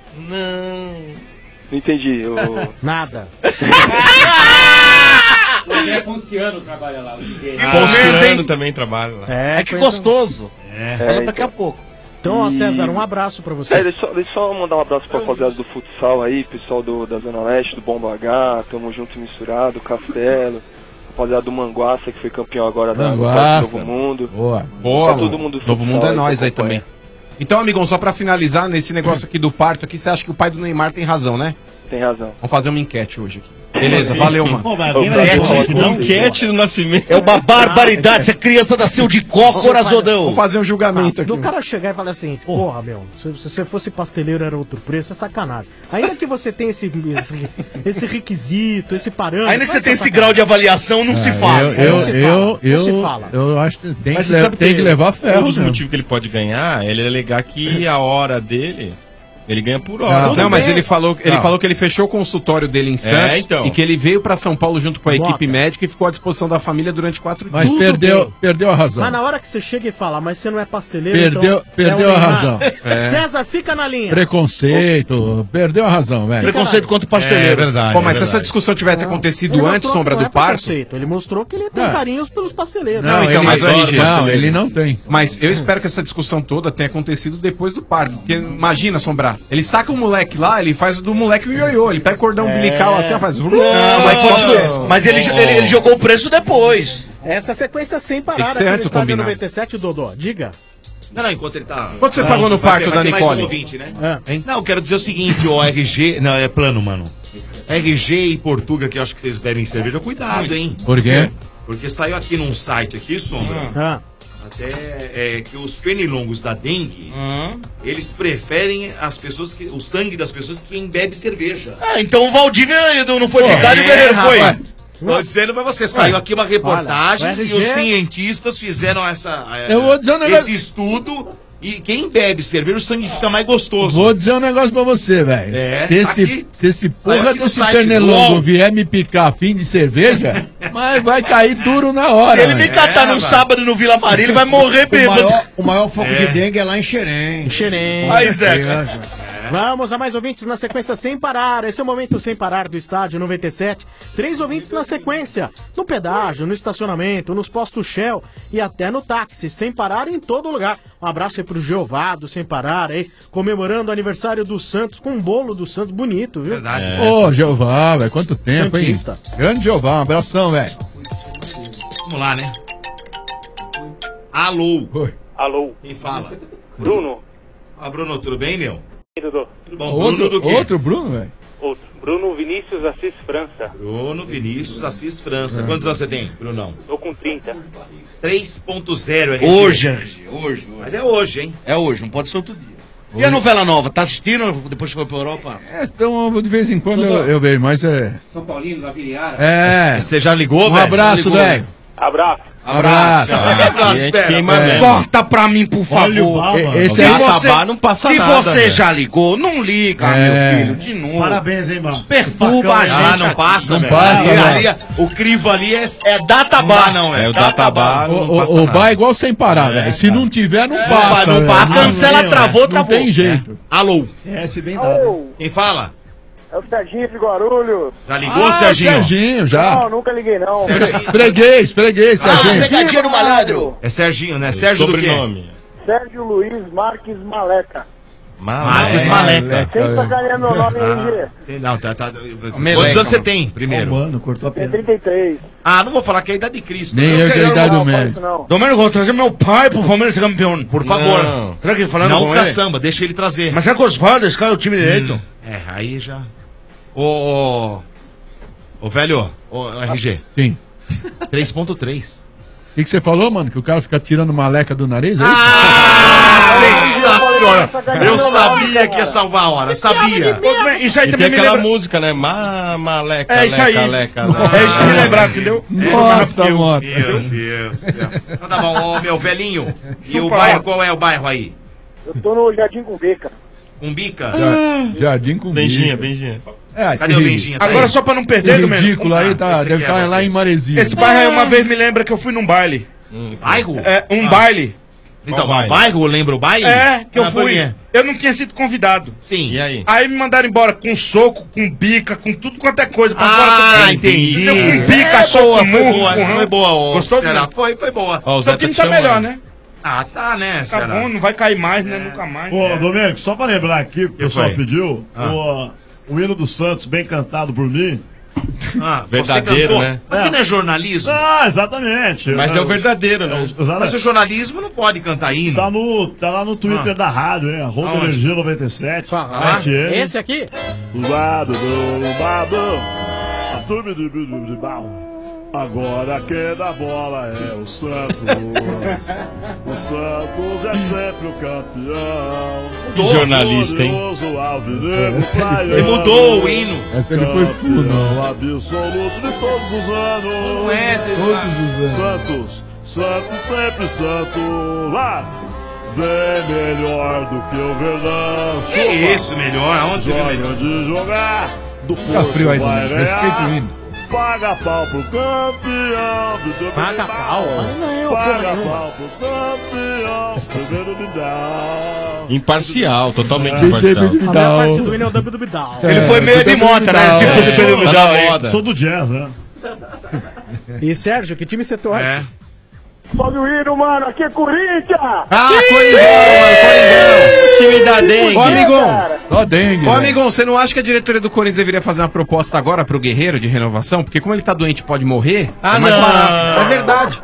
Não entendi. Nada. O André Ponciano trabalha lá, o DJ. Ponciano também trabalha lá. É que conheço- gostoso. Fala então. daqui a pouco. Então, ó, César, um abraço pra você. Deixa eu só mandar um abraço pra rapaziada do futsal aí, pessoal da Zona Leste, do Bomba H, tamo junto e misturado, Castelo, rapaziada do Manguaça, que foi campeão agora da Manguaça. Novo Mundo. Boa. Boa, Tá todo mundo do Novo futsal Mundo é aí nós que aí acompanha. também. Então, amigão, só pra finalizar, nesse negócio aqui do parto aqui, você acha que o pai do Neymar tem razão, né? Tem razão. Vamos fazer uma enquete hoje aqui. Beleza, valeu, mano. Enquete do nascimento. É uma barbaridade. Se a criança nasceu de cócoras ou não. Vou fazer um julgamento aqui. Do cara chegar e falar assim, porra, meu, se você fosse pasteleiro era outro preço, é sacanagem. Ainda que você tenha esse requisito, esse parâmetro... Ainda que você tenha esse grau de avaliação, não se fala. Eu acho que tem, Mas você sabe tem que levar ferro. Um dos mesmo. motivos que ele pode ganhar é ele alegar que a hora dele, ele ganha por hora. Não, mas ele falou que ele fechou o consultório dele em Santos então. e que ele veio pra São Paulo junto com a equipe médica e ficou à disposição da família durante 4 dias. Mas perdeu a razão. Mas na hora que você chega e fala, mas você não é pasteleiro, Perdeu a razão. César, fica na linha. Preconceito, perdeu a razão, velho. Preconceito contra o pasteleiro. É verdade. Pô, mas se essa discussão tivesse acontecido antes, Sombra do Parto... Ele mostrou que ele tem carinhos pelos pasteleiros. Não, então, mas o RG... Não, ele não tem. Mas eu espero que essa discussão toda tenha acontecido depois do parto. Porque imagina, Sombrar, ele saca o moleque lá, ele faz do moleque um ioiô. Ele pega o cordão umbilical assim, faz... Mas ele jogou o preço depois. Essa sequência sem parar Tem que ser aqui no antes estádio combinado. 97, Dodô. Diga. Não, enquanto ele tá... Quanto você pagou no parto da Vai ter mais Nicole? um ouvinte, né? Não, eu quero dizer o seguinte, ó, RG... Não, é plano, mano. RG e Portuga, que eu acho que vocês bebem cerveja, cuidado, hein? Por quê? Porque saiu aqui num site aqui, Sombra, até que os pernilongos da dengue, eles preferem o sangue das pessoas que quem bebe cerveja. Então o Valdívia não foi picado e o Guerreiro foi. Tô dizendo pra você, saiu aqui uma reportagem Olha, o e RG os cientistas fizeram Eu vou dizer um negócio- esse estudo e quem bebe cerveja, o sangue fica mais gostoso. Vou dizer um negócio pra você, velho. Se esse porra aqui no desse site pernilongo UOL. vier me picar a fim de cerveja, mas vai cair duro na hora. Se ele me catar num sábado no Vila Maria, ele vai morrer bêbado. O maior foco de dengue é lá em Xerém. Aí, Zeca. Vamos a mais ouvintes na sequência sem parar. Esse é o momento sem parar do estádio 97. 3 ouvintes na sequência. No pedágio, no estacionamento, nos postos Shell e até no táxi. Sem parar em todo lugar. Um abraço aí pro Jeová do Sem Parar aí. Comemorando o aniversário do Santos com um bolo do Santos bonito, viu? Verdade. Ô, Jeová, velho, quanto tempo, Santista. hein? Grande Jeová, um abração, velho. Vamos lá, né? Alô. Oi. Alô. Quem fala? Bruno. Bruno, tudo bem, meu? Dudu. Tudo bom? Bruno do quê? Outro Bruno, velho? Outro. Bruno Vinícius Assis França. Bruno Vinícius Assis França. Quantos anos você tem, Brunão? Tô com 30. 3.0 RG. Hoje, RG. Hoje. Mas é hoje, hein? É hoje, não pode ser outro dia. E a novela nova? Tá assistindo depois que foi pra Europa? Então, de vez em quando eu vejo, mas é... São Paulino, da Viriara. Você já ligou, Um velho? abraço, velho. Abraço. Abraço. Corta pra mim, por favor. Esse Se aí você, não passa se nada, você velho. já ligou, não liga, meu filho, de novo. Parabéns, hein, mano. Perturba a gente. não passa, Não velho. passa, Ali, velho. o crivo ali é Databá. não, É, o Databá não passa O nada. bar é igual sem parar, velho. Se não tiver, não passa. Não passa. velho. Cancela, travou, Não travou. tem jeito. Alô. Bem dado. Quem fala? É o Serginho de Guarulhos. Já ligou, Serginho? Serginho, já. Não, nunca liguei não. Freguês, Serginho. Pegadinha no malandro. É Serginho, né? Sérgio do quê? Sobrenome. Sérgio Luiz Marques Maleca. Marcos Maleca. Sempre sacaneia meu nome, RG. Não, tá. Quantos anos você tem, primeiro? Mano, cortou a Tem pedra. 33. Não vou falar que é a idade de Cristo. Nem eu que é a idade do médico. Não. Domênico, vou trazer meu pai pro Palmeiras ser campeão. Por favor. Não. Será que ele falando Não com pra ele? samba, deixa ele trazer. Mas será que Osvaldo, esse cara é o time direito? Aí já. Ô, velho, RG. Sim. 3.3. O que você falou, mano? Que o cara fica tirando maleca do nariz? É isso? Sensacional! Eu sabia que ia salvar a hora, sabia. Isso aí E tem também me aquela lembra... música, né? Maleca, É isso aí. leca. É isso que me lembrar, entendeu? Nossa, moto. Meu Deus do céu. Então tá bom, ô meu velhinho. E o bairro, qual é o bairro aí? Eu tô no Jardim Cumbica. Umbica? Jardim com Benjinha. Cadê o Benjinha? Tá Agora aí? só pra não perder, Esse Domênico. ridículo aí, tá, esse deve aqui é estar você. lá em Maresia. Esse bairro aí uma vez me lembra que eu fui num baile. Bairro? É, um baile. Então, Qual o bairro lembra o baile? É, que eu por fui. quê? Eu não tinha sido convidado. Sim. E aí? Aí me mandaram embora com soco, com bica, com tudo quanto é coisa. Pra fora do baile. Entendi. Com bica, É soco, boa, foi murro, boa, essa empurrão. foi boa. ô, Gostou, Ceará? Domênico? Foi boa. Ó, o Seu Zé time te tá chamando. melhor, né? Tá, né, Tá Ceará? bom, não vai cair mais, né? Nunca mais. Ô, Domênico, só pra lembrar aqui, que o pessoal foi? pediu, o hino do Santos, bem cantado por mim. Verdadeiro, cantou? né? Mas você não é jornalismo? Exatamente. Mas é o verdadeiro, né? Mas o jornalismo não pode cantar hino. Tá lá no Twitter da rádio, hein? @ Aonde? Energia 97. Esse aqui? Lado do lado. Agora quem dá bola é o Santos. O Santos é sempre o campeão. Que jornalista, hein? Ele mudou o hino. Essa ele foi tudo. Campeão absoluto de todos os anos. Não é, todos os anos. Santos, sempre Santos. Lá! Bem melhor do que o Verdão. Que isso, melhor? Aonde você viu melhor? De jogar do Fica frio aí, vai Respeita o ganhar. hino. Paga pau pro campeão. Paga pau? Paga pau pro campeão. Imparcial, totalmente imparcial. A minha parte do hino é o Dubidal. Ele foi meio de mota, né? Tipo do Dubidal Tá na aí. moda. Sou do jazz, né? E Sérgio, que time você torce? Sobe o hino, mano. Aqui é Corinthians. Ah, Coringão! Time da dengue. Ô, amigão! Só dengue. Ô, velho. amigão, você não acha que a diretoria do Corinthians deveria fazer uma proposta agora pro Guerreiro de renovação? Porque como ele tá doente e pode morrer, Ah, é mais não. barato. É verdade.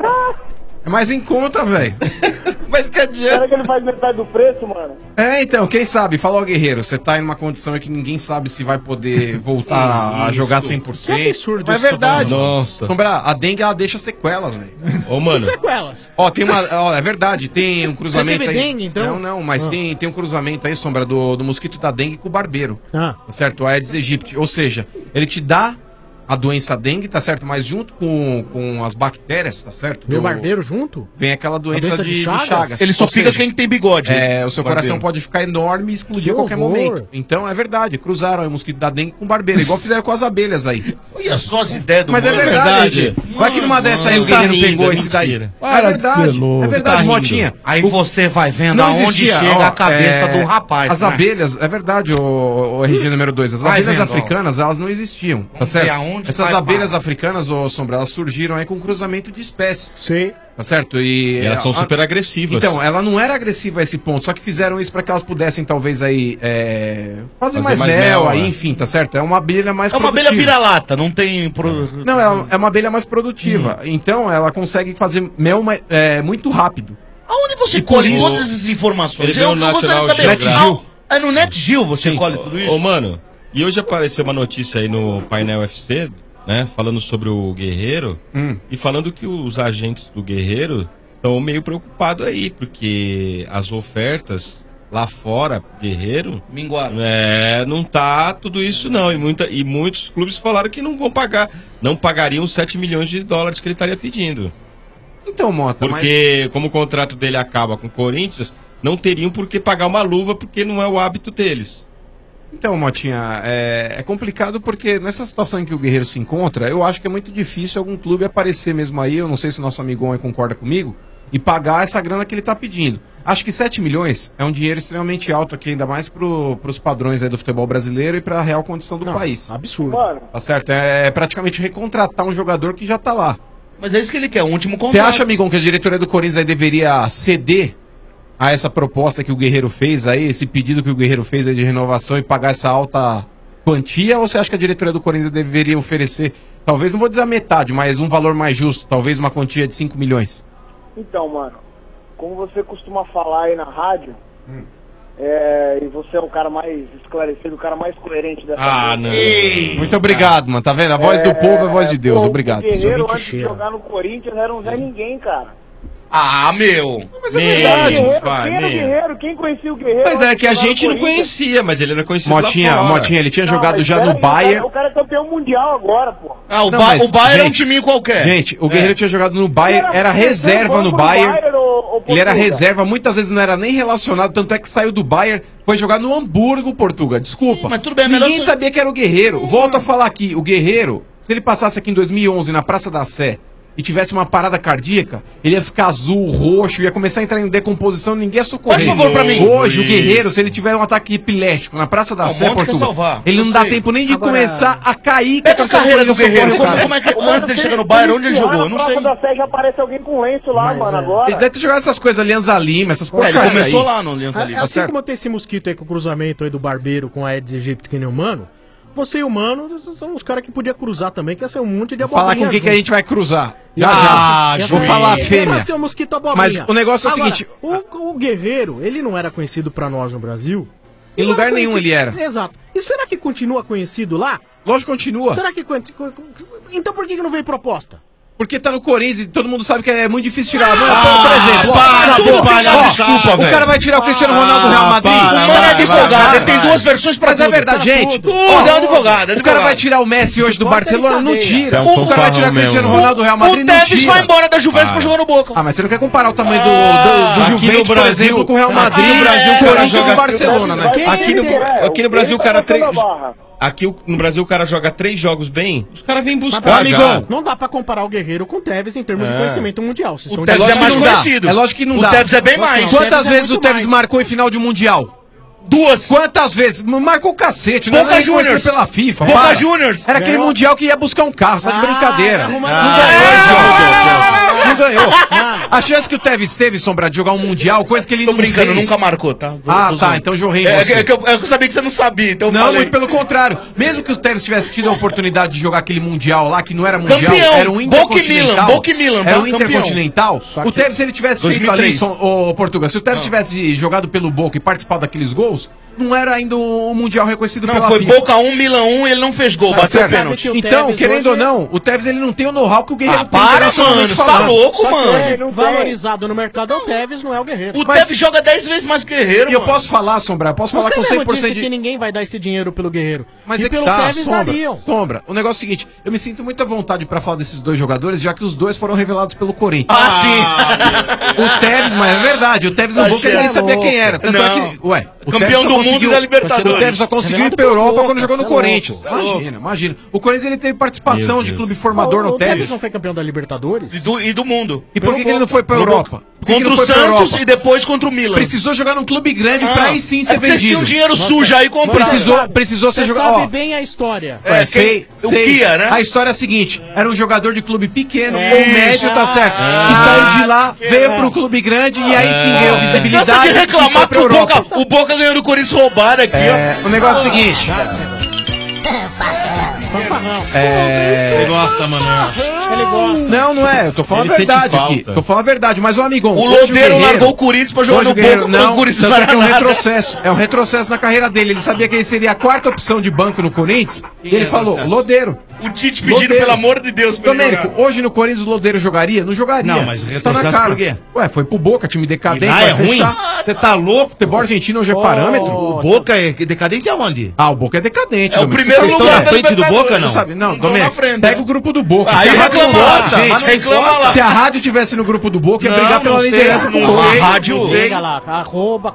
É mais em conta, velho. Mas que adianta? Será que ele faz metade do preço, mano? É, então, quem sabe? Fala, ó, Guerreiro, você tá em uma condição aí que ninguém sabe se vai poder voltar a jogar 100%. Que absurdo Mas é isso que você tá verdade. falando. Nossa. Sombra, a dengue, ela deixa sequelas, velho. Ô, Que mano. sequelas? Ó, tem uma. Ó, é verdade, tem um cruzamento teve aí. dengue, então? Não, mas tem um cruzamento aí, Sombra, do mosquito da dengue com o barbeiro. Ah. Tá certo? O Aedes aegypti. Ou seja, ele te dá a doença dengue, tá certo? Mas junto com as bactérias, tá certo? Meu barbeiro junto? Vem aquela doença, doença de de Chagas? Chagas. Ele só Ou fica seja, quem tem bigode. É, o seu coração Barbeiro. pode ficar enorme e explodir Que a qualquer horror. momento. Então é verdade, cruzaram aí o mosquito da dengue com o barbeiro, igual fizeram com as abelhas aí. Olha só as ideias do Mas é mano. verdade. Vai que numa dessa aí o tá Guerreiro rindo, pegou é esse daí. mentira. É Para de verdade. ser louco. É verdade, Tá rindo. Motinha. Aí você vai vendo Não aonde existia, chega ó, a cabeça do rapaz. As né? abelhas, é verdade, o RG número 2, as Vai abelhas vendo, ó. africanas, elas não existiam, tá Vamos ver certo? aonde Essas vai abelhas parar. africanas, ô Sombra, elas surgiram aí com cruzamento de espécies, Sim. tá certo? E elas são super agressivas. Então, ela não era agressiva a esse ponto, só que fizeram isso pra que elas pudessem, talvez, aí, fazer mais mel aí, né? enfim, tá certo? É uma abelha mais É uma abelha vira-lata, não tem... Não, é uma abelha mais produtiva, então ela consegue fazer mel muito rápido. Aonde você E colhe por isso- todas essas informações? Ele vê o National Geographic. É no NetGeo você colhe tudo isso? Ô, mano, e hoje apareceu uma notícia aí no painel UFC, né? Falando sobre o Guerreiro e falando que os agentes do Guerreiro estão meio preocupados aí, porque as ofertas lá fora, Guerreiro, minguaram. Não tá tudo isso não. E muitos clubes falaram que não vão pagar, não pagariam os 7 milhões de dólares que ele estaria pedindo. Então, Mota, Porque como o contrato dele acaba com o Corinthians, não teriam por que pagar uma luva, porque não é o hábito deles. Então, Motinha, é complicado porque nessa situação em que o Guerreiro se encontra, eu acho que é muito difícil algum clube aparecer mesmo aí, eu não sei se o nosso amigão aí concorda comigo, e pagar essa grana que ele tá pedindo. Acho que 7 milhões é um dinheiro extremamente alto aqui, ainda mais pros padrões aí do futebol brasileiro e pra real condição do país. Absurdo. Mano, Tá certo? É praticamente recontratar um jogador que já tá lá. Mas é isso que ele quer, o último Você contrato. acha, amigão, que a diretoria do Corinthians aí deveria ceder a essa proposta que o Guerreiro fez aí, esse pedido que o Guerreiro fez aí de renovação e pagar essa alta quantia? Ou você acha que a diretoria do Corinthians deveria oferecer, talvez, não vou dizer a metade, mas um valor mais justo, talvez uma quantia de 5 milhões? então, mano, como você costuma falar aí na rádio, e você é o cara mais esclarecido, o cara mais coerente dessa não. Muito obrigado, mano. Tá vendo? A voz do povo é a voz de Deus. pô, Obrigado. O Guerreiro, Sou antes de cheiro. jogar no Corinthians, era um Zé Ninguém, cara. Ah, meu. Mas é verdade. Guerreiro, vai, quem era o meu. Guerreiro? Quem conhecia o Guerreiro? Mas é antes que a de jogar no gente não Corinthians? conhecia, mas ele era conhecido Motinha, lá fora. Motinha, ele tinha Não, jogado mas já pera no aí, Bayern. O cara é campeão mundial agora, pô. Ah, o, Não, ba mas, o Bayern é um gente, timinho qualquer. Gente, o Guerreiro tinha jogado no Bayern, era reserva no Bayern. Ele era reserva, muitas vezes não era nem relacionado, tanto é que saiu do Bayern, foi jogar no Hamburgo, Portugal. Desculpa. Sim, mas tudo bem, é melhor Ninguém você- sabia que era o Guerreiro. Volto a falar aqui, o Guerreiro, se ele passasse aqui em 2011 na Praça da Sé e tivesse uma parada cardíaca, ele ia ficar azul, roxo, ia começar a entrar em decomposição, ninguém ia socorrer. Faz favor pra mim. Hoje, o Guerreiro, se ele tiver um ataque epilético na Praça da Não, Sé, Monte quer Portugal, salvar. ele não Eu dá sei. tempo nem de Agora- começar a cair. Pega a carreira do socorre Guerreiro. o cara. Como é que antes dele chegar no Bayern, onde ele jogou? Eu não sei. Na Praça da Sé já aparece alguém com lenço lá, Mas mano, é. agora. Ele deve ter jogado essas coisas, Alianza Lima, essas Ele porcaria começou aí. lá no Aliança Lima. Assim certo. como tem esse mosquito aí com o cruzamento aí do barbeiro com a Aedes aegypti que nem o Mano, você e o Mano são os caras que podia cruzar também, que ia ser um monte de Falar abobrinha com quem que a junto. gente vai cruzar. Ah, Vou falar a fêmea. Vai ser um mosquito abobrinha. Mas o negócio é o Agora, seguinte- o Guerreiro, ele não era conhecido pra nós no Brasil. Em Não lugar era nenhum conhecido- ele era. Exato. E será que continua conhecido lá? Lógico que continua. Será que... Então por que não veio proposta? Porque tá no Corinthians e todo mundo sabe que é muito difícil tirar. Por exemplo, o cara vai tirar o Cristiano Ronaldo do Real Madrid. O mano é advogado, ele tem duas versões pra Mas é verdade, gente. Tudo, é advogado. O cara vai tirar o Messi hoje do Barcelona? Não tira. O cara vai tirar o Cristiano Ronaldo do Real Madrid? Não tira. O Tevez vai embora da Juventus pra jogar no Boca. Ah, mas você não quer comparar o tamanho do Juventus, por exemplo, com o Real Madrid, o Brasil, o Corinthians e o Barcelona, né? Aqui no Brasil o cara Aqui no Brasil o cara joga 3 jogos bem, os caras vêm buscar. Amigão, não dá pra comparar o Guerreiro com o Tevez em termos de conhecimento mundial. O Tevez é mais conhecido. É lógico que não dá. O Tevez é bem mais. Quantas vezes o Tevez marcou em final de Mundial? 2. Quantas vezes? Marcou o cacete. Não Boca Juniors pela FIFA. Boca Juniors. Era aquele Mundial que ia buscar um carro, só de brincadeira. Não ganhou. A chance que o Tevez teve, Sombra, de jogar um Mundial, coisa que ele não brincando, fez. nunca marcou, tá? Tá, então jorrei em você. Eu sabia que você não sabia, então não, muito pelo contrário. Mesmo que o Tevez tivesse tido a oportunidade de jogar aquele Mundial lá, que não era Mundial, era um Intercontinental. Boca e Milan, era um Intercontinental. O Tevez, se ele tivesse feito ali, o Portugal, se o Tevez tivesse jogado pelo Boca e participado daqueles gols, não era ainda o Mundial reconhecido pela FIFA. FIFA. Foi Boca 1, Milan 1 e ele não fez gol, bateu pênalti. Então, querendo ou não, o Tevez ele não tem o know-how que o Guerreiro tem. Para, mano, você tá louco, mano. Valorizado no mercado é o Tevez, não é o Guerreiro. O Tevez joga 10 vezes mais que o Guerreiro, E eu posso falar, Sombra, posso falar com 100% disse que ninguém vai dar esse dinheiro pelo Guerreiro. Mas e é que pelo tá, Tevez dariam. Sombra, o negócio é o seguinte, eu me sinto muito à vontade pra falar desses dois jogadores, já que os dois foram revelados pelo Corinthians. Sim. O Tevez, mas é verdade, o Tevez no Boca ele nem sabia quem era. Tanto é que, o campeão do mundo e da Libertadores. O Tevez só conseguiu ir pra Europa quando jogou no Corinthians. Imagina. O Corinthians ele teve participação de clube formador no Tevez. O Tevez não foi campeão da Libertadores? E do mundo. E por que ele não foi pra Europa? Contra o Santos e depois contra o Milan. Precisou jogar num clube grande pra aí sim ser vendido. Tinha um dinheiro sujo aí comprar. Precisou ser jogado. Você sabe bem a história. Sei. O Kia, né? A história é a seguinte: era um jogador de clube pequeno ou médio, tá certo? E saiu de lá, veio pro clube grande e aí sim ganhou visibilidade. Você quer reclamar que o Boca ganhou no Corinthians roubado aqui, ó. O negócio é o seguinte. Ele gosta, mano. Ele gosta. Não é. Eu tô falando a verdade aqui. Tô falando a verdade, mas, ô amigão. O Lodeiro largou o Corinthians pra jogar no Boca. Não, o Corinthians não é um retrocesso. É um retrocesso na carreira dele. Ele sabia que ele seria a 4ª opção de banco no Corinthians. E ele falou, Lodeiro. O Tite pedindo, pelo amor de Deus, pra Domênico, hoje no Corinthians o Lodeiro jogaria? Não jogaria. Não, mas retrocesso por quê? Ué, foi pro Boca, time decadente. É ruim? Você tá louco? Futebol argentino hoje é parâmetro. O Boca é decadente aonde? Ah, o Boca é decadente. É o primeiro Vocês estão na frente do Boca, não? Não, Domênico, pega o grupo do Boca. Aí reclama lá. Se a rádio tivesse no grupo do Boca, ia brigar pela liderança com o Boca. A rádio Chega lá, arroba,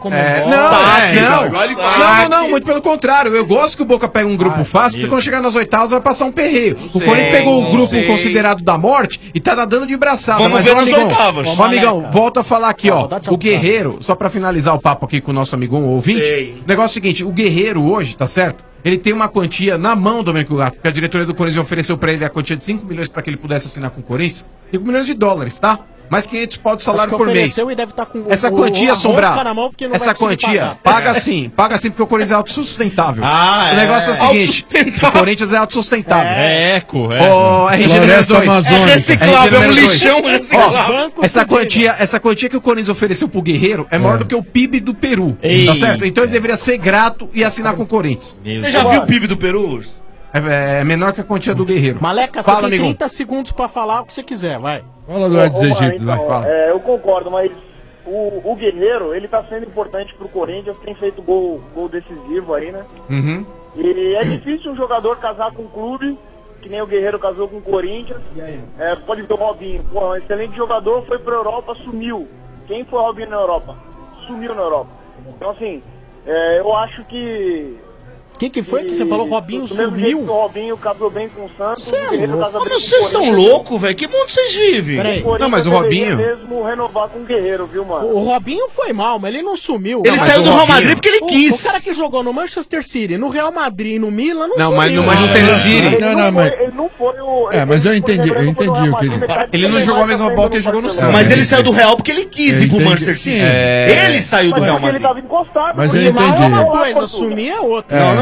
Não, muito pelo contrário. Eu gosto que o Boca pegue um grupo fácil, porque quando chegar nas oitavas vai passar um perreio. O Corinthians pegou o grupo considerado da morte e tá nadando de braçada. Vamos ver nas oitavas. Amigão, volta a falar aqui, ó. O Guerreiro, só pra finalizar o papo aqui com o nosso amigão ouvinte. O negócio é o seguinte, o Guerreiro hoje, tá certo? Ele tem uma quantia na mão, Domênico Gato, porque a diretoria do Corinthians ofereceu pra ele a quantia de 5 milhões pra que ele pudesse assinar com o Corinthians. 5 milhões de dólares, tá? Mais 500 pau de salário por mês. E deve tá com essa quantia, Sombrar, essa quantia, paga sim porque o Corinthians é autossustentável. O negócio é o seguinte, o Corinthians é autossustentável. É eco, É reciclável, é um lixão reciclável. Essa quantia que o Corinthians ofereceu pro Guerreiro é maior do que o PIB do Peru, tá certo? Então ele deveria ser grato e assinar com o Corinthians. Você já viu o PIB do Peru? É menor que a quantia do Guerreiro. Maleca, você tem 30 segundos pra falar o que você quiser, vai. Fala do Aedes aegypti, vai, fala. Eu concordo, mas o Guerreiro, ele tá sendo importante pro Corinthians, tem feito gol decisivo aí, né? Uhum. E é difícil um jogador casar com um clube, que nem o Guerreiro casou com o Corinthians. Pode ver o Robinho, um excelente jogador, foi pra Europa, sumiu. Quem foi o Robinho na Europa? Sumiu na Europa. Então, assim, eu acho que... Quem que foi que você falou? Robinho sumiu? O Robinho casou bem com o Santos. Vocês são loucos, velho? Que mundo vocês vivem? Não, mas o Robinho... mesmo renovar com o Guerreiro, viu, mano? O Robinho foi mal, mas ele não sumiu. Ele saiu do Real Madrid porque ele quis. O cara que jogou no Manchester City, no Real Madrid e no Milan não sumiu. Não, mas no Manchester City... Ele não foi o... mas eu entendi o que ele... Ele não jogou a mesma bola que ele jogou no Santos. Mas ele saiu do Real porque ele quis ir pro Manchester City. Ele saiu do Real Madrid. Ele tava encostado. Mas eu entendi. Mal é uma coisa, sumir é outra.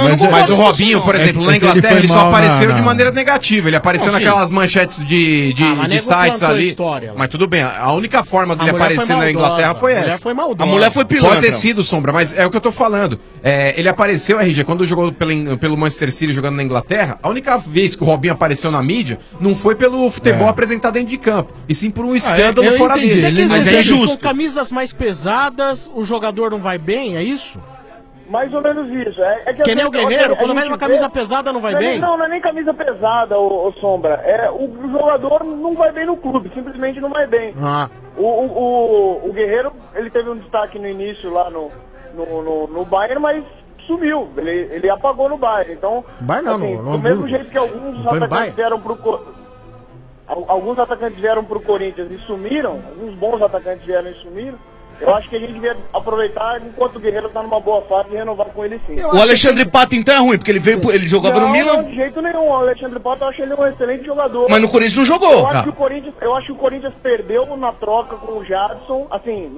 Mas o Robinho, por exemplo, na Inglaterra, ele só apareceu de maneira negativa. Ele apareceu Não, sim. naquelas manchetes de mas nego sites plantou ali. história lá. Mas tudo bem, a única forma A dele mulher aparecer foi na maldosa, Inglaterra foi a mulher essa. foi maldosa. A mulher foi pilantra. Pode ter pilantra. sido, Sombra, mas é o que eu tô falando. Ele apareceu, RG, quando jogou pelo Manchester City jogando na Inglaterra, a única vez que o Robinho apareceu na mídia não foi pelo futebol apresentado dentro de campo, e sim por um escândalo fora dele. Você quis Mas dizer é que com justo. camisas mais pesadas o jogador não vai bem, é isso? Mais ou menos isso. Que nem o Guerreiro, quando vai vai uma camisa pesada não vai bem? Não é nem camisa pesada, ô Sombra. O jogador não vai bem no clube, simplesmente não vai bem. Ah. O Guerreiro, ele teve um destaque no início lá no Bayern, mas sumiu. Ele apagou no Bayern. Então, Bayern não, assim, no do mesmo Hamburgo. jeito que alguns Não foi no atacantes vieram pro Corinthians e sumiram, alguns bons atacantes vieram e sumiram, eu acho que a gente devia aproveitar enquanto o Guerreiro tá numa boa fase e renovar com ele sim. O Alexandre Pato então é ruim, porque ele jogava no Milan. Não, de jeito nenhum. O Alexandre Pato, eu acho ele um excelente jogador. Mas no Corinthians não jogou. Eu acho que o Corinthians perdeu na troca com o Jadson. Assim,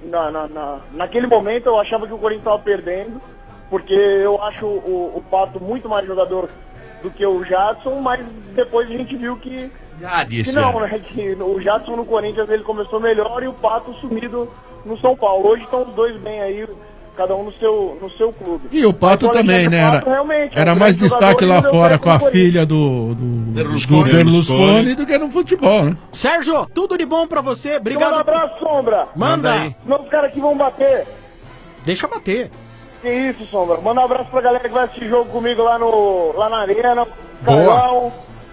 naquele momento eu achava que o Corinthians estava perdendo, porque eu acho o Pato muito mais jogador do que o Jadson, mas depois a gente viu que não, né? Que o Jadson no Corinthians ele começou melhor e o Pato sumido no São Paulo. Hoje estão os dois bem aí, cada um no seu clube. E o Pato Mas também, Alexandre né? Pato, realmente, Era um mais grande destaque jogador lá e deu fora certo com a no Corinthians. filha do Berlusconi do que no futebol, né? Sérgio, tudo de bom pra você, obrigado. Um abraço, Sombra. Manda aí. Senão os caras aqui vão bater. Deixa bater. Que isso, Sombra. Manda um abraço pra galera que vai assistir jogo comigo lá na Arena. O Boa. Carlão,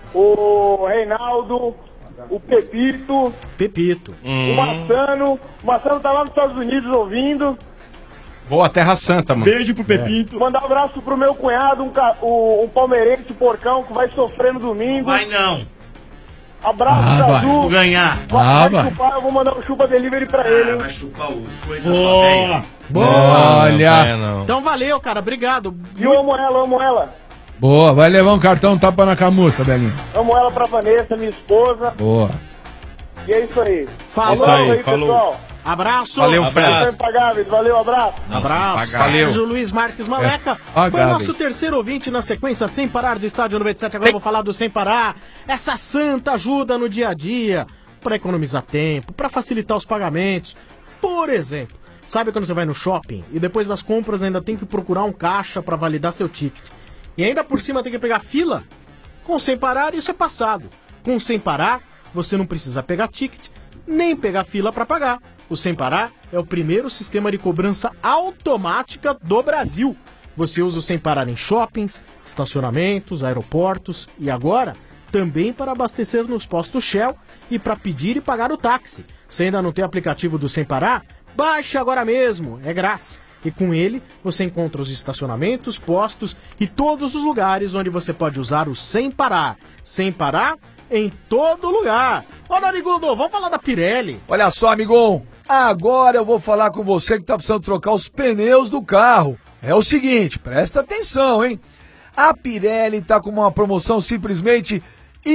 o Reinaldo, o Pepito. O Massano. O Massano tá lá nos Estados Unidos ouvindo. Boa, Terra Santa, mano. Beijo pro Pepito. Mandar um abraço pro meu cunhado, um palmeirense porcão que vai sofrer no domingo. Vai não. Abraço, vai. Cadu. Vou ganhar. Vai chupar, eu vou mandar um chupa delivery pra ele, hein? Vai chupar o sueiro Boa. Olha. Então valeu, cara, obrigado. E eu amo ela. Boa, vai levar um cartão tapa na camuça, Belinho. Amo ela pra Vanessa, minha esposa. Boa. E é isso aí. Falou, falou. Pessoal. Abraço. Valeu, Fred. São impagáveis. Valeu, abraço. Abraço. Valeu. Sérgio Luiz Marques Maleca. Foi pagáveis. nosso terceiro ouvinte na sequência Sem Parar do Estádio 97. Agora eu vou falar do Sem Parar. Essa santa ajuda no dia a dia para economizar tempo, para facilitar os pagamentos. Por exemplo, sabe quando você vai no shopping e depois das compras ainda tem que procurar um caixa para validar seu ticket? E ainda por cima tem que pegar fila? Com o Sem Parar isso é passado. Com o Sem Parar você não precisa pegar ticket, nem pegar fila para pagar. O Sem Parar é o primeiro sistema de cobrança automática do Brasil. Você usa o Sem Parar em shoppings, estacionamentos, aeroportos e agora também para abastecer nos postos Shell e para pedir e pagar o táxi. Se ainda não tem o aplicativo do Sem Parar, baixe agora mesmo, é grátis. E com ele você encontra os estacionamentos, postos e todos os lugares onde você pode usar o Sem Parar. Sem Parar em todo lugar. Ô, Narigudo, vamos falar da Pirelli. Olha só, amigão, agora eu vou falar com você que tá precisando trocar os pneus do carro. É o seguinte, presta atenção, hein? A Pirelli tá com uma promoção simplesmente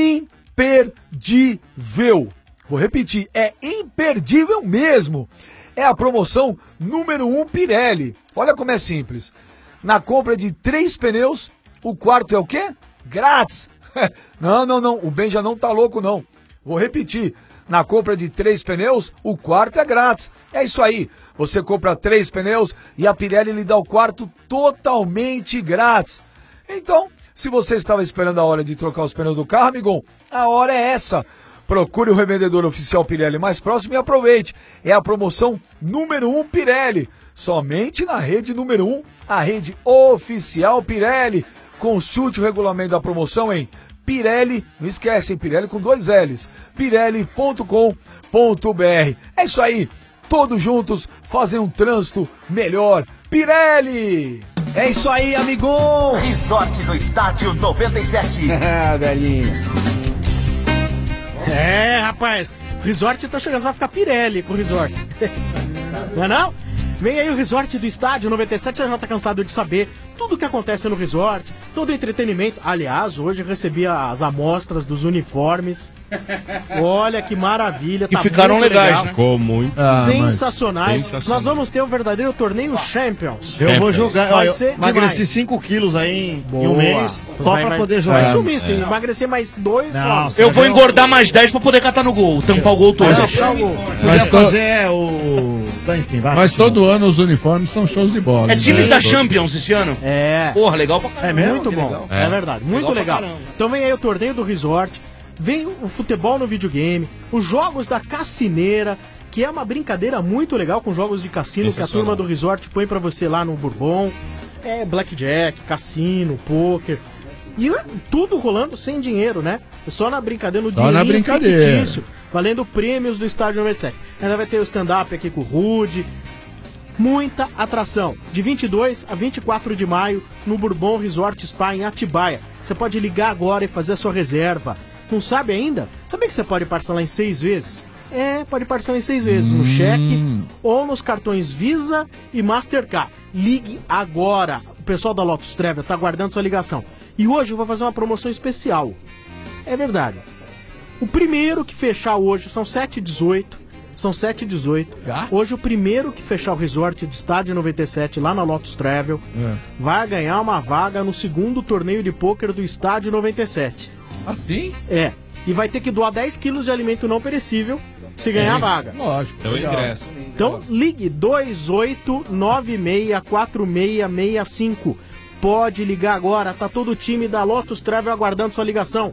imperdível. Vou repetir, é imperdível mesmo. É a promoção número 1 Pirelli. Olha como é simples. Na compra de 3 pneus, o quarto é o quê? Grátis. Não, o Ben já não tá louco, não. Vou repetir. Na compra de 3 pneus, o quarto é grátis. É isso aí. Você compra 3 pneus e a Pirelli lhe dá o quarto totalmente grátis. Então, se você estava esperando a hora de trocar os pneus do carro, amigão, a hora é essa. Procure o revendedor oficial Pirelli mais próximo e aproveite. É a promoção número 1 Pirelli. Somente na rede número 1, a rede oficial Pirelli. Consulte o regulamento da promoção em Pirelli, não esquece, hein? Pirelli com 2 L's, pirelli.com.br. É isso aí, todos juntos fazem um trânsito melhor. Pirelli! É isso aí, amigão! Resort do Estádio 97. Velhinho. É, rapaz, o resort tá chegando, vai ficar Pirelli com o resort. Não é não? Vem aí o resort do Estádio 97, já tá cansado de saber. tudo que acontece no resort, todo entretenimento. Aliás, hoje eu recebi as amostras dos uniformes. Olha que maravilha. E ficaram muito legais, legal. né? Ficou muito. Sensacionais. Nós vamos ter o verdadeiro torneio Champions. Eu vou jogar. Vai Olha, ser eu emagreci demais. 5 quilos aí em um Boa. mês. Só Vai, pra vai. poder jogar. Vai sumir, sim. Emagrecer mais 2. Não, Eu vou engordar mais 10 pra poder catar no gol, tampar o gol todo. Deixar o gol. Podia Mas fazer Enfim, vai. Mas todo ano os uniformes são shows de bola. É times da Champions esse ano? É. Porra, legal pra caramba. Muito bom. É verdade. Muito legal. Então vem aí o torneio do resort. Vem o futebol no videogame. Os jogos da Cassineira, que é uma brincadeira muito legal com jogos de cassino que a turma do resort põe pra você lá no Bourbon. É blackjack, cassino, poker. E tudo rolando sem dinheiro, né? Só na brincadeira, no Só na brincadeira. fictício, valendo prêmios do Estádio 97. Ainda vai ter o stand-up aqui com o Rude. Muita atração. De 22 a 24 de maio, no Bourbon Resort Spa em Atibaia. Você pode ligar agora e fazer a sua reserva. Não sabe ainda? Sabia que você pode parcelar em 6 vezes? É, pode parcelar em 6 vezes, no cheque ou nos cartões Visa e Mastercard. Ligue agora. O pessoal da Lotus Travel tá aguardando sua ligação. E hoje eu vou fazer uma promoção especial. É verdade. O primeiro que fechar hoje, são 7h18. São 7h18. Hoje o primeiro que fechar o resort do Estádio 97 lá na Lotus Travel vai ganhar uma vaga no segundo torneio de pôquer do Estádio 97. Assim? É. E vai ter que doar 10 quilos de alimento não perecível se ganhar a vaga. Lógico. Então ingresso. Então ligue 28964665. Pode ligar agora, tá todo o time da Lotus Travel aguardando sua ligação.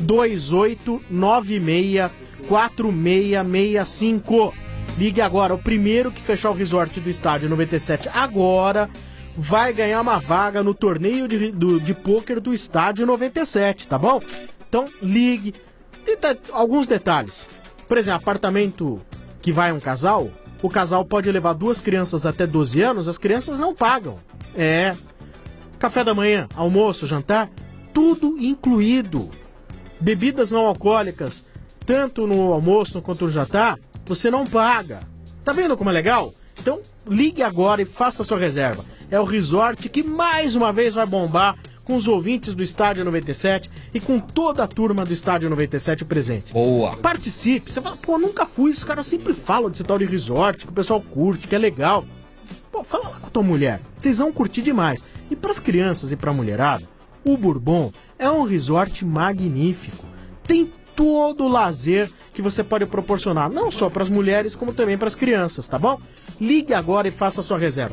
28964665. Ligue agora, o primeiro que fechar o resort do Estádio 97 agora vai ganhar uma vaga no torneio de pôquer do Estádio 97, tá bom? Então ligue. Alguns detalhes. Por exemplo, apartamento que vai um casal, o casal pode levar 2 crianças até 12 anos, as crianças não pagam. É. Café da manhã, almoço, jantar, tudo incluído. Bebidas não alcoólicas, tanto no almoço quanto no jantar, você não paga. Tá vendo como é legal? Então ligue agora e faça a sua reserva. É o resort que mais uma vez vai bombar com os ouvintes do Estádio 97 e com toda a turma do Estádio 97 presente. Boa. Participe. Você fala, pô, nunca fui. Os caras sempre falam desse tal de resort, que o pessoal curte, que é legal. Pô, fala lá com a tua mulher. Vocês vão curtir demais. E pras crianças e pra mulherada, o Bourbon é um resort magnífico. Tem todo o lazer que você pode proporcionar, não só pras mulheres, como também pras crianças, tá bom? Ligue agora e faça a sua reserva.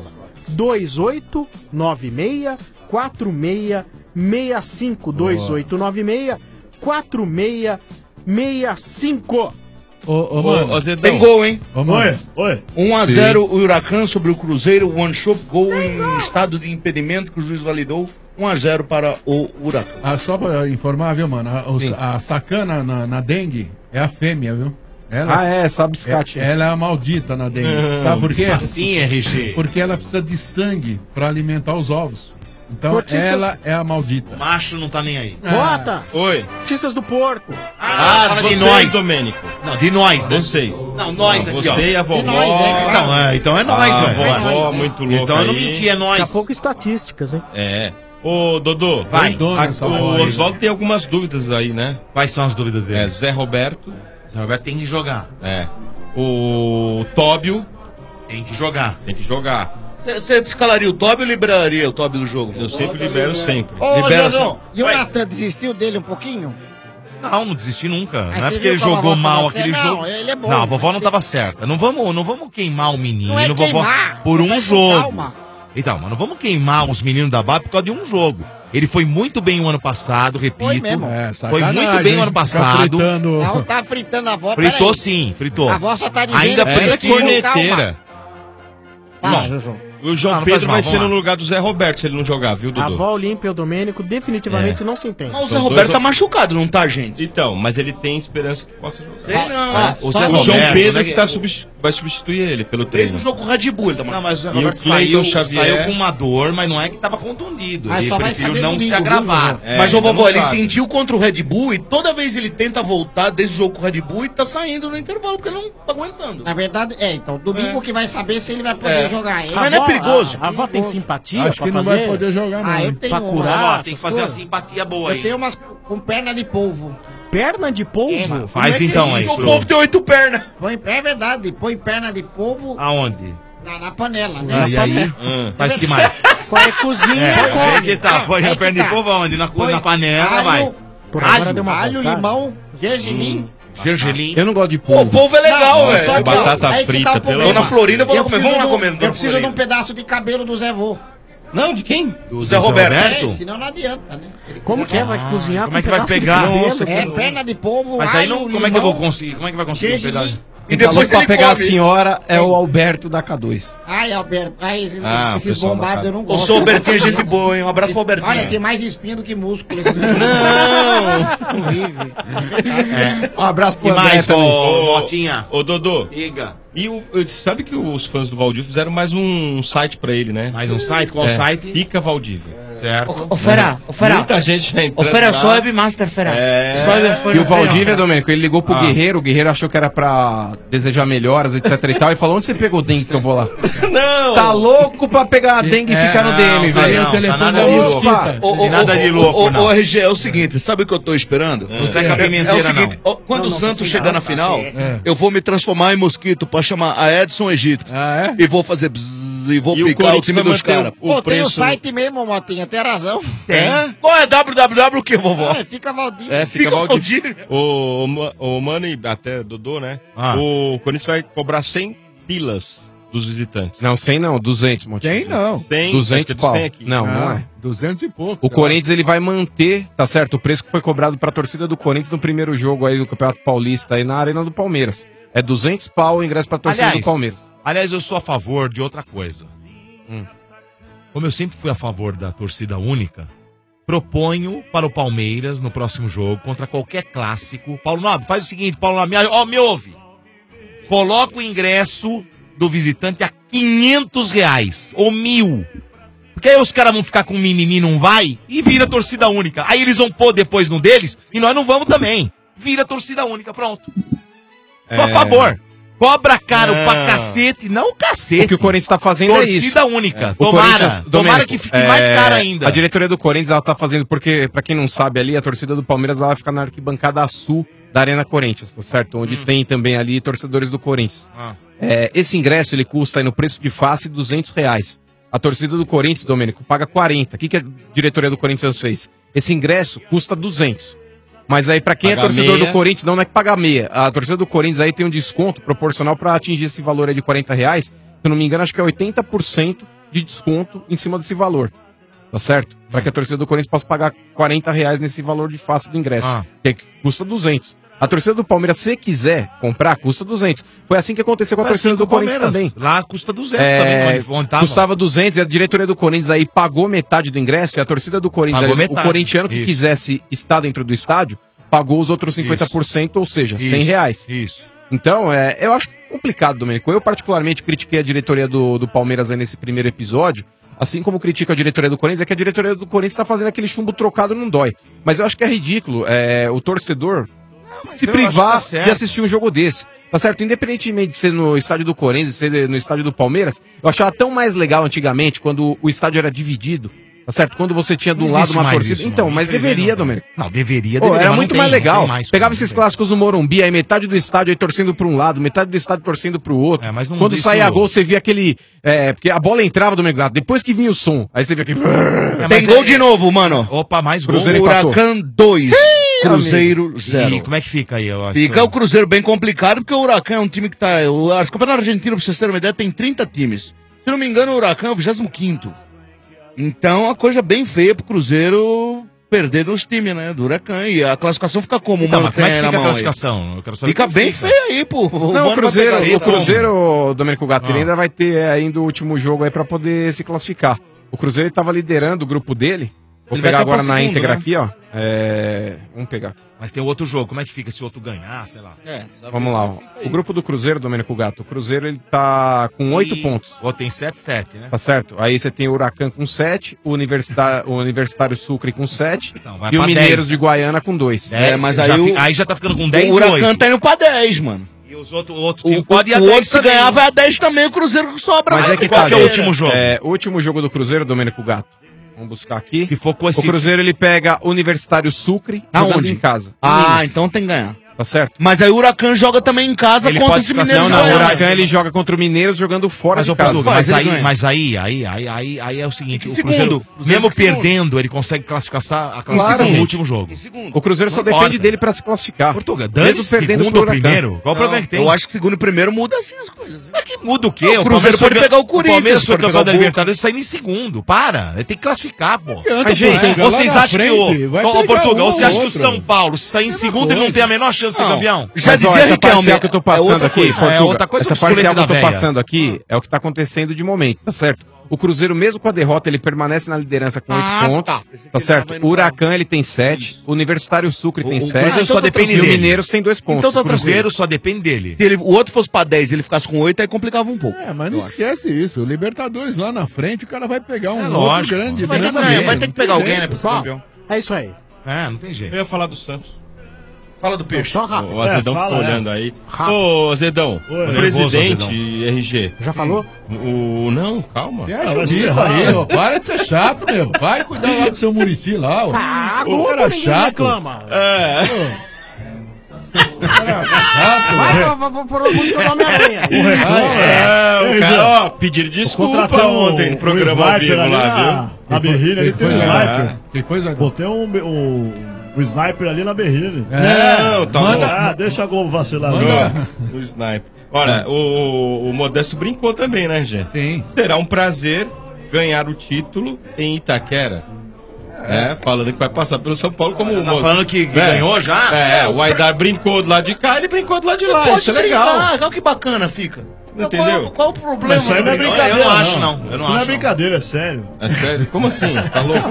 2896-4665. 2896-4665. Ô, Zedão. tem gol, hein? Oi. 1x0 o Huracan sobre o Cruzeiro, one shot, gol em estado de impedimento que o juiz validou. 1x0 para o Huracan. Ah, só pra informar, viu, mano? A sacana na dengue é a fêmea, viu? Ela, sabe biscate. Ela é a maldita na dengue. Sabe por quê? Assim, RG. Porque ela precisa de sangue pra alimentar os ovos. Então Notícias- ela é a maldita. O macho não tá nem aí. Bota! Oi. Notícias do porco. Fala de vocês, nós. Domênico. Não, de nós, né? Vocês. Não, nós aqui, ó. Você e a vovó. Então é nós, a velho. vovó muito louca. Então eu não aí. menti, é nós. Daqui a pouco estatísticas, hein? É. Ô, Dodô, Vai. o Oswaldo tem algumas dúvidas aí, né? Quais são as dúvidas dele? Zé Roberto. Zé Roberto tem que jogar. É. O Tóbio. Tem que jogar. Tem que jogar. Você escalaria o Tobi ou liberaria o Tobi do jogo? Eu sempre libero sempre. Ô, Libera Jojo, e o Natan desistiu dele um pouquinho? Não desisti nunca. Aí Não é você porque viu ele como a jogou vovó mal tava aquele certa? jogo. Não, ele é bom. Não, a vovó não tava certa. Não vamos queimar o menino, Não é vovó, queimar, por você um vai com jogo. calma. Então, mas não vamos queimar os meninos da base por causa de um jogo. Ele foi muito bem o ano passado, repito. Foi mesmo. Foi muito bem o ano passado. Não, tá fritando a avó. Fritou sim, fritou. A avó só tá dizendo Ainda que prefiro corneteira. Calma. Bom, Jojo. o João Não, não Pedro faz mal, vai vamos ser lá. no lugar do Zé Roberto se ele não jogar, viu, A Dudu? avó Olímpia e o Domênico definitivamente não se entendem. Mas o Zé Roberto tá machucado, não tá, gente? Então, mas ele tem esperança que possa jogar. Sei não. O Zé João Roberto, Pedro né, que vai substituir ele pelo Fez treino. o jogo com o Red Bull, ele tá Não, mas o Zé E o Roberto Cleiton saiu Xavier- com uma dor, mas não é que tava contundido. Mas Ele só vai preferiu saber não domingo, se viu, agravar. Jojo? Mas, ô ainda vovó, não ele sabe. sentiu contra o Red Bull e toda vez ele tenta voltar desse jogo com o Red Bull e tá saindo no intervalo, porque ele não tá aguentando. Na verdade, então, domingo que vai saber se ele vai poder jogar. Ele Mas não é avó- perigoso. A avó tem simpatia Acho pra que não fazer? vai poder jogar, não. Eu tenho Pra uma. curar? Tem que fazer a simpatia boa Eu aí. tenho umas com perna de polvo. Perna de polvo? Faz então aí. O povo tem 8 pernas. É verdade, põe perna de polvo Aonde? na panela, né? E aí? Faz o que mais? Qual é cozinha? É que tá. Põe a perna de polvo aonde? Na panela, vai. Alho, limão, gergelim. Gergelim. Eu não gosto de O polvo. povo é legal, Não, só velho. que Batata aí que frita, tá o pelo problema. Dona Florinda, eu vou lá comer. Vamos lá preciso comer. Eu Dona preciso de um Florinda. pedaço de cabelo do Zé Vô. Não, de quem? Do Zé Roberto. Senão não adianta, né? Como que é? Vai cozinhar Como é com que vai pedaço de pegar? cabelo? Nossa, É perna de polvo, Mas aí não. alho, Como é que eu vou limão, conseguir? Como é que vai conseguir um gergelim. pedaço? E Falou depois pra ele pegar a come. senhora é o Alberto da K2. Ai, Alberto, esses o pessoal bombados da eu não O gosto. seu Albertinho é gente boa, hein? Um abraço pro Albertinho. Olha, tem mais espinha do que músculo. Não! Horrível. Um abraço pro E André mais, também. ô, Motinha? Ô, Dodô. Iga. E sabe que os fãs do Valdívia fizeram mais um site pra ele, né? Mais um site? Qual site? Fica Valdívia. Certo. Ô, Fera, Muita gente já entrou. Ô, Fera, eu sou webmaster, Fera. E o Valdívia, Domênico, ele ligou pro Guerreiro, o Guerreiro achou que era pra desejar melhoras, etc e tal, e falou, onde você pegou dengue que eu vou lá? Não! Tá louco pra pegar a dengue e ficar no DM, velho. Não, telefone nada da de Mosquita. louco. Tem nada de louco, não. Ô, RG, é o seguinte, sabe o que eu tô esperando? Não seca a pimenteira, o seguinte, ó, quando o Santos chegar na final, eu vou me transformar em mosquito pra chamar a Edson Egito. E vou fazer bzzz, e vou E o picar o Corinthians time vai dos manter caras. Pô, tem o site mesmo, Motinha, tem razão. Tem? Qual é www o que, vovó? Fica Valdívia. Fica Valdívia. O Mano e até Dodô, né? O Corinthians vai cobrar 100 pilas dos visitantes. Não, 100 não, 200, Montinho. Tem não. 100, 200 acho que pau. 100 aqui. Não, não é. 200 e pouco. O Corinthians ele vai manter, tá certo, o preço que foi cobrado pra torcida do Corinthians no primeiro jogo aí do Campeonato Paulista aí na Arena do Palmeiras. É 200 pau o ingresso pra torcida do Palmeiras. Aliás, eu sou a favor de outra coisa. Como eu sempre fui a favor da torcida única, proponho para o Palmeiras no próximo jogo, contra qualquer clássico. Paulo Nobre, faz o seguinte, Paulo Nobre, me ouve. Coloca o ingresso do visitante a R$500 ou 1.000. Porque aí os caras vão ficar com mimimi, não vai, e vira torcida única. Aí eles vão pôr depois no deles, e nós não vamos também. Vira torcida única, pronto. Sou a favor. Cobra caro pra cacete, não cacete. O que o Corinthians tá fazendo é isso. Torcida única. O Corinthians, Tomara Domênico, que fique mais caro ainda. A diretoria do Corinthians, ela tá fazendo, porque, pra quem não sabe ali, a torcida do Palmeiras, ela vai ficar na arquibancada sul da Arena Corinthians, tá certo? Onde tem também ali torcedores do Corinthians. Esse ingresso, ele custa aí no preço de face R$200. A torcida do Corinthians, Domênico, paga 40. O que a diretoria do Corinthians fez? Esse ingresso custa 200. Mas aí, pra quem Paga é torcedor meia. do Corinthians, não é que paga meia. A torcida do Corinthians aí tem um desconto proporcional pra atingir esse valor aí de R$40. Se eu não me engano, acho que é 80% de desconto em cima desse valor. Tá certo? Pra que a torcida do Corinthians possa pagar R$40 nesse valor de face do ingresso. Que custa 200. A torcida do Palmeiras, se quiser comprar, custa 200. Foi assim que aconteceu com a Foi torcida assim do com o Corinthians Palmeiras. também. Lá custa 200 também, onde tava. Custava 200 e a diretoria do Corinthians aí pagou metade do ingresso e a torcida do Corinthians, Pagou aí, o metade. corintiano que Isso. quisesse estar dentro do estádio, pagou os outros 50%, ou seja, R$100. Isso. Então, eu acho complicado, Domênico. Eu particularmente critiquei a diretoria do Palmeiras aí nesse primeiro episódio, assim como critico a diretoria do Corinthians, é que a diretoria do Corinthians tá fazendo aquele chumbo trocado, não dói. Mas eu acho que é ridículo o torcedor se eu privar acho que tá certo. de assistir um jogo desse. Tá certo? Independentemente de ser no estádio do Corinthians e ser no estádio do Palmeiras, eu achava tão mais legal antigamente, quando o estádio era dividido. Tá certo? Quando você tinha do Não lado existe uma mais torcida. isso, Então, não. mas Infelizmente deveria, não tem. Domênico. Não, deveria, Pô, deveria. era mas muito não mais tem, legal. não tem mais, Pegava não esses tem. clássicos no Morumbi, aí metade do estádio aí torcendo pra um lado, metade do estádio torcendo pro outro. mas não Quando isso- saía gol, você via aquele. Porque a bola entrava do Gato. Depois que vinha o som, aí você via aquele. Tem gol de novo, mano. Opa, mais gol. Cruzeiro empatou. Huracan 2, Cruzeiro amigo. 0. E como é que fica aí? Fica o Cruzeiro bem complicado, porque o Huracan é um time que tá... As campeonato argentino, pra vocês terem uma ideia, tem 30 times. Se não me engano, o Huracan é o 25º. Então, a coisa bem feia pro Cruzeiro perder dos times, né? Do Huracan. E a classificação fica como? Então, Mano, mas como é que tem na fica a mão aí. classificação? Eu quero saber Fica como bem fica. feio aí, pô. Não, Mano o vai Cruzeiro, pegar aí, o tá? Cruzeiro, Domênico Gato, ele ainda vai ter ainda o último jogo aí pra poder se classificar. O Cruzeiro estava liderando o grupo dele. Vou Ele vai pegar até agora pra na segundo, íntegra né? aqui, ó. Vamos pegar. Mas tem outro jogo. Como é que fica se o outro ganhar, sei lá? Vamos lá, ó. O grupo do Cruzeiro, Domênico Gato, o Cruzeiro ele tá com 8 pontos. Ou tem 7-7, né? Tá certo? Aí você tem o Huracan com 7, o Universitário Sucre com 7 vai e o pra Mineiros 10. de Guaiana com 2. Mas aí, aí já tá ficando com 10 o e Huracan 8. tá indo pra 10, mano. E os outros O, times podem ir a o 10 outro, se também. ganhar, vai a 10 também, o Cruzeiro sobra. Mas é que Qual que é o gente. último jogo? O último jogo do Cruzeiro, Domênico Gato. Vamos buscar aqui. Se for com esse... O Cruzeiro ele pega Universitário Sucre jogando Aonde? em casa. Ah, Isso. então tem que ganhar. Tá certo? Mas aí o Huracan joga também em casa Ele contra pode esse ficar Mineiro. assim, de não, o Goiás. Huracan ele joga contra o Mineiros jogando fora Mas, de ô, casa. Portuga, Mas ele ganha. mas aí é o seguinte, o Segundo. Cruzeiro, Cruzeiro mesmo fica segundo. perdendo, ele consegue classificar a Claro, classificação no gente. último jogo. O Cruzeiro só Não depende importa. dele pra se classificar. Portuga, Mesmo dane-se, perdendo segundo pro ou Huracan. primeiro? Qual o problema que tem? Eu acho que segundo e primeiro muda assim as coisas. Mas que muda o quê? O Cruzeiro pode pegar o Corinthians, O Palmeiras foi pode campeão pegar da o Libertadores saindo em segundo. Para, ele tem que classificar, pô. Mas, gente, Vocês lá na acham que frente, o... vai Ô, pegar Portugal, um você ou acha que o outro. São Paulo, se sair em segundo, ele não tem a menor chance de ser Não. campeão? Já Mas ó, dizia essa Riquelme, parcial que eu tô passando outra aqui, coisa. Portuga, É outra coisa, essa os coletes parcial que eu da tô véia. passando aqui é o que tá acontecendo de momento, tá certo? O Cruzeiro, mesmo com a derrota, ele permanece na liderança com 8 pontos, tá certo? O Huracan, ele tem 7, o Universitário Sucre tem O 7, Cruzeiro só depende e o dele. Mineiros tem 2 pontos. Então tá o Cruzeiro só depende dele. Se o outro fosse pra 10 e ele ficasse com 8, aí complicava um pouco. É, mas não esquece isso. O Libertadores lá na frente, o cara vai pegar um outro lógico. grande. Vai ter grande que- mesmo. vai ter que pegar Não alguém, tem né, pra jeito. ser campeão. É isso aí. É, não tem jeito. Eu ia falar do Santos. Fala do peixe. Só rápido. O Azedão É, fala, ficou né? olhando aí. Rápido. Ô, Azedão, Oi. o Nervoso, presidente RG. Já falou? Não, calma. Deixa o bico aí, ó. Para de ser chato, meu. Vai cuidar lá do seu Muricy lá, ó. Ah, o tudo cara ninguém chato. reclama. Chato, Vai por uma música do Homem-Aranha. O cara, ó, pedir desculpa ontem no programa ao vivo lá, viu? Na berrilha ali tem um sniper. Que coisa. Botei um sniper ali na berrilha. Não, tá louco. Ah, deixa a Globo vacilar. O sniper. Olha, o Modesto brincou também, né, Gê? Sim. Será um prazer ganhar o título em Itaquera. Falando que vai passar pelo São Paulo como Tá falando que ganhou já? O Aidar brincou do lado de cá, ele brincou do lado de lá. Isso é legal. Olha que bacana fica. Entendeu? Qual o problema? Mas isso aí não é Rodrigo? brincadeira. Eu não acho, não. Eu Isso não não é acho. brincadeira, é sério. É sério? Como assim? Tá louco?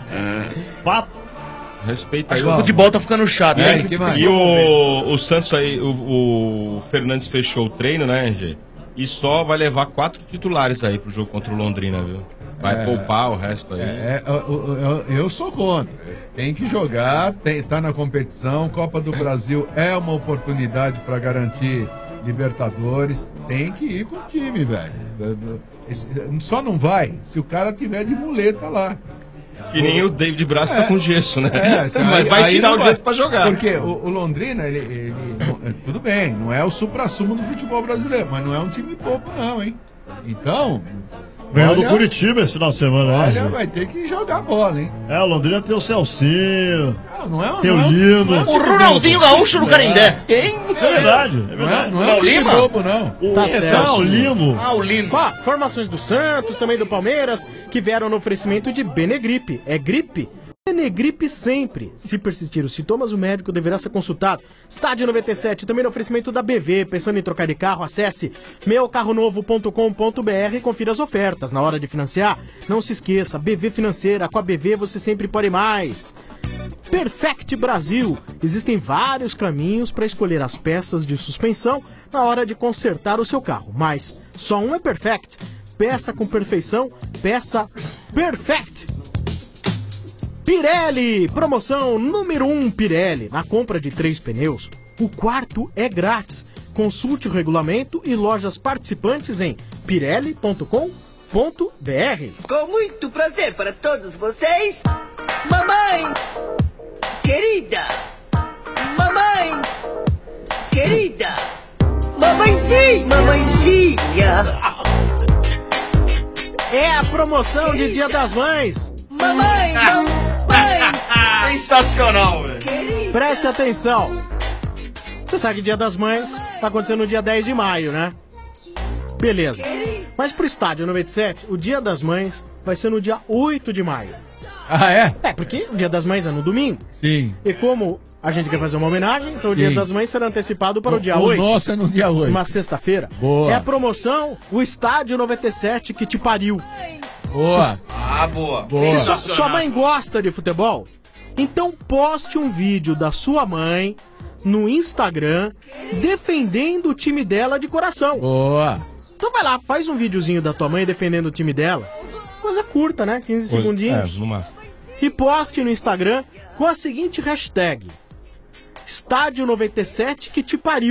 Papo. Respeita Acho aí. que o futebol tá ficando chato, É, né? e o Santos aí, o Fernandes fechou o treino, né, G? E só vai levar 4 titulares aí pro jogo contra o Londrina, viu? Vai poupar o resto aí. Eu sou contra. Tem que jogar, tá na competição. Copa do Brasil é uma oportunidade para garantir Libertadores. Tem que ir com o time, velho. Só não vai se o cara tiver de muleta lá. Que nem o David Braz tá com gesso, né? Aí- vai aí tirar não o gesso pra jogar. Porque o Londrina, tudo bem, não é o suprassumo do futebol brasileiro, mas não é um time pouco, não, hein? Então. Ganhou do olha- Curitiba esse final de semana, Olha, né? vai ter que jogar bola, hein? É, o Londrina tem o Celcinho. Não é, tem não é o um- Lino. não é um O Ronaldinho Gaúcho no Canindé. Tem? É verdade, é verdade. Não é um time Lima? bobo, não. Tá Esse certo. é o Lino. Ah, o Lino. Ó, formações do Santos, também do Palmeiras, que vieram no oferecimento de Benegripe. É gripe? Benegripe sempre. Se persistir os sintomas, o médico deverá ser consultado. Estádio 97, também no oferecimento da BV. Pensando em trocar de carro, acesse meucarronovo.com.br e confira as ofertas. Na hora de financiar, não se esqueça, BV Financeira. Com a BV você sempre pode mais. Perfect Brasil. Existem vários caminhos para escolher as peças de suspensão na hora de consertar o seu carro, mas só um é Perfect. Peça com perfeição, peça Perfect. Pirelli, promoção número 1 Pirelli. Na compra de 3 pneus, o quarto é grátis. Consulte o regulamento e lojas participantes em pirelli.com.br. Com muito prazer para todos vocês, mamãe querida, mamãe querida, mamãezinha. É a promoção de Dia das Mães. Mamãe. Sensacional, velho. Preste atenção. Você sabe que Dia das Mães tá acontecendo no dia 10 de maio, né? Beleza. Mas pro Estádio 97, o Dia das Mães vai ser no dia 8 de maio. Ah, é? É, porque o Dia das Mães é no domingo. Sim. E como a gente quer fazer uma homenagem, então o Dia Sim. das Mães será antecipado para o dia O 8. nosso é no dia 8. Uma sexta-feira. Boa. É a promoção, o Estádio 97 que te pariu. Boa. Ah, boa. Se sua mãe gosta de futebol, então poste um vídeo da sua mãe no Instagram defendendo o time dela de coração. Boa. Então vai lá, faz um videozinho da tua mãe defendendo o time dela. Coisa curta, né? 15 segundinhos. no máximo. E poste no Instagram com a seguinte hashtag: Estádio 97 que te pariu.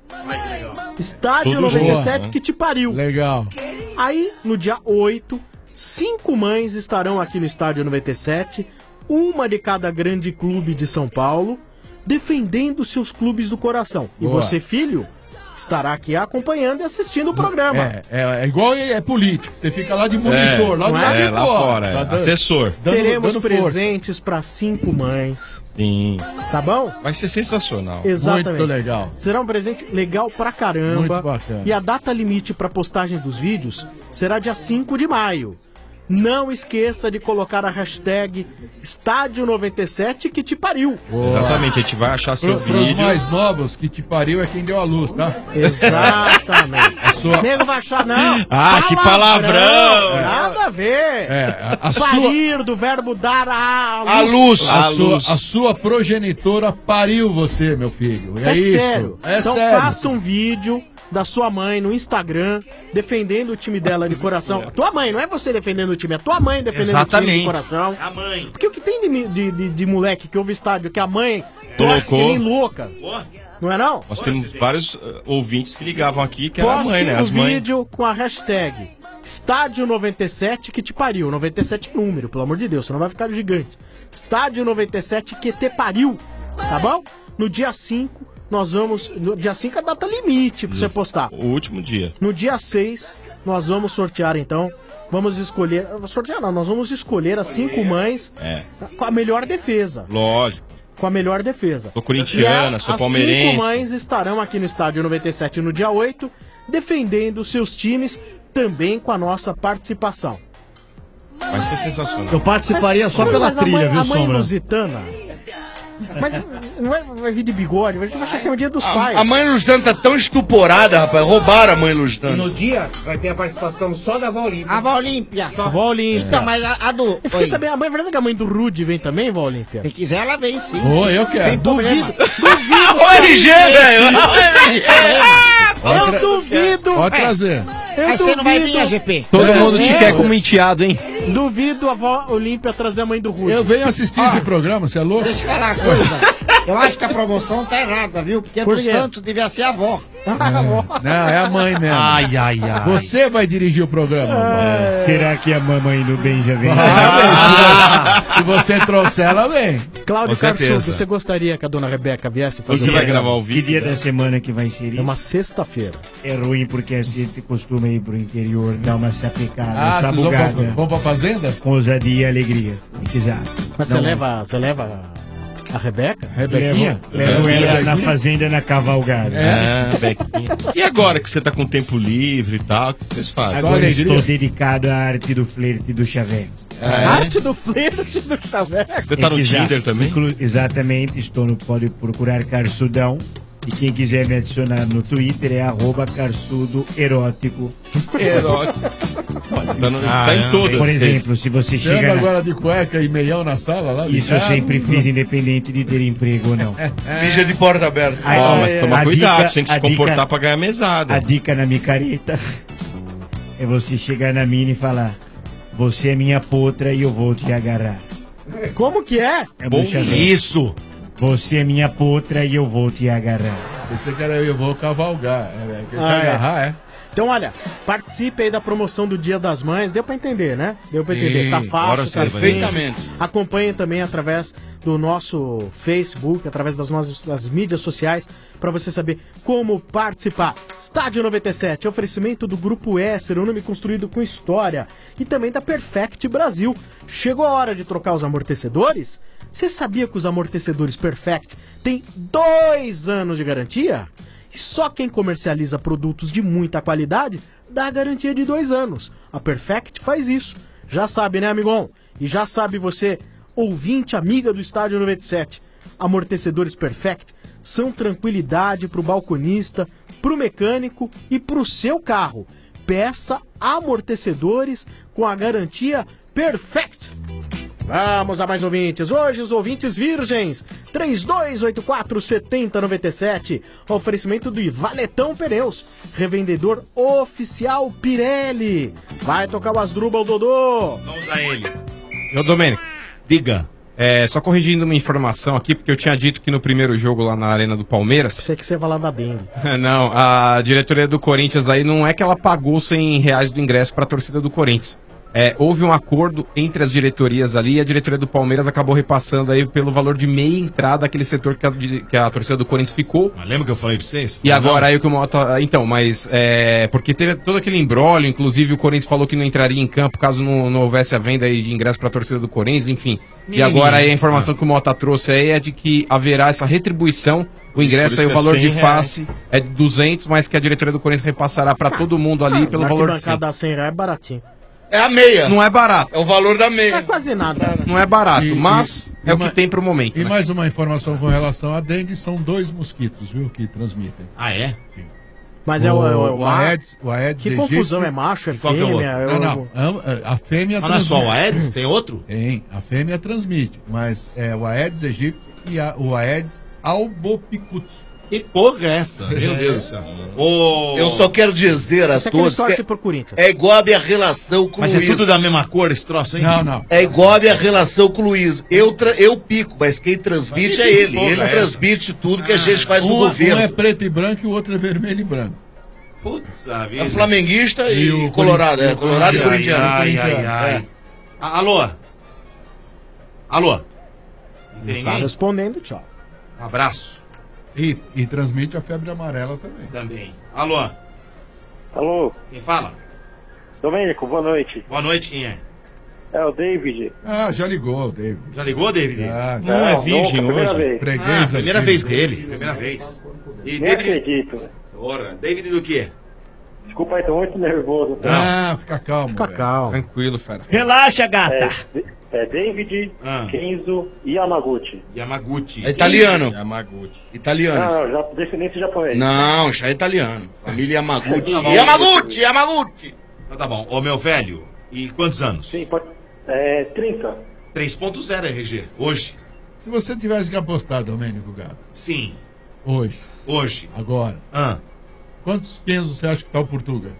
Estádio Tudo 97 boa. que te pariu. Legal. Aí, no dia 8, 5 mães estarão aqui no Estádio 97, uma de cada grande clube de São Paulo, defendendo seus clubes do coração. E Boa. você, filho, estará aqui acompanhando e assistindo o programa. É igual é político. Você fica lá de monitor, lá do lado de lá fora, Tá dando- assessor. Teremos dando força. presentes para 5 mães. Sim. Tá bom? Vai ser sensacional. Exatamente. Muito legal. Será um presente legal pra caramba. Muito bacana. E a data limite para postagem dos vídeos será dia 5 de maio. Não esqueça de colocar a hashtag Estádio 97 que te pariu. Exatamente, a gente vai achar seu Pros vídeo. mais novos, que te pariu é quem deu a luz, tá? Exatamente. sua- Nego vai achar, não. Ah, que palavrão! Nada a ver. a Parir do verbo dar a luz. A luz. A luz. A sua progenitora pariu você, meu filho. É isso. sério. É então sério. faça um vídeo da sua mãe no Instagram defendendo o time dela de coração. Tua mãe, não é você defendendo o time, é tua mãe defendendo o time Exatamente. de coração. A mãe. Porque o que tem de moleque que ouve estádio que a mãe torce que Colocou. nem louca? Não é não? Nós temos vários ouvintes que ligavam aqui que era a Poste mãe, né? um As mães. vídeo com a hashtag Estádio 97 que te pariu. 97 número, pelo amor de Deus, senão vai ficar gigante. Estádio 97 que te pariu. Tá bom? No dia 5, nós vamos. No dia 5 é a data limite pra você postar. O último dia. No dia 6, nós vamos sortear então. Vamos escolher. Sortear não, nós vamos escolher as 5 mães É. com a melhor defesa. Lógico. Com a melhor defesa. Sou corintiana, E sou as palmeirense. 5 mães estarão aqui no Estádio 97 no dia 8, defendendo seus times, também com a nossa participação. Vai ser sensacional. Eu participaria só pela mas a trilha, mãe, viu, a mãe Sombra? lusitana. Mas não vai vir de bigode, a gente vai achar que é o dia dos pais. A mãe Lusitana tá tão estuporada, rapaz. Roubaram a mãe E Lusitana. no dia vai ter a participação só da Vó Olímpia. A Vó Olímpia. Vó Olímpia. Então, mas a do... Eu fiquei sabendo, a mãe, é verdade que a mãe do Rude vem também, Vó Olímpia? Se quiser, ela vem sim. Ô, eu quero. Sem problema. Duvido. O RG, velho. Eu duvido. Pode trazer. Eu Mas você não vai vir, duvido. AGP. Todo mundo te quer como enteado, hein? Duvido a Vó Olímpia trazer a mãe do Rude. Eu venho assistir esse programa, você é louco? Deixa eu falar uma coisa. Eu acho que a promoção tá errada, viu? Porque Por do quê? Santos devia ser a avó. Não, é a mãe mesmo. Ai, ai, ai. Você vai dirigir o programa. É. Será que a mamãe do bem já vem? Se você trouxer, ela vem. Cláudio Com certeza. Carçudo, você gostaria que a dona Rebeca viesse fazer Você um vai programa? gravar o Que vídeo? dia da semana que vai ser É isso? uma sexta-feira. É ruim porque a gente costuma ir pro interior, dar uma sapecada, Ah, vocês vão sabugada, pra, vão pra fazenda? com ousadia e alegria. Exato. Mas Não, você leva a Rebeca? Rebequinha? Levo ela na Rebequinha? fazenda na cavalgada. É, Bequinha. E agora que você tá com tempo livre e tal, o que vocês fazem? Agora alegria. estou dedicado à arte do flerte e do chaveco. Arte do flerte do chaveco. Você tá no Exato. Tinder também? Exatamente, pode procurar Carsudão. E quem quiser me adicionar no Twitter é @carsudoerótico. Erótico. Tá, tá em todas. Por exemplo, se você Você anda chega na... agora de cueca e meião na sala lá? de Isso eu casa? sempre fiz, independente de ter emprego ou não. Mija de porta aberta. Ó, mas toma a cuidado, dica- você tem que a se comportar dica- pra ganhar mesada. A dica na micareta é você chegar na mina e falar: você é minha potra e eu vou te agarrar. Como que é? É Bom, bruxa velha. Isso. Você é minha potra e eu vou te agarrar. Você quer eu vou cavalgar. Quer te Ah, é. agarrar, é? Então, olha, participe aí da promoção do Dia das Mães. Deu pra entender, né? Deu pra entender. Sim, Tá agora fácil, sim, tá perfeitamente. simples. Acompanhe também através do nosso Facebook, através das nossas mídias sociais, pra você saber como participar. Estádio 97, oferecimento do Grupo Esser, um nome construído com história. E também da Perfect Brasil. Chegou a hora de trocar os amortecedores? Você sabia que os amortecedores Perfect têm 2 anos de garantia? E só quem comercializa produtos de muita qualidade dá a garantia de 2 anos. A Perfect faz isso. Já sabe, né, amigão? E já sabe você, ouvinte, amiga do Estádio 97. Amortecedores Perfect são tranquilidade pro balconista, pro mecânico e pro seu carro. Peça amortecedores com a garantia Perfect. Vamos a mais ouvintes. Hoje os ouvintes virgens. 3284-7097. Oferecimento do Valetão Pneus. Revendedor oficial Pirelli. Vai tocar o Asdrubal, Dodô. Vamos a ele. Ô, Domênico, Diga. Só corrigindo uma informação aqui, porque eu tinha dito que no primeiro jogo lá na Arena do Palmeiras... Sei que você vai lá da dengue. Não, a diretoria do Corinthians aí não é que ela pagou R$100 do ingresso para a torcida do Corinthians. Houve um acordo entre as diretorias ali e a diretoria do Palmeiras acabou repassando aí pelo valor de meia entrada aquele setor que a torcida do Corinthians ficou. Mas lembra que eu falei pra vocês? E agora aí o que o Mota... Então, mas porque teve todo aquele imbróglio, inclusive o Corinthians falou que não entraria em campo caso não houvesse a venda aí de ingresso para a torcida do Corinthians, enfim. E agora aí a informação que o Mota trouxe aí é de que haverá essa retribuição. O ingresso aí, o valor de face é de 200, mas que a diretoria do Corinthians repassará para todo mundo ali pelo valor de 100. Bancada R$100 é baratinho. É a meia. Não é barato. É o valor da meia. Não é quase nada. Não é barato, mas é o que tem pro momento. E né? mais uma informação com relação à dengue, são 2 mosquitos, viu, que transmitem. Ah, é? Sim. Mas o Aedes Que confusão, é macho, é Qual que é o fêmea? Não, a fêmea Mas não é só o Aedes? Tem outro? Tem, a fêmea transmite, mas é o Aedes aegypti e o Aedes albopicus. Que porra é essa? Meu Deus do céu. Eu só quero dizer a todos que é igual a minha relação com Mas o Luiz. é tudo da mesma cor esse troço aí? Não. É igual a minha relação com o Luiz. Eu pico, mas quem transmite é ele. Ele transmite tudo que a gente faz no governo. Um é preto e branco e o outro é vermelho e branco. Putz, a vida. É flamenguista e o colorado. Corinthians. É colorado e corintiano. Ai. Alô? Não tem Tá ninguém? respondendo, tchau. Um abraço. E transmite a febre amarela também. Também. Alô? Alô? Quem fala? Domênico, boa noite. Boa noite, quem é? É o David. Ah, já ligou, David. Já ligou, David? Já. Não é virgem primeira hoje? vez. Freguês Primeira aqui. vez dele. Primeira vez. E Nem David... acredito. Ora, David do quê? Desculpa aí, tô muito nervoso. Fica calmo. Fica calmo. Tranquilo, fera. Relaxa, gata. É David, Kenzo e Yamaguchi. Yamaguchi. É italiano. Yamaguchi. Italiano. Não, já descendente japonês. Não, já é italiano. Família Yamaguchi. Tá bom. Yamaguchi! Então tá bom. Ô, meu velho, e quantos anos? Sim, 30. 3.0 RG. Hoje. Se você tivesse que apostar, Domênico Gato, Sim. hoje, agora, quantos Kenzos você acha que tá o Portuga?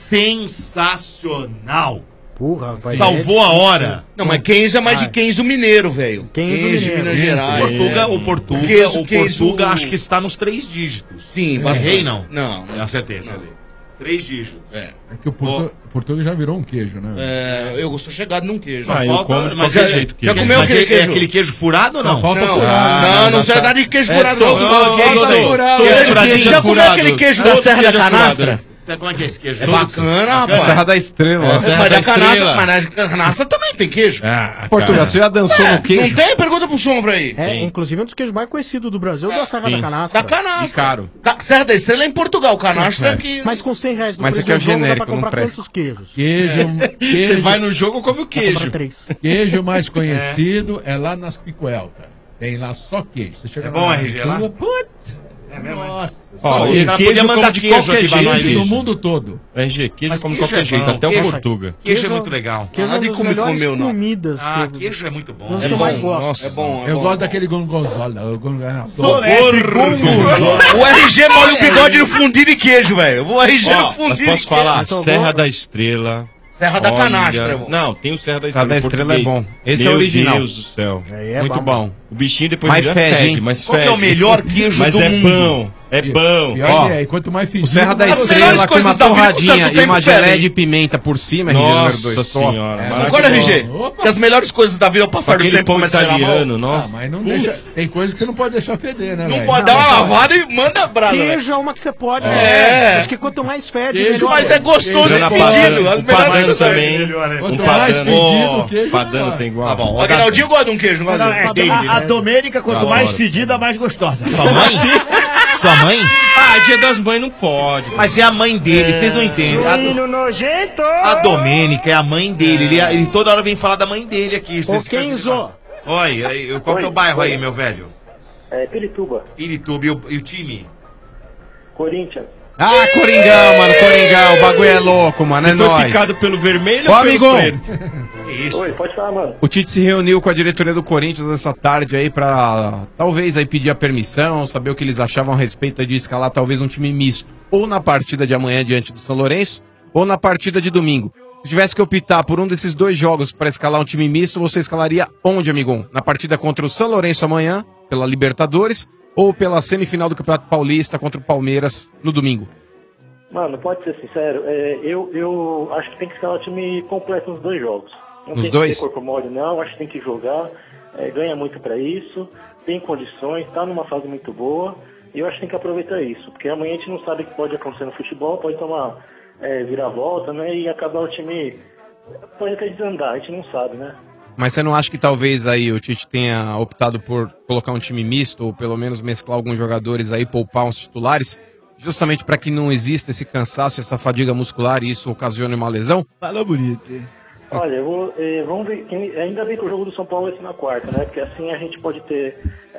Sensacional. Porra, rapaz. Salvou a hora. Não, mas Kenzo é mais de Kenzo Mineiro, velho. Kenzo de Mineiro. Minas Gerais. O Portuga Kenzo- acho que está nos 3 dígitos. Sim, Errei, não? Não. Acertei. 3 dígitos. É que o Portuga já virou um queijo, né? Eu sou chegado num queijo. Só Eu como de mas qualquer já- jeito. Já comeu Mas aquele queijo? é aquele queijo furado ou não? Só falta Não, furado. não sei nada de queijo furado, todo não. que é isso aí. Já comeu aquele queijo da Serra da Canastra? Sabe como é que é esse queijo? É bacana, rapaz. Serra da Estrela. Mas da Canastra, mas na Canastra também tem queijo. Portugal, você já dançou no queijo? Não tem? Pergunta pro Sombra aí. Inclusive um dos queijos mais conhecidos do Brasil é da Serra da Canastra. Da Canastra. E caro. Serra da Estrela é em Portugal, Canastra é que... Mas com R$100 no Mas preço aqui é o do jogo, dá pra genérico, não comprar presta. quantos queijos? Queijo. Você vai no jogo, come o queijo. 3. Queijo mais conhecido é lá nas Picoelta. Tem lá só queijo. Você chega É bom na RG lá? Putz. É mesmo? Nossa. Ó, Só os caras podiam mandar de queijo qualquer aqui pra nós, jeito no queijo. mundo todo. RG, queijo Mas come de queijo qualquer é jeito, bom, até o queijo- Portuga. Queijo é muito legal. Queijo é uma das melhores comidas. Ah, que- queijo é muito bom. Nos É que eu mais bom. gosto. É bom, Eu gosto daquele gongonzola. O RG molha o bigode no fundido de queijo, velho. O RG no Ó, mas fundido posso falar, Mas eu Serra vou- da Estrela. Serra da Olha, Canastra, é bom. Não, tem o Serra da Serra Estrela. da Estrela é português. bom. Esse é Meu original. Deus do céu. Aí é Muito bom. bom. O bichinho depois Mas vira fede, hein? mas Qual que é o fede. melhor queijo Mas do é mundo? bom. É bom. Pior Ó, que é, e quanto mais O fedido... Serra da As melhores Estrela com coisas uma da vida torradinha custam e uma tempo geleia diferente. de pimenta por cima, Nossa RG. senhora. Agora, RG, Opa. que as melhores coisas da vida ao passar do Aquele tempo pão começam a cheirar mal. italiano, Ah, nossa. mas não deixa... Tem coisa que você não pode deixar feder, né, Não velho? pode dar uma lavada e manda brasa. velho. Queijo é uma que você pode. É. né? Acho que quanto mais fede, Queijo, melhor. Mas é gostoso Tirando e a fedido. padano, As o melhores padano coisas também. Quanto Um mais padano. fedido, o queijo... Padano melhor. tem igual. Tá bom. O Aguinaldinho gosta de um queijo, não Não, gosta? é, David, a né? Domênica, quanto Eu mais adoro. fedida, mais gostosa. Sua mãe? Sua mãe? Ah, Dia das Mães não pode. Mas é a mãe dele, vocês não entendem. Suíno nojento! A Domênica é a mãe dele. Ele toda hora vem falar da mãe dele aqui. Ô, Kenzo. Oi, qual que é o bairro aí, meu velho? É Pirituba, Pirituba. E o time? Corinthians. Ah, Coringão, mano, Coringão. O bagulho é louco, mano, é Foi nóis. picado pelo vermelho Ô, ou pelo amigão. preto? Que isso? Oi, pode falar, mano. O Tite se reuniu com a diretoria do Corinthians essa tarde aí pra talvez aí pedir a permissão, saber o que eles achavam a respeito de escalar talvez um time misto, ou na partida de amanhã diante do São Lourenço, ou na partida de domingo. Se tivesse que optar por um desses 2 jogos para escalar um time misto, você escalaria onde, amigão? Na partida contra o São Lourenço amanhã, pela Libertadores, ou pela semifinal do Campeonato Paulista contra o Palmeiras no domingo? Mano, pode ser sincero, eu acho que tem que escalar o time completo nos 2 jogos. Não Nos tem dois? que ter corpo mole, não, acho que tem que jogar, ganha muito pra isso, tem condições, tá numa fase muito boa, e eu acho que tem que aproveitar isso, porque amanhã a gente não sabe o que pode acontecer no futebol, pode tomar viravolta, né, e acabar o time, pode até desandar, a gente não sabe, né. Mas você não acha que talvez aí o Tite tenha optado por colocar um time misto, ou pelo menos mesclar alguns jogadores aí, poupar uns titulares, justamente para que não exista esse cansaço, essa fadiga muscular e isso ocasione uma lesão? Falou bonito, hein? Olha, vamos ver, ainda bem que o jogo do São Paulo vai ser na quarta, né, porque assim a gente pode ter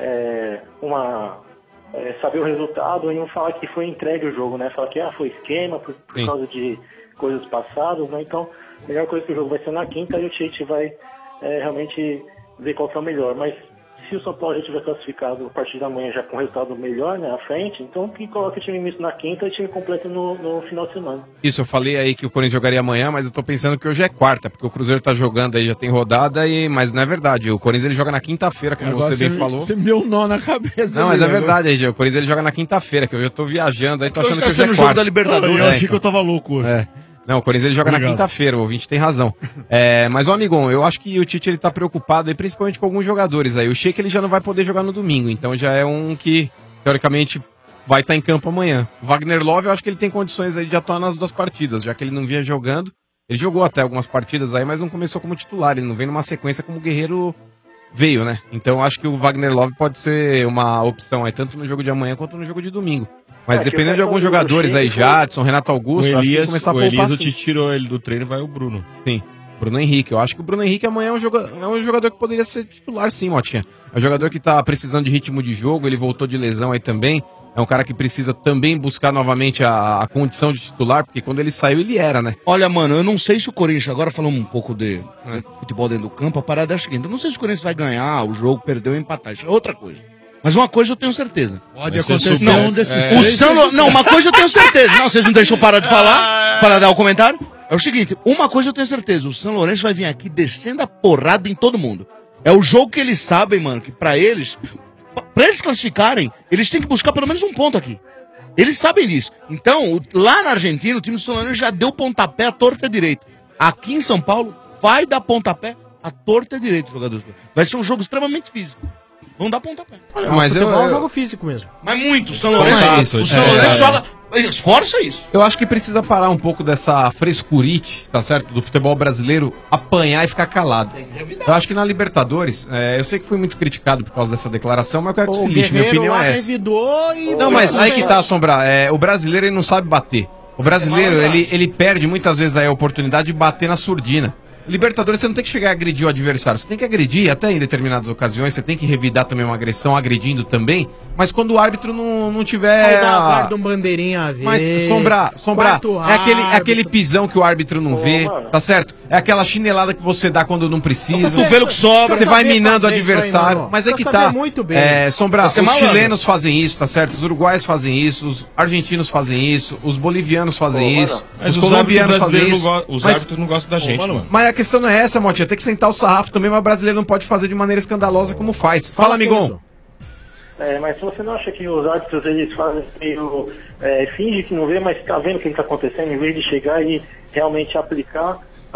saber o resultado e não falar que foi entregue o jogo, né, falar que foi esquema por causa de coisas passadas, né, então a melhor coisa que o jogo vai ser na quinta e o Tite vai realmente ver qual que é o melhor, mas se o São Paulo já tiver classificado a partir da manhã já com um resultado melhor, né, à frente, então que coloque o time misto na quinta e o time completo no final de semana. Isso, eu falei aí que o Corinthians jogaria amanhã, mas eu tô pensando que hoje é quarta, porque o Cruzeiro tá jogando aí, já tem rodada, mas não é verdade. O Corinthians ele joga na quinta-feira, como Agora você bem falou. Você me deu um nó na cabeça. Não, mas é amigo. verdade, RG. O Corinthians ele joga na quinta-feira, que eu já tô viajando aí, tô achando que hoje é no quarta. jogo da Libertadores. Eu achei que eu tava louco hoje. Não, o Corinthians ele joga Obrigado. na quinta-feira, o ouvinte tem razão. Mas, ó, amigão, eu acho que o Tite ele tá preocupado aí, principalmente com alguns jogadores aí. O Sheik ele já não vai poder jogar no domingo, então já é um que, teoricamente, vai estar em campo amanhã. O Wagner Love, eu acho que ele tem condições aí de atuar nas 2 partidas, já que ele não vinha jogando. Ele jogou até algumas partidas aí, mas não começou como titular, ele não vem numa sequência como o Guerreiro veio, né? Então eu acho que o Wagner Love pode ser uma opção aí, tanto no jogo de amanhã quanto no jogo de domingo. Mas dependendo de alguns jogadores aí, Jadson, Renato Augusto, O acho que tem que Elias, começar a o poupar Elias, o sim. Tite tirou ele do treino e vai o Bruno. Sim, Bruno Henrique. Eu acho que o Bruno Henrique amanhã é um jogador que poderia ser titular sim, Motinha. É um jogador que tá precisando de ritmo de jogo, ele voltou de lesão aí também. É um cara que precisa também buscar novamente a condição de titular, porque quando ele saiu, ele era, né? Olha, mano, eu não sei se o Corinthians, agora falando um pouco de futebol dentro do campo, a parada é a seguinte, eu não sei se o Corinthians vai ganhar o jogo, perder ou empatar, isso é outra coisa. Mas uma coisa eu tenho certeza. Pode acontecer Não, um desses o três. São, não, uma coisa eu tenho certeza. Não, vocês não deixam eu parar de falar para dar o comentário? É o seguinte, uma coisa eu tenho certeza, o São Lourenço vai vir aqui descendo a porrada em todo mundo. É o jogo que eles sabem, mano, que pra eles classificarem, eles têm que buscar pelo menos um ponto aqui. Eles sabem disso. Então, lá na Argentina, o time do São Lourenço já deu pontapé à torta direita. Aqui em São Paulo, vai dar pontapé à torta direita, jogadores. Vai ser um jogo extremamente físico. Vão dar pontapé. Mas futebol é um jogo físico mesmo. Mas muito, o São Lourenço, joga, esforça isso. Eu acho que precisa parar um pouco dessa frescurite, tá certo? Do futebol brasileiro, apanhar e ficar calado. Eu acho que na Libertadores, eu sei que fui muito criticado por causa dessa declaração, mas eu quero que se lixe, minha opinião é essa. Não, mas aí que tá, Sombra, o brasileiro ele não sabe bater. O brasileiro, ele perde muitas vezes aí a oportunidade de bater na surdina. Libertadores, você não tem que chegar a agredir o adversário. Você tem que agredir, até em determinadas ocasiões, você tem que revidar também uma agressão, agredindo também. Mas quando o árbitro não tiver. Aí dá azar de um bandeirinha a ver. Mas, Sombra, é aquele pisão que o árbitro não vê, tá certo? É aquela chinelada que você dá quando não precisa. Esse cotovelo que sobra. Você vai minando o adversário. Mas é que tá. Muito bem. Sombra, os malandro. chilenos fazem isso, tá certo? Os uruguaios fazem isso, os argentinos fazem isso, os bolivianos fazem isso, Mas os os colombianos árbitros fazem brasileiros isso. os árbitros não gostam da gente, mano. Mas a questão não é essa, Motinha. Tem que sentar o sarrafo também, mas o brasileiro não pode fazer de maneira escandalosa como faz. Fala, amigão. Mas se você não acha que os árbitros eles fazem meio finge que não vê, mas está vendo o que está acontecendo, em vez de chegar e realmente aplicar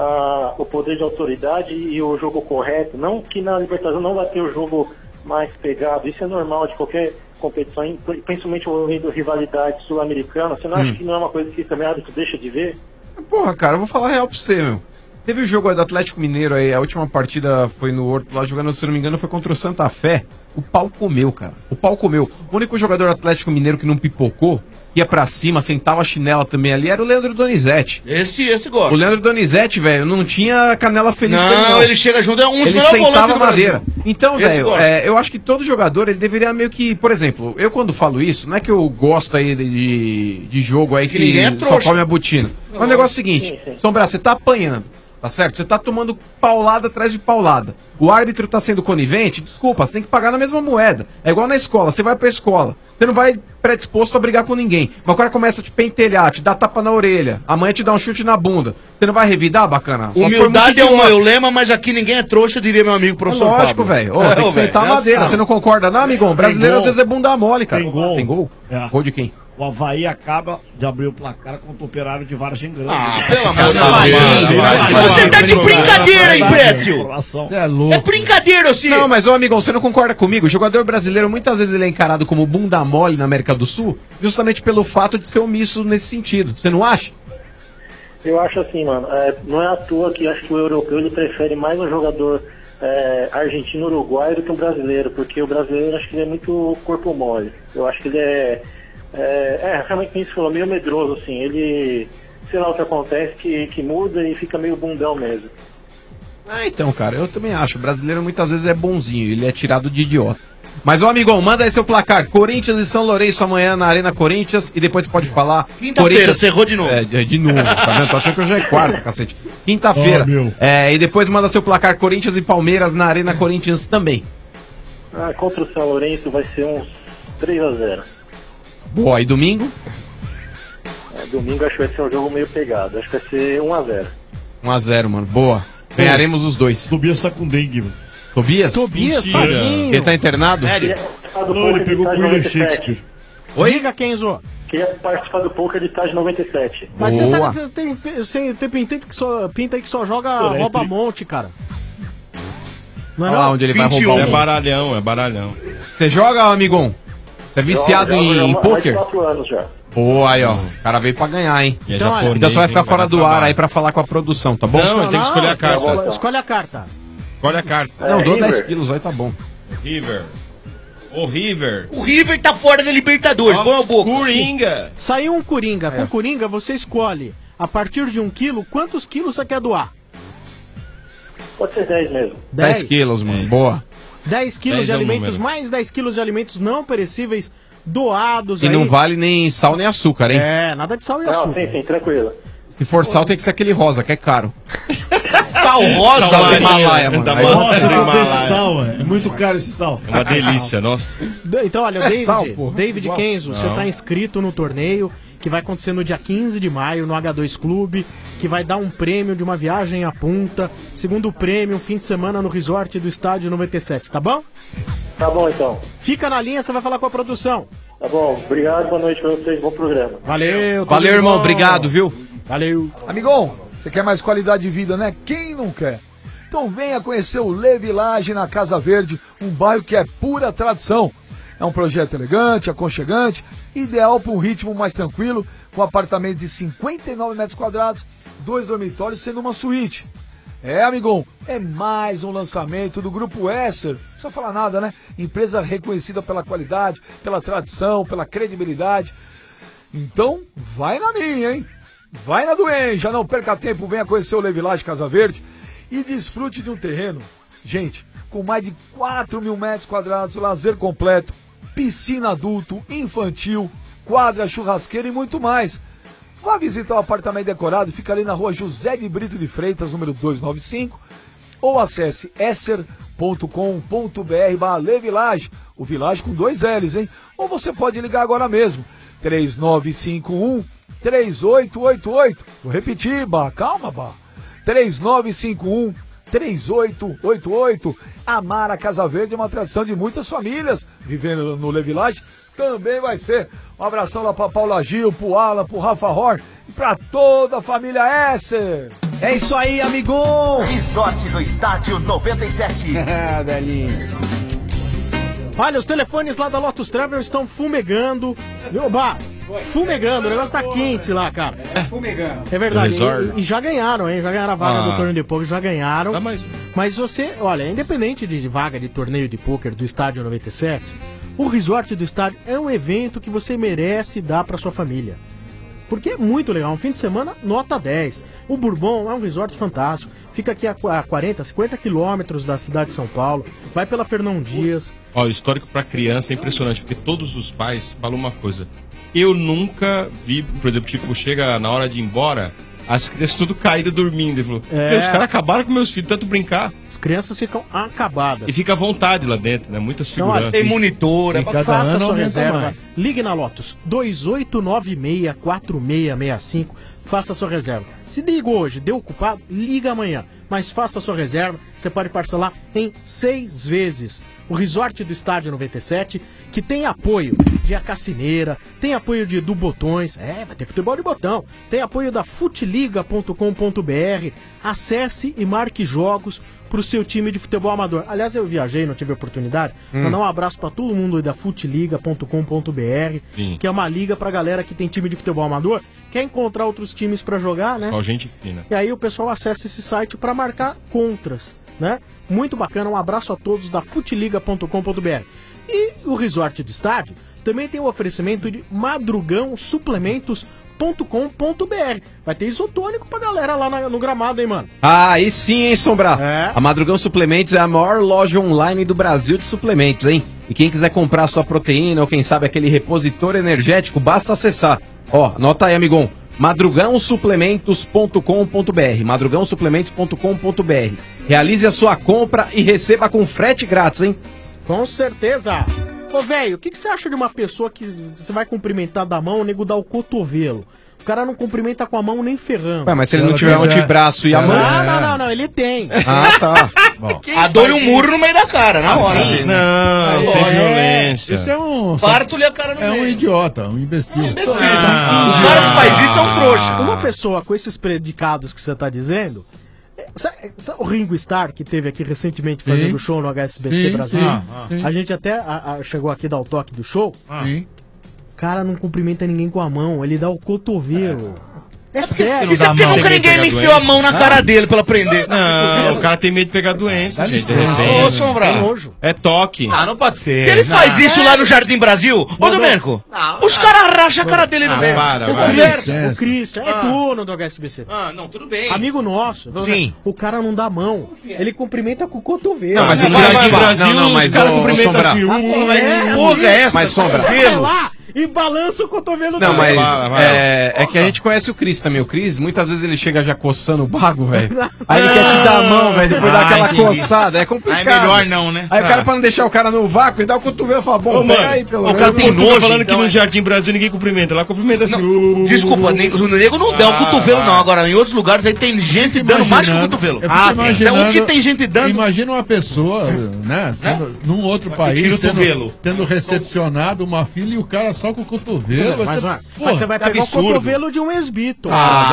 o poder de autoridade e o jogo correto, não que na Libertadores não vai ter o jogo mais pegado, isso é normal de qualquer competição, principalmente envolvendo rivalidade sul-americana. Você não acha que não é uma coisa que também o árbitro deixa de ver? Porra, cara, eu vou falar real pra você, meu. Teve o jogo aí do Atlético Mineiro aí, a última partida foi no Horto lá jogando, se não me engano, foi contra o Santa Fé. O pau comeu, cara. O pau comeu. O único jogador do Atlético Mineiro que não pipocou, ia pra cima, sentava a chinela também ali, era o Leandro Donizete. Esse gosta. O Leandro Donizete, velho, não tinha canela feliz com ele, Não, ele chega junto, é um dos ele melhores sentava volantes do madeira. Brasil. Então, Esse velho, gosta. eu acho que todo jogador, ele deveria meio que, por exemplo, eu quando falo isso, não é que eu gosto aí de jogo aí que ninguém é só trouxa. come a botina. Mas o negócio é o seguinte, Sombra, você tá apanhando. tá certo? Você tá tomando paulada atrás de paulada. O árbitro tá sendo conivente, desculpa, você tem que pagar na mesma moeda. É igual na escola, você vai pra escola, você não vai predisposto a brigar com ninguém. Mas o cara começa a te pentelhar, te dar tapa na orelha, amanhã te dá um chute na bunda. Você não vai revidar, bacana? Só se for Humildade é muito o meu idiota. lema, mas aqui ninguém é trouxa, diria meu amigo professor Pablo. Lógico, velho. Ô, tem que sentar a madeira. Você não concorda, não, amigão? Brasileiro às vezes é bunda mole, cara. Tem gol. Tem gol? É. Gol de quem? O Havaí acaba de abrir o placar contra o Operário de Vargem Grande. Pelo amor de Deus. Você tá de brincadeira, hein, Précio? Você é louco. É brincadeira, assim. Não, mas, ô, amigão, você não concorda comigo? O jogador brasileiro, muitas vezes, ele é encarado como bunda mole na América do Sul, justamente pelo fato de ser omisso nesse sentido. Você não acha? Eu acho assim, mano, não é à toa que acho que o europeu ele prefere mais um jogador argentino-uruguaio do que um brasileiro, porque o brasileiro acho que ele é muito corpo mole. Eu acho que ele realmente como você falou, meio medroso, assim, ele, sei lá o que acontece, que muda e fica meio bundão mesmo. Ah, então, cara, eu também acho. O brasileiro muitas vezes é bonzinho, ele é tirado de idiota. Mas, ô, amigão, manda aí seu placar. Corinthians e São Lourenço amanhã na Arena Corinthians. E depois pode falar. Quinta-feira, você errou de novo. De novo, tá vendo? Tô achando que hoje é quarta, cacete. Quinta-feira. E depois manda seu placar Corinthians e Palmeiras na Arena Corinthians também. Contra o São Lourenço vai ser uns 3-0. Boa, e domingo? Domingo acho que vai ser um jogo meio pegado. Acho que vai ser 1-0. 1-0, mano. Boa. Ganharemos os dois. Tobias tá com dengue, mano. Tobias? Tobias, tadinho. Ele tá internado? Não, ele pegou com o William Shakespeare. Oi? Diga, Kenzo. Queria participar do poker de estágio 97. Mas você tem pinta que só joga rouba-monte, cara. Não é Olha lá onde ele vai roubar. É baralhão, é baralhão. Você joga, amigão? Você é viciado em poker? 4 anos já. Pô, aí, ó. O cara veio pra ganhar, hein? E é japonês, então você vai ficar hein? fora Vai do dar ar trabalho. aí pra falar com a produção, tá bom? Não, ele tem que escolher a carta. Escolhe a carta. Escolhe a carta. Não, dou River. 10 quilos, vai, tá bom. River. O River. O River tá fora da Libertadores. Ó, Põe a boca. Coringa. Saiu um Coringa. Com Coringa você escolhe, a partir de 1 quilo, quantos quilos você quer doar? Pode ser 10 mesmo. 10 quilos, mano. Boa. 10 quilos 10 de é o alimentos, número. mais 10 quilos de alimentos não perecíveis doados E aí. não vale nem sal nem açúcar, hein? Nada de sal e Não, açúcar. sim, tranquilo. Se for sal, tem que ser aquele rosa, que é caro. Sal rosa, Sal do velho. Himalaia, mano. Da Aí- Nossa, Himalaia. não tem esse sal, é muito caro esse sal. É uma delícia, nossa. Então, olha, É David, sal, porra. David Igual. Kenzo, você Não. tá inscrito no torneio que vai acontecer no dia 15 de maio no H2 Clube, que vai dar um prêmio de uma viagem à punta, segundo prêmio, um fim de semana no resort do Estádio 97, tá bom? Tá bom, então. Fica na linha, você vai falar com a produção. Tá bom. Obrigado, boa noite pra vocês. Bom programa. Valeu, Valeu, tudo irmão. bom. Obrigado, viu? Valeu. Amigão, você quer mais qualidade de vida, né? Quem não quer? Então venha conhecer o Le Village na Casa Verde, um bairro que é pura tradição. É um projeto elegante, aconchegante, ideal para um ritmo mais tranquilo, com apartamentos de 59 metros quadrados, 2 dormitórios sendo uma suíte. Amigão, é mais um lançamento do Grupo Esser. Não precisa falar nada, né? Empresa reconhecida pela qualidade, pela tradição, pela credibilidade. Então, vai na minha, hein? Vai na do EN, já não perca tempo, venha conhecer o Le Village Casa Verde e desfrute de um terreno, gente, com mais de 4 mil metros quadrados, lazer completo, piscina adulto, infantil, quadra, churrasqueira e muito mais. Vá visitar o apartamento decorado, fica ali na rua José de Brito de Freitas, número 295, ou acesse esser.com.br/Le Village, o Village com 2 L's, hein? Ou você pode ligar agora mesmo, 3951-3888. Vou repetir, calma, 3951-3888. Amar a Casa Verde é uma tradição de muitas famílias. Vivendo no Le Village também vai ser. Um abração lá pra Paula Gil, pro Alan, pro Rafa Horn e pra toda a família Esser. É isso aí, amigão! Resort do Estádio 97. Velhinho. Olha, os telefones lá da Lotus Travel estão fumegando. Fumegando, o negócio tá quente lá, cara. Fumegando. É verdade. Resort. E já ganharam, hein? Já ganharam a vaga Ah. do torneio de pôquer, já ganharam. Dá mais. Mas você, olha, independente de vaga de torneio de pôquer do Estádio 97, o Resort do Estádio é um evento que você merece dar pra sua família. Porque é muito legal, um fim de semana nota 10. O Bourbon é um resort fantástico. Fica aqui a 40, 50 quilômetros da cidade de São Paulo. Vai pela Fernão Dias. Ó, o histórico pra criança é impressionante, porque todos os pais falam uma coisa. Eu nunca vi, por exemplo, tipo, chega na hora de ir embora, As crianças tudo caídas dormindo. Ele falou, É. os caras acabaram com meus filhos, tanto brincar. As crianças ficam acabadas. E fica à vontade lá dentro, né? Muita segurança. Faça a sua reserva. Ligue na Lotus 2896-4665. Faça a sua reserva. Se liga hoje, deu ocupado, liga amanhã. Mas faça a sua reserva, você pode parcelar em 6 vezes. O Resort do Estádio 97, que tem apoio de Acacineira, tem apoio de do Botões, vai ter futebol de botão, tem apoio da futeliga.com.br. Acesse e marque jogos pro seu time de futebol amador. Aliás, eu viajei, não tive oportunidade. Mandar um abraço pra todo mundo aí da futeliga.com.br, Sim. que é uma liga pra galera que tem time de futebol amador, quer encontrar outros times pra jogar, né? Só gente fina. E aí o pessoal acessa esse site pra marcar contras, né? Muito bacana, um abraço a todos da futeliga.com.br. E o Resort do Estádio também tem o oferecimento de Madrugão Suplementos.com.br. Vai ter isotônico pra galera lá no gramado, hein, mano? Ah, aí sim, hein, Sombra? A Madrugão Suplementos é a maior loja online do Brasil de suplementos, hein? E quem quiser comprar sua proteína ou quem sabe aquele repositor energético, basta acessar. Ó, anota aí, amigão. madrugãosuplementos.com.br madrugãosuplementos.com.br. Realize a sua compra e receba com frete grátis, hein? Com certeza! Ô, velho, o que você acha de uma pessoa que você vai cumprimentar da mão, o nego dá o cotovelo? O cara não cumprimenta com a mão nem ferrando. Ué, mas se ele não tiver um antebraço e a mão... Não, ele tem. Ah, tá. Dou-lhe um murro no meio da cara, na hora. Assim, não, sem violência. Isso é um... Parto-lhe a cara no É meio. um idiota, um imbecil. O cara que faz isso é um trouxa. Uma pessoa com esses predicados que você tá dizendo... Sabe o Ringo Starr, que teve aqui recentemente fazendo show no HSBC Sim, Brasil? sim. A gente até chegou aqui a dar o toque do show. Sim. O cara não cumprimenta ninguém com a mão, ele dá o cotovelo. É sério. Isso é porque nunca ninguém me enfiou a mão na cara dele pra ela prender. Não, o cara tem medo de pegar doença, gente. de repente. Ô, Sombra. É toque. Não pode ser. Se ele faz isso lá no Jardim Brasil, ô Domênico, os caras racham a cara dele no meio. O Christian, é dono do HSBC. Não, tudo bem. Amigo nosso. Sim. O cara não dá mão. Ele cumprimenta com o cotovelo. Não, mas no Jardim Brasil, os caras cumprimentam assim. Porra, é essa? Mas, Sombra. Vai lá e balança o cotovelo Não, dele. mas é que a gente conhece o Cris também. O Cris, muitas vezes ele chega já coçando o bago, velho. Aí ele quer te dar a mão, velho, depois dá aquela coçada. É complicado. Aí melhor não, né? Aí o cara, pra não deixar o cara no vácuo, ele dá o cotovelo e fala, bom, pega aí, pelo O cara tem menos. nojo, falando que no Jardim Brasil ninguém cumprimenta. Lá cumprimenta assim. Desculpa, o nego não dá o cotovelo, não. Agora, em outros lugares aí tem gente dando mais que o cotovelo. Então o que tem gente dando. Imagina uma pessoa, né, num outro país, tira o cotovelo. sendo recepcionado uma filha e o cara só com o cotovelo. Mas você vai pegar o cotovelo de um ex-Beatle.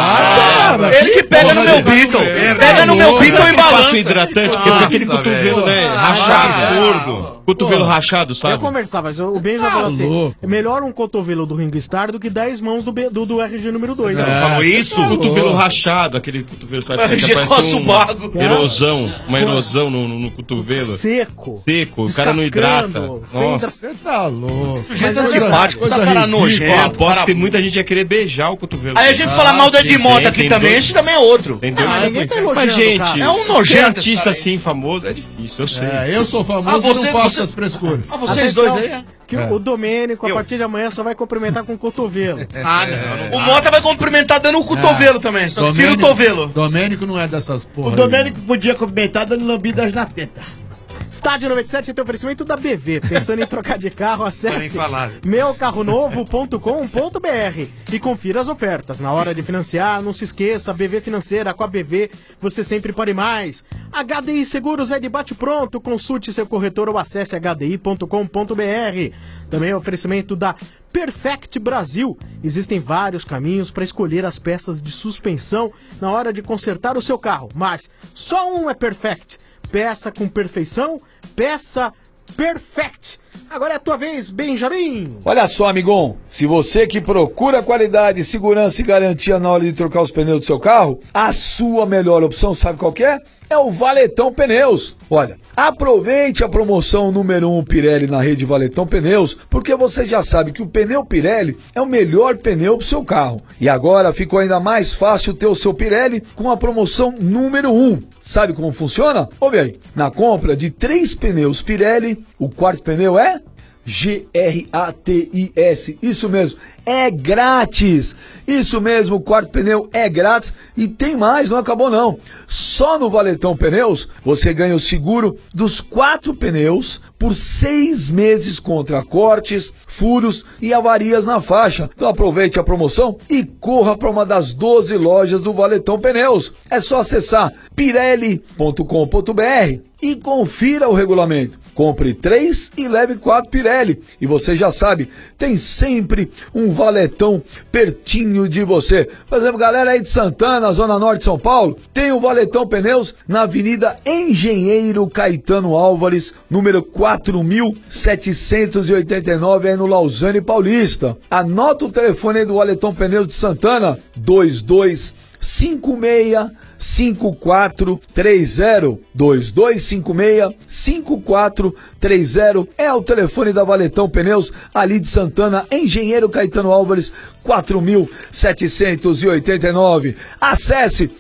Ele que pega no meu Beatle. Pega no meu Beatle e Passa o balança. hidratante, porque fica aquele cotovelo, né? Rachado, surdo. Cotovelo rachado, Eu sabe? conversava, mas o Ben já falou assim: é melhor um cotovelo do Ringo Starr do que 10 mãos do RG número 2. Falou isso? Cotovelo rachado, aquele cotovelo, sabe? Que RG parece coça o bago. erosão, uma erosão no cotovelo. Seco. Seco, o cara não hidrata. Nossa. Você tá louco. Sujeito antipático, tá cara nojento. Eu aposto que tem muita gente que ia querer beijar o cotovelo. Aí a gente fala mal do Edmota aqui também, esse também é outro. Entendeu? mas ninguém tá elogiando, Mas, gente, cara. É um ser nojento artista assim, famoso, é difícil, eu sei. Eu sou famoso e não faço essas frescuras. Vocês dois aí? Que o Domênico, a partir de amanhã, só vai cumprimentar com o cotovelo. O Mota vai cumprimentar dando o cotovelo também. Só tira o cotovelo. Domênico não é dessas porra. O Domênico podia cumprimentar dando lambidas na teta. Estádio 97 tem oferecimento da BV. Pensando em trocar de carro, acesse falar. meucarronovo.com.br e confira as ofertas. Na hora de financiar, não se esqueça, BV Financeira, com a BV você sempre pode mais. HDI Seguros é de bate-pronto, consulte seu corretor ou acesse hdi.com.br. Também é oferecimento da Perfect Brasil. Existem vários caminhos para escolher as peças de suspensão na hora de consertar o seu carro, mas só um é Perfect. Peça com perfeição, peça Perfect. Agora é a tua vez, Benjamin. Olha só, amigão, se você que procura qualidade, segurança e garantia na hora de trocar os pneus do seu carro, a sua melhor opção, sabe qual que é? É o Valetão Pneus. Olha, aproveite a promoção número 1 Pirelli na rede Valetão Pneus, porque você já sabe que o pneu Pirelli é o melhor pneu para o seu carro. E agora ficou ainda mais fácil ter o seu Pirelli com a promoção número 1. Sabe como funciona? Ouve aí, na compra de 3 pneus Pirelli, o quarto pneu é gratis. Isso mesmo, é grátis. Isso mesmo, o quarto pneu é grátis. E tem mais, não acabou não. Só no Valetão Pneus você ganha o seguro dos 4 pneus por 6 meses contra cortes, furos e avarias na faixa. Então aproveite a promoção e corra para uma das 12 lojas do Valetão Pneus. É só acessar pirelli.com.br e confira o regulamento. Compre 3 e leve 4 Pirelli. E você já sabe, tem sempre um valetão pertinho de você. Por exemplo, galera aí de Santana, Zona Norte de São Paulo, tem o Valetão Pneus na Avenida Engenheiro Caetano Álvares, número 4789, aí no Lausanne Paulista. Anota o telefone aí do Valetão Pneus de Santana, 2256-5430, é o telefone da Valetão Pneus, ali de Santana, Engenheiro Caetano Álvares, 4789. Acesse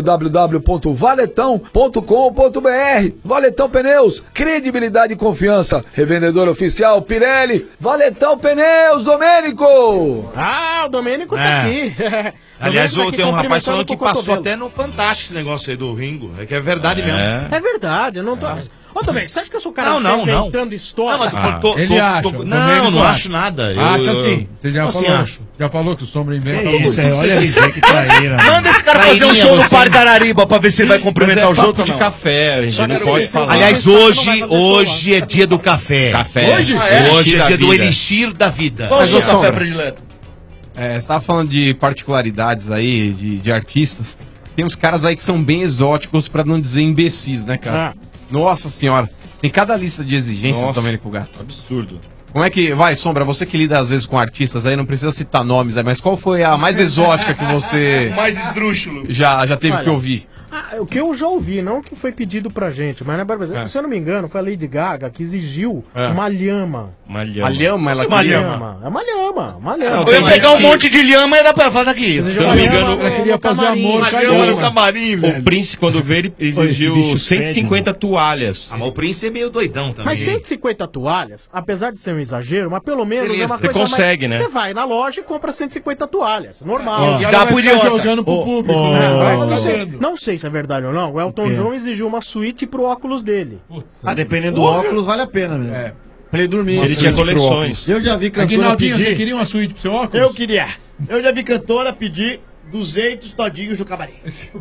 www.valetão.com.br. Valetão Pneus, credibilidade e confiança. Revendedor oficial Pirelli. Valetão Pneus, Domênico. Ah, o Domênico tá aqui. Aliás, Domênico tá tem um rapaz cumprimentando falando que com o passou cotovelo. até no Fantástico esse negócio aí do Ringo. É que é verdade mesmo. É verdade, eu não tô... Ô, Domênico, você acha que eu sou o cara Não, que não, tá não. inventando história? Não, mas Ele acha. não acho nada. Acha sim. Você já assim falou. acho. Já falou que o Sombra inventa Isso aí, olha aí, que traíra. Manda esse cara fazer um show no Parque da Arariba pra ver se ele vai cumprimentar o jogo. de café, a gente Só não que pode eu- falar. Aliás, Hoje é dia do café. Café. Hoje? Ah, é? Hoje é dia do Elixir da vida. elixir da vida. Mas, ô, Sombra, predileto? você tava falando de particularidades aí, de artistas. Tem uns caras aí que são bem exóticos, pra não dizer imbecis, né, cara? Nossa senhora. Tem cada lista de exigências, Nossa, Domênico Gato. Absurdo. Como é que... Vai, Sombra, você que lida às vezes com artistas aí, não precisa citar nomes aí, mas qual foi a mais exótica que você Mais esdrúxulo. já teve Olha, que ouvir? O que eu já ouvi, não que foi pedido pra gente, mas na Brasil, se eu não me engano, foi a Lady Gaga que exigiu uma lhama. Uma lhama, ela Uma queria? lhama. É uma lhama, uma lhama. Eu ia pegar um monte de lhama e era pra falar daqui. Exigiu Se eu uma não me lhama engano, no- ela no camarim. no camarim, O Prince, quando veio, ele exigiu bicho 150 toalhas. Ah, mas o Prince é meio doidão também. Mas 150 toalhas, apesar de ser um exagero, mas pelo menos Beleza, é uma você coisa consegue, mais... né? Você vai na loja e compra 150 toalhas, normal. E dá pro idiota. Jogando pro público. né? Vai Não sei, jogando. não sei se é verdade ou não. O Elton John exigiu uma suíte pro óculos dele. Dependendo do óculos, vale a pena mesmo. Pra ele dormir. Ele tinha coleções. Eu já vi cantora Aguinaldinho, pedir... você queria uma suíte pro seu óculos? Eu queria. Eu já vi cantora pedir 200 todinhos do camarim.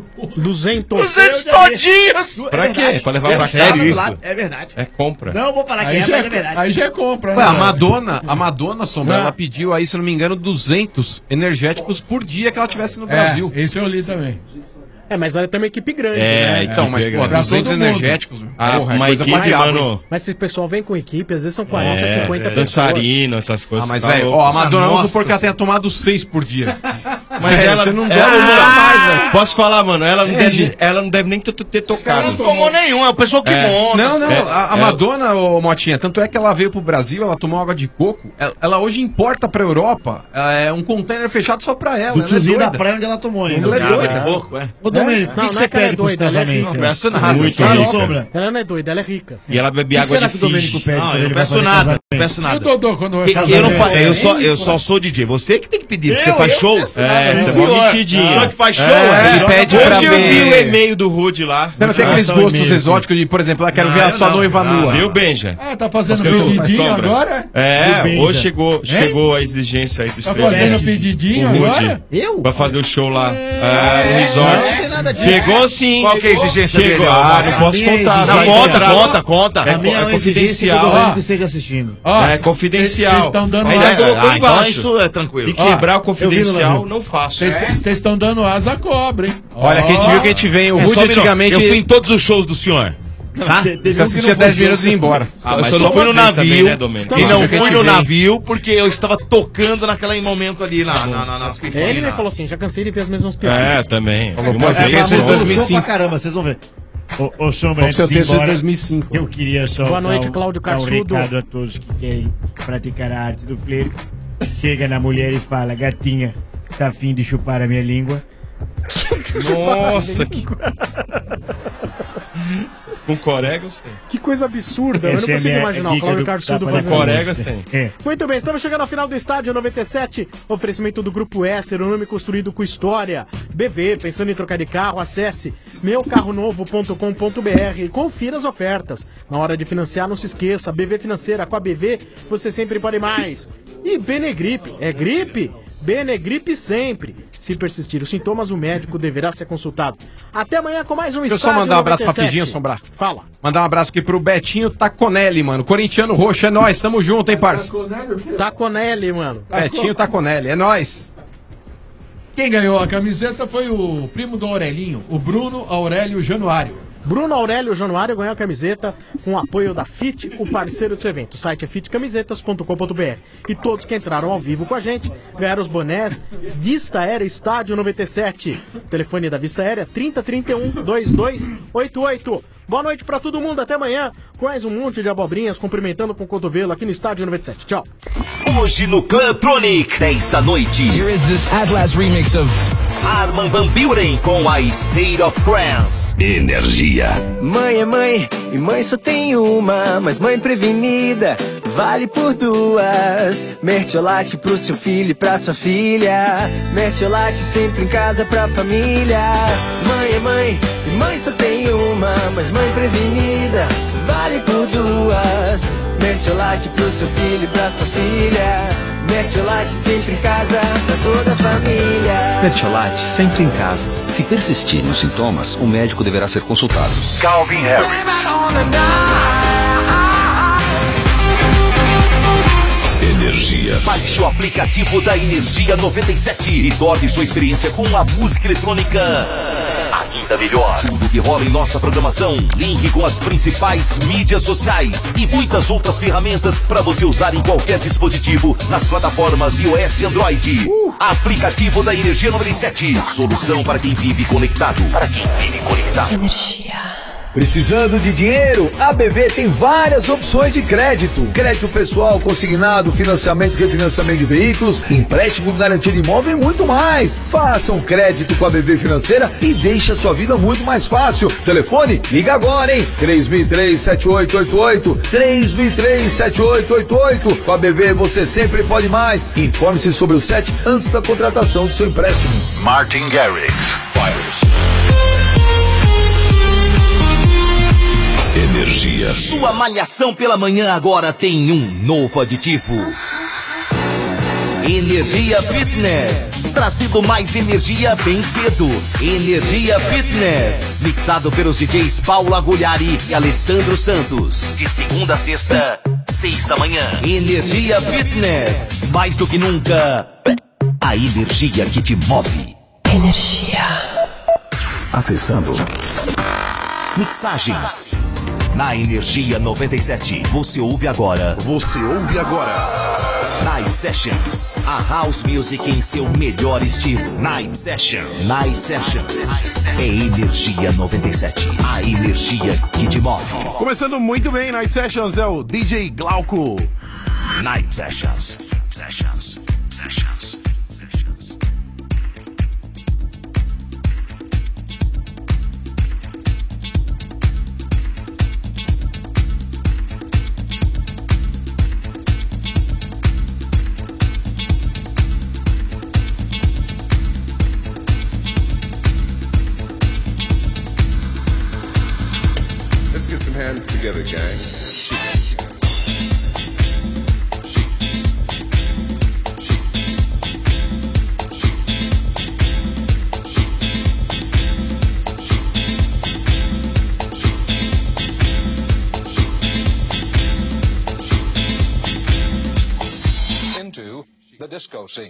200? 200 todinhos! Pra quê? Pra levar É pra sério casa? isso? É verdade. É compra. Não vou falar que Aí é, já mas é verdade. aí já é compra, Ué, né? a Madonna, Sombra, ela pediu aí, se não me engano, 200 energéticos por dia que ela tivesse no Brasil. Esse eu li também. É, mas ela tem uma equipe grande, É, né? Então, mas, pô, Pra 200 todo mundo. energéticos, meu. Ah, Porra, é uma coisa pra equipe, diabo, hein? mano. Mas se o pessoal vem com equipe, às vezes são 40, 50 pessoas. Dançarino, essas coisas. Ah, mas, tá velho, louco. ó, a Madonna, vamos Nossa supor que ela tenha tomado 6 por dia. Mas Velho, ela você não ela dorme nunca mais, velho. Posso falar, mano? Ela não, É, deve, gente. ela não deve nem ter tocado. Não tomou nenhum, é o pessoal que monta. Não, não, É, a Madonna, ô Motinha, tanto é que ela veio pro Brasil, ela tomou água de coco, ela hoje importa pra Europa um container fechado só pra ela. Do Ela é tiozinho da doida. praia onde ela tomou ainda. Ela é Água doida. de coco, é. Ô, Domênico, o Não, que não você é que ela é pede pros doida, ela é casamentos? Não aí? peço nada. Muito Fala, rica. Sombra. Ela não é doida, ela é rica. E ela bebe O que água será de que o Domênico Fiji. pede? Não, quando eu ele não vai peço fazer nada, casamento? não peço E o nada. Dodô, quando vai Eu, não fa eu só sou DJ. Você que tem que pedir, porque você faz show. É, você é Senhor. uma mentidinha. Só que faz show, Ele pede pra Hoje eu vi o ver... e-mail do Rude lá. Você não tem aqueles Nossa, gostos e-mail. exóticos de, por exemplo, ela quer ver a eu sua não. noiva nua. Viu, Benja? Ah, tá fazendo As pessoas pedidinho compram. agora? É, Benja. hoje chegou a exigência aí do Tá fazendo Estrela. pedidinho O Rude. agora? Eu? Vai fazer o show lá no Não resort. tem nada disso. Chegou sim. Qual que é a exigência dele? Chegou. Ah, não posso minha contar. exigência- vai Conta, entrar. conta, conta. A minha é exigência confidencial. que o Ó. Domênico esteja assistindo. Ó, É confidencial. Vocês estão dando Aí Já já colocou então embaixo. isso é tranquilo. Se quebrar o eu vi confidencial, no não faço. Vocês estão dando asa à cobra, hein? Olha, quem te viu, quem te vem. O É, Rude só um minuto. antigamente... Eu fui em todos os shows do senhor. Tá? Você assistia 10 minutos e ia embora. Ah, mas eu só só não fui uma no vez também, navio. né, Domênico? E não Isso que fui te no vem. navio porque eu estava tocando naquele momento ali nas piscinas. Ele me falou assim, já cansei de ver as mesmas piadas. É, também. Falou, Uma pode ser vez que esse só. 2005. Pra caramba, vocês vão ver. Ô, Sombra, Com seu antes de ir texto de embora, 2005. eu queria só Boa noite, dar Cláudio dar um Carçudo. recado a todos que querem praticar a arte do flerte. Chega na mulher e fala, gatinha, tá afim de chupar a minha língua? Nossa, que... Com Coregos tem. Que coisa absurda, eu não Essa é consigo minha imaginar o dica Cláudio do Carçudo Tapa na fazendo Coregas isso. tem. Muito bem, estamos chegando ao final do Estádio 97. Oferecimento do Grupo S, o nome construído com história. BV, pensando em trocar de carro, acesse meucarronovo.com.br e confira as ofertas. Na hora de financiar, não se esqueça, BV Financeira, com a BV você sempre pode mais. E Benegripe, é gripe? Benegripe sempre. Se persistir os sintomas, o médico deverá ser consultado. Até amanhã com mais um Deixa eu Estádio só mandar um abraço 97. rapidinho, Sombra. Fala. Mandar um abraço aqui pro Betinho Taconelli, mano. Corintiano roxo, é nóis. Tamo junto, hein, parça. Taconelli, mano. Betinho Taconelli, é nóis. Quem ganhou a camiseta foi o primo do Aurelinho, o Bruno Aurélio Januário. Bruno Aurélio Januário ganhou a camiseta com o apoio da FIT, o parceiro do seu evento. O site é fitcamisetas.com.br. E todos que entraram ao vivo com a gente ganharam os bonés Vista Aérea Estádio 97. O telefone da Vista Aérea 3031-2288. Boa noite pra todo mundo, até amanhã com mais um monte de abobrinhas cumprimentando com o cotovelo aqui no Estádio 97. Tchau. Hoje no Clubtronic, 10 da noite. Here is the Atlas remix of Armin van Buuren com a State of Trance. Energia. Mãe é mãe, e mãe só tem uma, mas mãe prevenida vale por duas. Mertiolate pro seu filho e pra sua filha. Mertiolate sempre em casa pra família. Mãe é mãe, e mãe só tem uma, mas mãe prevenida vale por duas. Mertiolate pro seu filho e pra sua filha. Mertiolate sempre em casa pra toda a família. Mertiolate sempre em casa. Se persistirem os sintomas, o médico deverá ser consultado. Calvin Harris. Energia. Baixe o aplicativo da Energia 97 e torne sua experiência com a música eletrônica ainda melhor. Tudo que rola em nossa programação, link com as principais mídias sociais e muitas outras ferramentas para você usar em qualquer dispositivo nas plataformas iOS e Android. Aplicativo da Energia 97. Solução para quem vive conectado. Para quem vive conectado. Energia. Precisando de dinheiro? A BV tem várias opções de crédito. Crédito pessoal, consignado, financiamento e refinanciamento de veículos, empréstimo com garantia de imóvel e muito mais. Faça um crédito com a BV Financeira e deixe a sua vida muito mais fácil. Telefone? Liga agora, hein? 3003-7888. 3003-7888. Com a BV você sempre pode mais. Informe-se sobre o SET antes da contratação do seu empréstimo. Martin Garrix. Energia. Sua malhação pela manhã agora tem um novo aditivo. Energia Fitness. Trazendo mais energia bem cedo. Energia Fitness. Mixado pelos DJs Paulo Agulhari e Alessandro Santos. De segunda a sexta, 6 da manhã. Energia Fitness. Mais do que nunca, a energia que te move. Energia. Acessando mixagens na Energia 97. Você ouve agora. Night Sessions. A House Music em seu melhor estilo. Night Sessions. É Energia 97. A energia que te move. Começando muito bem, Night Sessions é o DJ Glauco. Night Sessions. Hands together, gang. Into the disco scene.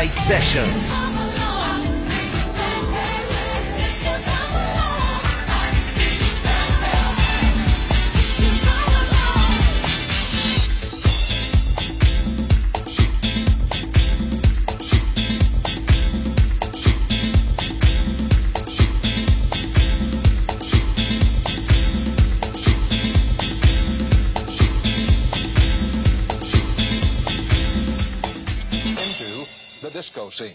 Night Sessions. The disco scene.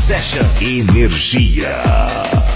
Session Energia.